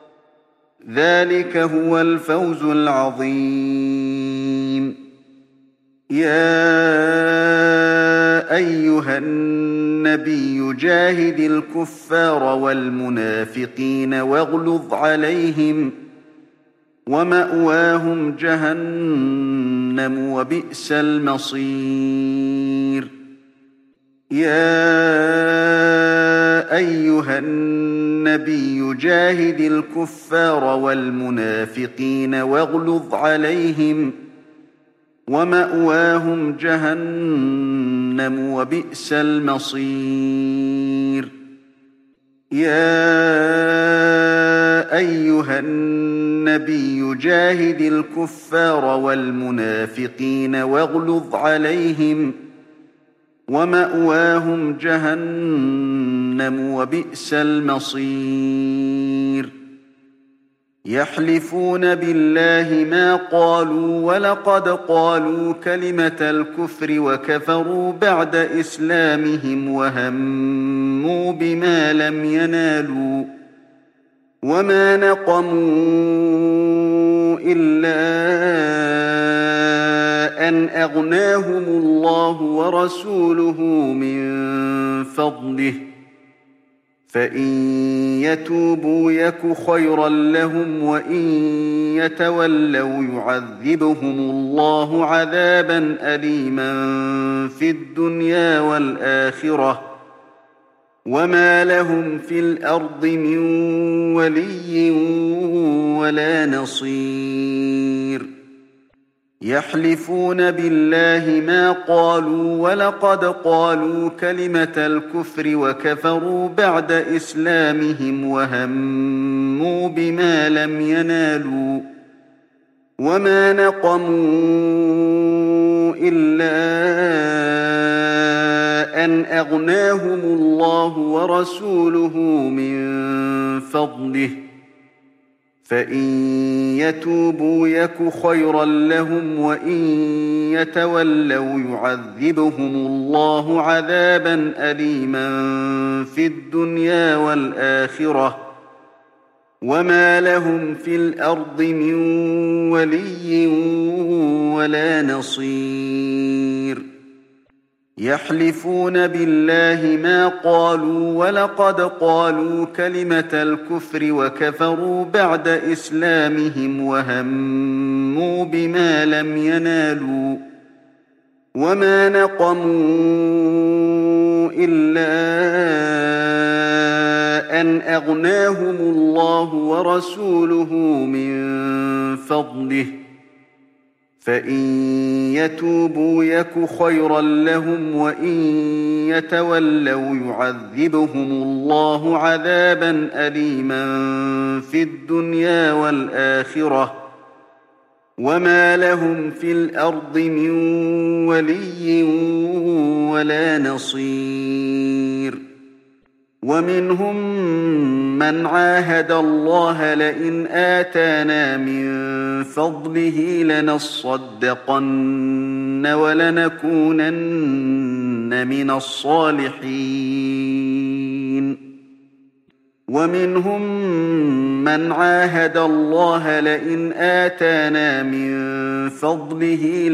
ذَلِكَ هُوَ الْفَوْزُ الْعَظِيمُ يَا أَيُّهَا النَّبِيُّ جَاهِدِ الْكُفَّارَ وَالْمُنَافِقِينَ وَاغْلُظْ عَلَيْهِمْ وَمَأْوَاهُمْ جَهَنَّمُ وَبِئْسَ الْمَصِيرُ يَا أَيُّهَا النَّبِيُّ جَاهِدِ الْكُفَّارَ وَالْمُنَافِقِينَ وَاغْلُظْ عَلَيْهِمْ وَمَأْوَاهُمْ جَهَنَّمُ وَبِئْسَ الْمَصِيرُ يَا أَيُّهَا النَّبِيُّ جَاهِدِ الْكُفَّارَ وَالْمُنَافِقِينَ وَاغْلُظْ عَلَيْهِمْ وَمَأْوَاهُمْ جَهَنَّمُ وَبِئْسَ الْمَصِيرُ يَحْلِفُونَ بِاللَّهِ مَا قَالُوا وَلَقَدْ قَالُوا كَلِمَةَ الْكُفْرِ وَكَفَرُوا بَعْدَ إِسْلَامِهِمْ وَهَمُّوا بِمَا لَمْ يَنَالُوا وَمَا نَقَمُوا إِلَّا أَنْ أَغْنَاهُمُ اللَّهُ وَرَسُولُهُ مِنْ فَضْلِهِ فَإِنْ يَتُوبُوا يَكُ خَيْرًا لَهُمْ وَإِنْ يَتَوَلَّوْا يُعَذِّبْهُمُ اللَّهُ عَذَابًا أَلِيمًا فِي الدُّنْيَا وَالْآخِرَةِ وَمَا لَهُمْ فِي الْأَرْضِ مِنْ وَلِيٍّ وَلَا نَصِيرٍ يَحْلِفُونَ بِاللَّهِ مَا قَالُوا وَلَقَدْ قَالُوا كَلِمَةَ الْكُفْرِ وَكَفَرُوا بَعْدَ إِسْلَامِهِمْ وَهَمُّوا بِمَا لَمْ يَنَالُوا وَمَا نَقَمُوا إِلَّا أَنْ أَغْنَاهُمُ اللَّهُ وَرَسُولُهُ مِنْ فَضْلِهِ فَإِنْ يَتُوبُوا يَكُ خَيْرًا لَهُمْ وَإِنْ يَتَوَلَّوْا يُعَذِّبْهُمُ اللَّهُ عَذَابًا أَلِيمًا فِي الدُّنْيَا وَالْآخِرَةِ وَمَا لَهُمْ فِي الْأَرْضِ مِنْ وَلِيٍّ وَلَا نَصِيرٍ يَحْلِفُونَ بِاللَّهِ مَا قَالُوا وَلَقَدْ قَالُوا كَلِمَةَ الْكُفْرِ وَكَفَرُوا بَعْدَ إِسْلَامِهِمْ وَهَمُّوا بِمَا لَمْ يَنَالُوا وَمَا نَقَمُوا إِلَّا أن أغناهم الله ورسوله من فضله فإن يتوبوا يك خيرا لهم وإن يتولوا يعذبهم الله عذابا أليما في الدنيا والآخرة وما لهم في الأرض من ولي ولا نصير ومنهم من عاهد الله لئن آتانا من فضله لنصدقن ولنكونن من الصالحين ومنهم من عاهد الله لئن آتانا من فضله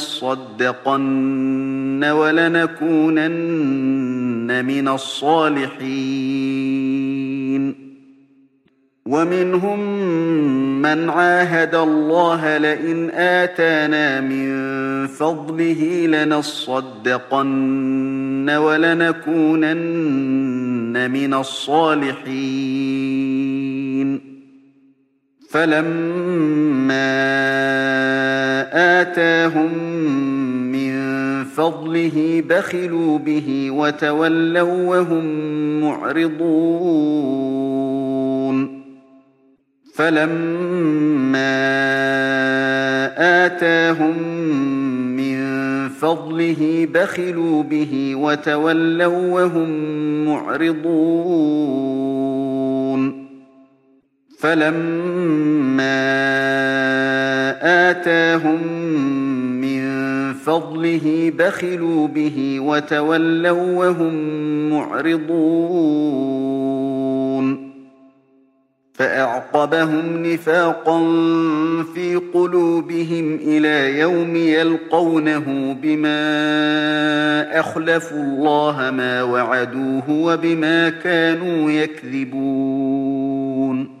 لنصدقن ولنكونن من الصالحين ومنهم من عاهد الله لئن آتانا من فضله لنصدقن ولنكونن من الصالحين فلما آتاهم من فضله بخلوا به وتولوا وهم معرضون فلما آتاهم من فضله بخلوا به وتولوا وهم معرضون فلما آتاهم من فضله بخلوا به وتولوا وهم معرضون فأعقبهم نفاقا في قلوبهم إلى يوم يلقونه بما أخلفوا الله ما وعدوه وبما كانوا يكذبون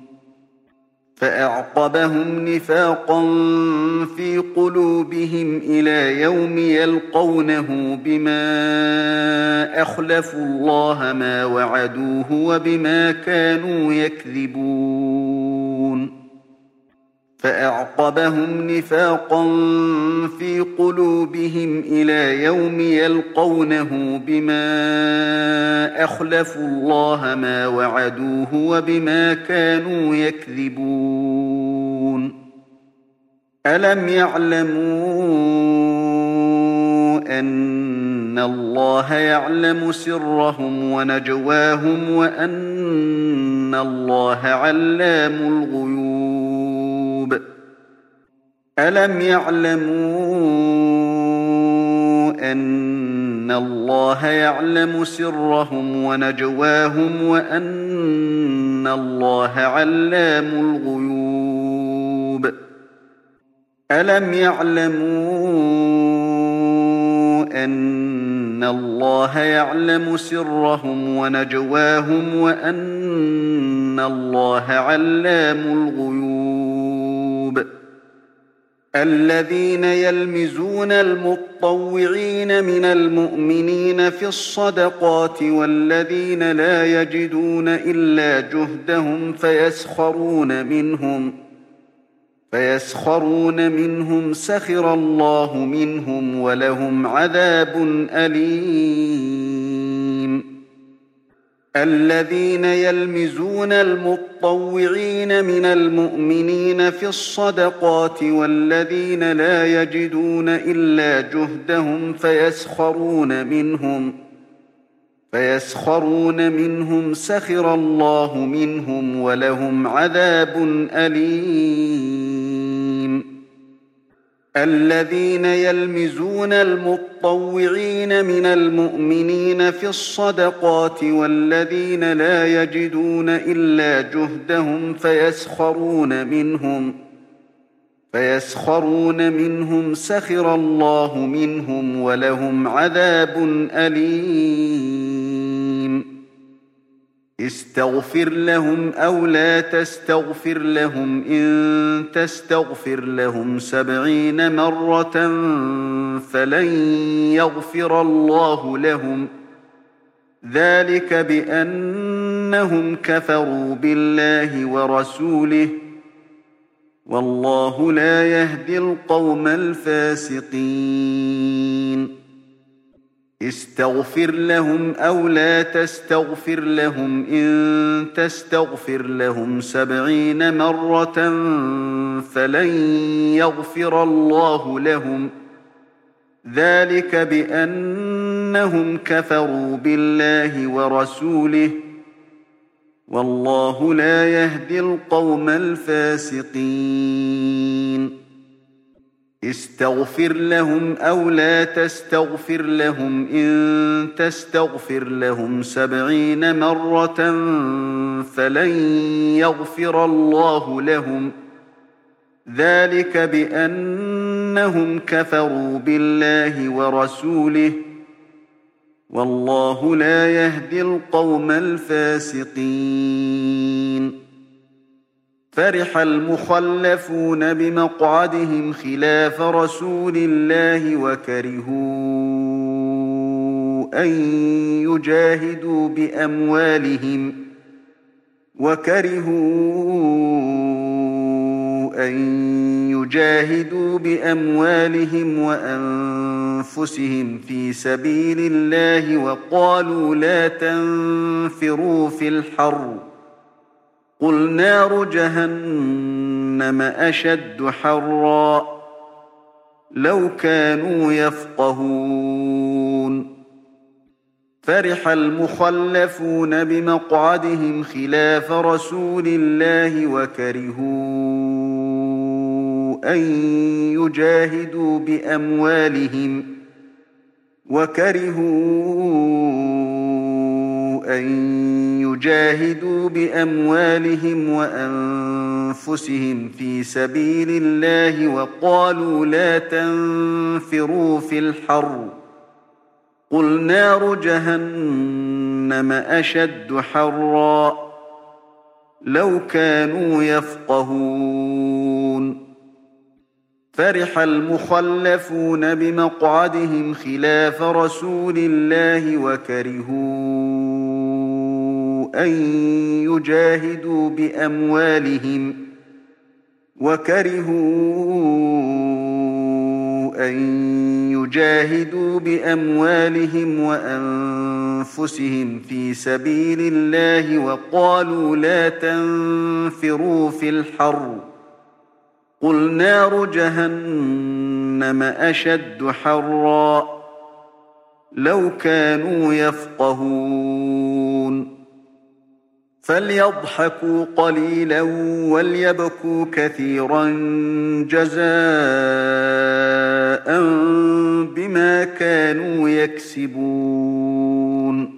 فأعقبهم نفاقا في قلوبهم إلى يوم يلقونه بما أخلفوا الله ما وعدوه وبما كانوا يكذبون فأعقبهم نفاقا في قلوبهم إلى يوم يلقونه بما أخلفوا الله ما وعدوه وبما كانوا يكذبون ألم يعلموا أن الله يعلم سرهم ونجواهم وأن الله علام الغيوب ألم يعلموا أن الله يعلم سرهم ونجواهم وأن الله علام الغيوب ألم يعلموا أن الله يعلم سرهم ونجواهم وأن الله علام الغيوب الذين يلمزون المطوعين من المؤمنين في الصدقات والذين لا يجدون إلا جهدهم فيسخرون منهم فيسخرون منهم سخر الله منهم ولهم عذاب أليم الذين يلمزون المطوعين من المؤمنين في الصدقات والذين لا يجدون إلا جهدهم فيسخرون منهم فيسخرون منهم سخر الله منهم ولهم عذاب أليم الذين يلمزون المطوعين من المؤمنين في الصدقات والذين لا يجدون إلا جهدهم فيسخرون منهم فيسخرون منهم سخر الله منهم ولهم عذاب أليم استغفر لهم أو لا تستغفر لهم إن تستغفر لهم سبعين مرة فلن يغفر الله لهم ذلك بأن بأنهم كفروا بالله ورسوله والله لا يهدي القوم الفاسقين استغفر لهم أو لا تستغفر لهم إن تستغفر لهم سبعين مرة فلن يغفر الله لهم ذلك بأنهم كفروا بالله ورسوله والله لا يهدي القوم الفاسقين استغفر لهم أو لا تستغفر لهم إن تستغفر لهم سبعين مرة فلن يغفر الله لهم ذلك بأنهم كفروا بالله ورسوله والله لا يهدي القوم الفاسقين فرح المخلفون بمقعدهم خلاف رسول الله وكرهوا أن يجاهدوا بأموالهم وكرهوا أن يجاهدوا بأموالهم وأنفسهم في سبيل الله وقالوا لا تنفروا في الحر قل نار جهنم أشد حرا لو كانوا يفقهون فرح المخلفون بمقعدهم خلاف رسول الله وكرهوا أن يجاهدوا بأموالهم وكرهوا أن يجاهدوا بأموالهم وأنفسهم في سبيل الله وقالوا لا تنفروا في الحر قل نار جهنم أشد حرا لو كانوا يفقهون فرح المخلفون بمقعدهم خلاف رسول الله وكرهوا أن يجاهدوا بأموالهم وكرهوا أن يجاهدوا بأموالهم وأنفسهم في سبيل الله وقالوا لا تنفروا في الحر قل نار جهنم أشد حرا لو كانوا يفقهون فليضحكوا قليلا وليبكوا كثيرا جزاء بما كانوا يكسبون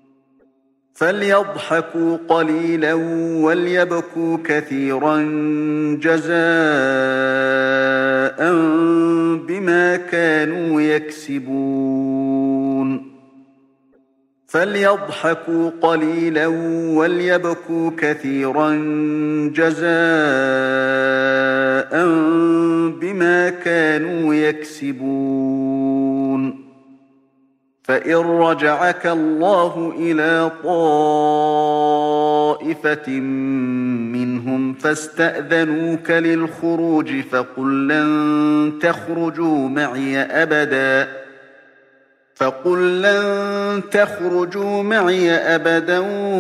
فليضحكوا قليلا وليبكوا كثيرا جزاء بما كانوا يكسبون فليضحكوا قليلا وليبكوا كثيرا جزاء بما كانوا يكسبون فإن رجعك الله إلى طائفة منهم فاستأذنوك للخروج فقل لن تخرجوا معي أبدا فقل لن تخرجوا معي أبدا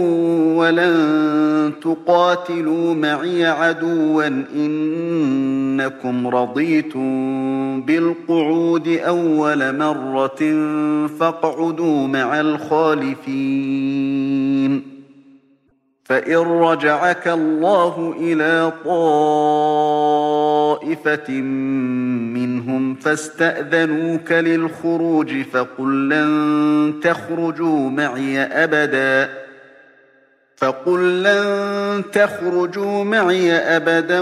ولن تقاتلوا معي عدوا إنكم رضيتم بالقعود أول مرة فاقعدوا مع الخالفين فإن رجعك الله إلى طائفة منهم فاستأذنوك للخروج فقل لن تخرجوا معي أبدا فقل لن تخرجوا معي أبدا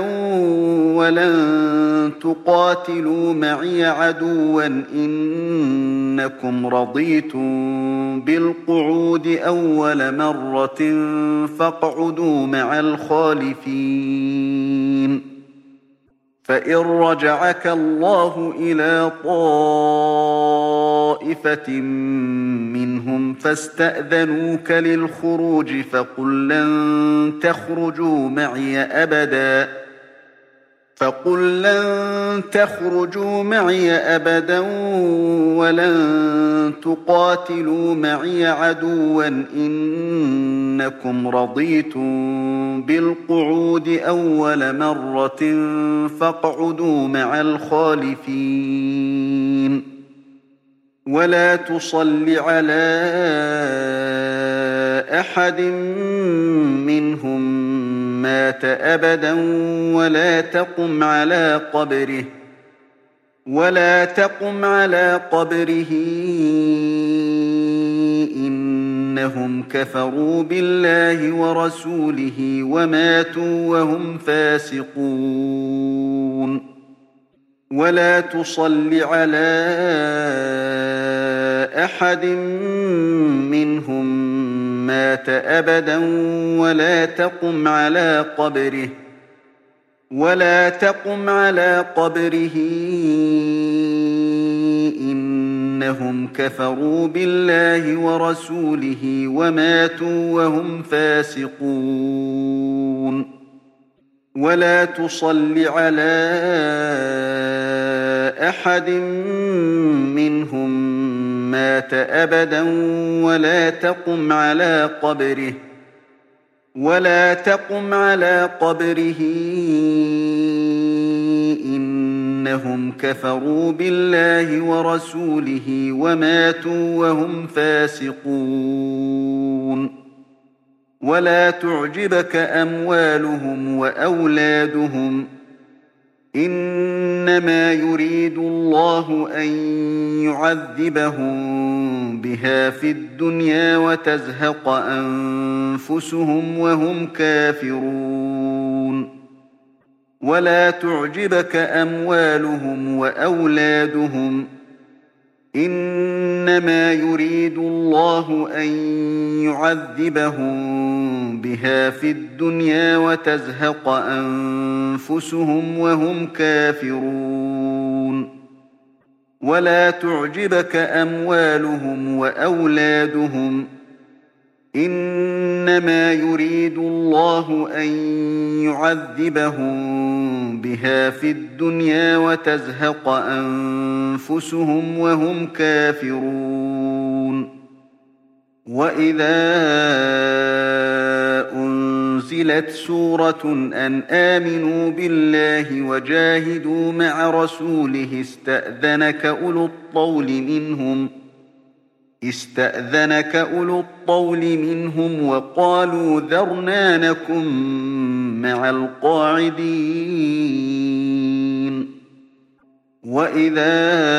ولن تقاتلوا معي عدوا إنكم رضيتم بالقعود أول مرة فاقعدوا مع الخالفين فإن رجعك الله إلى طائفة منهم فاستأذنوك للخروج فقل لن تخرجوا معي أبدا فقل لن تخرجوا معي أبدا ولن تقاتلوا معي عدوا إنكم رضيتم بالقعود أول مرة فاقعدوا مع الخالفين ولا تصل على أحد منهم مات أبدا ولا تقم على قبره ولا تقم على قبره إنهم كفروا بالله ورسوله وماتوا وهم فاسقون ولا تصل على أحد منهم مات أبدا ولا تقم على قبره ولا تقم على قبره إنهم كفروا بالله ورسوله وماتوا وهم فاسقون ولا تصل على أحد منهم مات أبدا ولا تقم على قبره ولا تقم على قبره إنهم كفروا بالله ورسوله وماتوا وهم فاسقون ولا تعجبك أموالهم وأولادهم إنما يريد الله أن يعذبهم بها في الدنيا وتزهق أنفسهم وهم كافرون ولا تعجبك أموالهم وأولادهم إنما يريد الله أن يعذبهم بها في الدنيا وتزهق أنفسهم وهم كافرون ولا تعجبك أموالهم وأولادهم إنما يريد الله أن يعذبهم بها في الدنيا وتزهق أنفسهم وهم كافرون وإذا أنزلت سورة أن آمنوا بالله وجاهدوا مع رسوله استأذنك أولو الطول منهم استأذنك أولو الطول منهم وقالوا ذرنا نكن مع القاعدين وإذا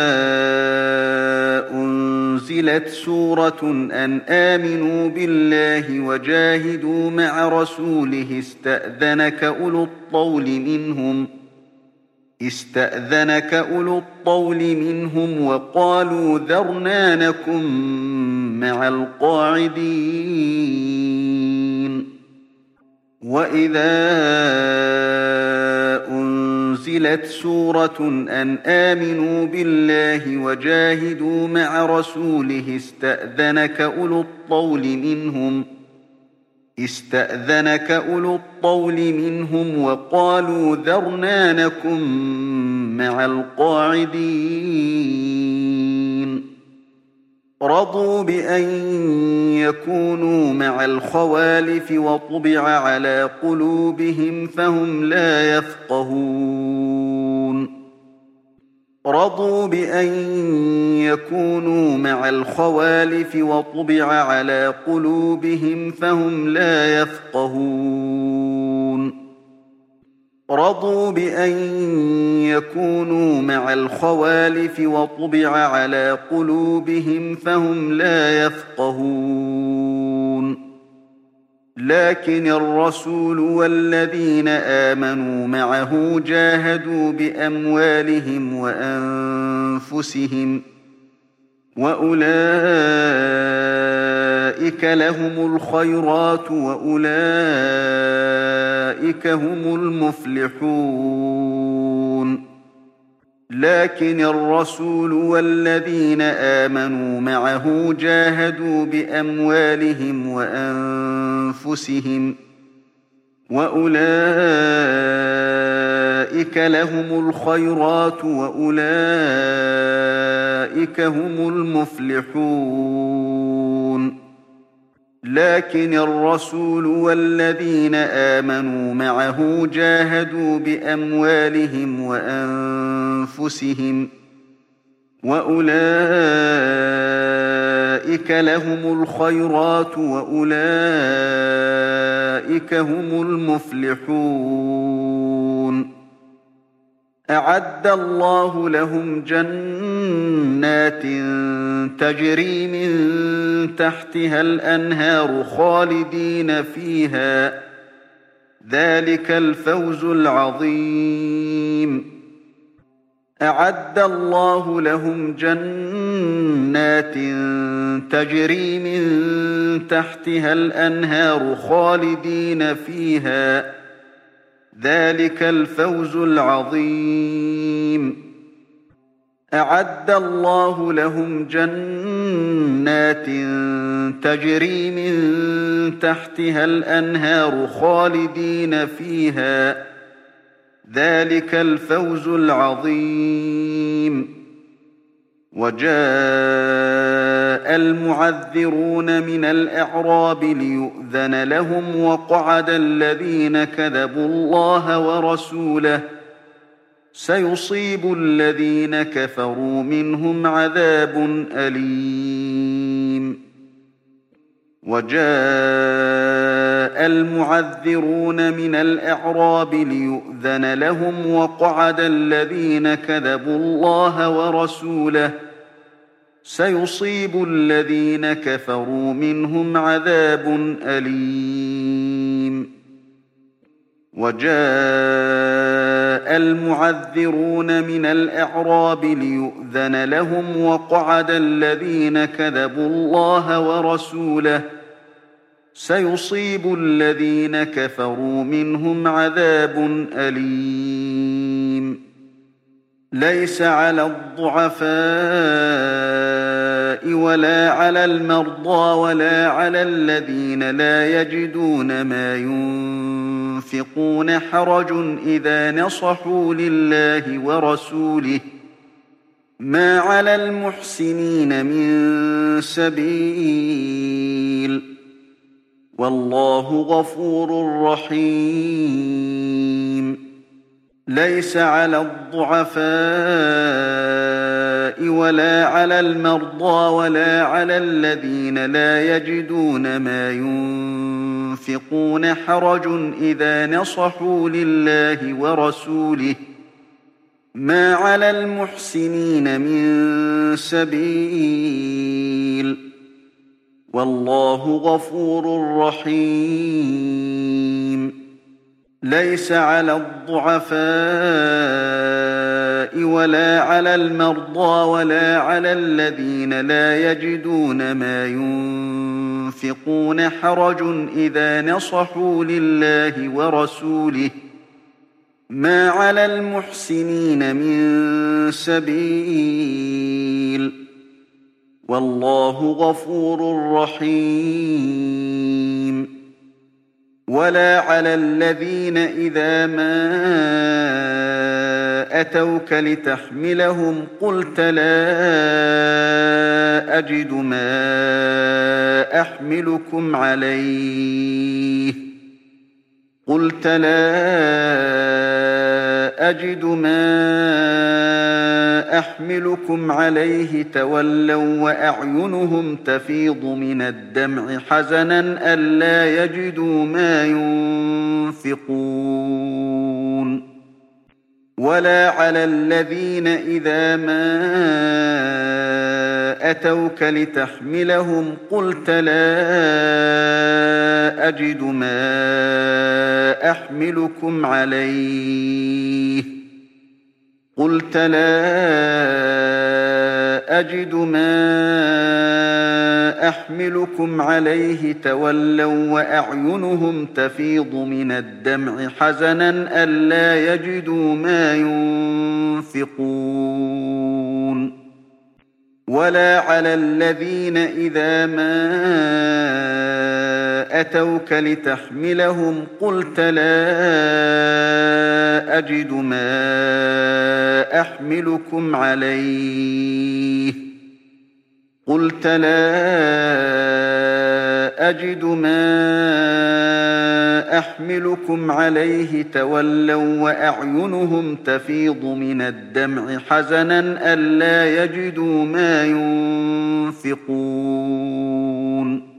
أنزلت سورة أن آمنوا بالله وجاهدوا مع رسوله استأذنك أولو الطول منهم استأذنك أولو الطول منهم وقالوا ذرنا نكن مع القاعدين وإذا أنزلت سورة أن آمنوا بالله وجاهدوا مع رسوله استأذنك أولو الطول منهم استأذنك أولو الطول منهم وقالوا ذرنا نكن مع القاعدين رضوا بأن يكونوا مع الخوالف وطبع على قلوبهم فهم لا يفقهون رضوا بأن يكونوا مع الخوالف وطبع على قلوبهم فهم لا يفقهون رضوا بأن يكونوا مع الخوالف وطبع على قلوبهم فهم لا يفقهون لكن الرسول والذين آمنوا معه جاهدوا بأموالهم وأنفسهم وأولئك لهم الخيرات وأولئك هم المفلحون لكن الرسول والذين آمنوا معه جاهدوا بأموالهم وأنفسهم وأولئك لهم الخيرات وأولئك هم المفلحون لكن الرسول والذين آمنوا معه جاهدوا بأموالهم وأنفسهم وأولئك لهم الخيرات وأولئك هم المفلحون أعد الله لهم جنات تجري من تحتها الأنهار خالدين فيها ذلك الفوز العظيم أعد الله لهم جنات تجري من تحتها الأنهار خالدين فيها ذلك الفوز العظيم أعد الله لهم جنات تجري من تحتها الأنهار خالدين فيها ذلك الفوز العظيم وجاء المعذرون من الأعراب ليؤذن لهم وقعد الذين كذبوا الله ورسوله سيصيب الذين كفروا منهم عذاب أليم وجاء المعذرون من الأعراب ليؤذن لهم وقعد الذين كذبوا الله ورسوله سيصيب الذين كفروا منهم عذاب أليم وجاء المعذرون من الأعراب ليؤذن لهم وقعد الذين كذبوا الله ورسوله سيصيب الذين كفروا منهم عذاب أليم ليس على الضعفاء ولا على المرضى ولا على الذين لا يجدون ما ينفقون حرج إذا نصحوا لله ورسوله ما على المحسنين من سبيل والله غفور رحيم ليس على الضعفاء ولا على المرضى ولا على الذين لا يجدون ما ينفقون حرج إذا نصحوا لله ورسوله ما على المحسنين من سبيل والله غفور رحيم ليس على الضعفاء ولا على المرضى ولا على الذين لا يجدون ما ينفقون حرج إذا نصحوا لله ورسوله ما على المحسنين من سبيل والله غفور رحيم ولا على الذين إذا ما أتوك لتحملهم قلت لا أجد ما أحملكم عليه قلت لا أجد ما أحملكم عليه تولوا وأعينهم تفيض من الدمع حزنا ألا يجدوا ما ينفقون ولا على الذين إذا ما أتوك لتحملهم قلت لا أجد ما أحملكم عليه قلت لا أجد ما أحملكم عليه تولوا وأعينهم تفيض من الدمع حزنا ألا يجدوا ما ينفقون ولا على الذين إذا ما أتوك لتحملهم قلت لا أجد ما أحملكم عليه قلت لا أجد ما أحملكم عليه تولوا وأعينهم تفيض من الدمع حزنا ألا يجدوا ما ينفقون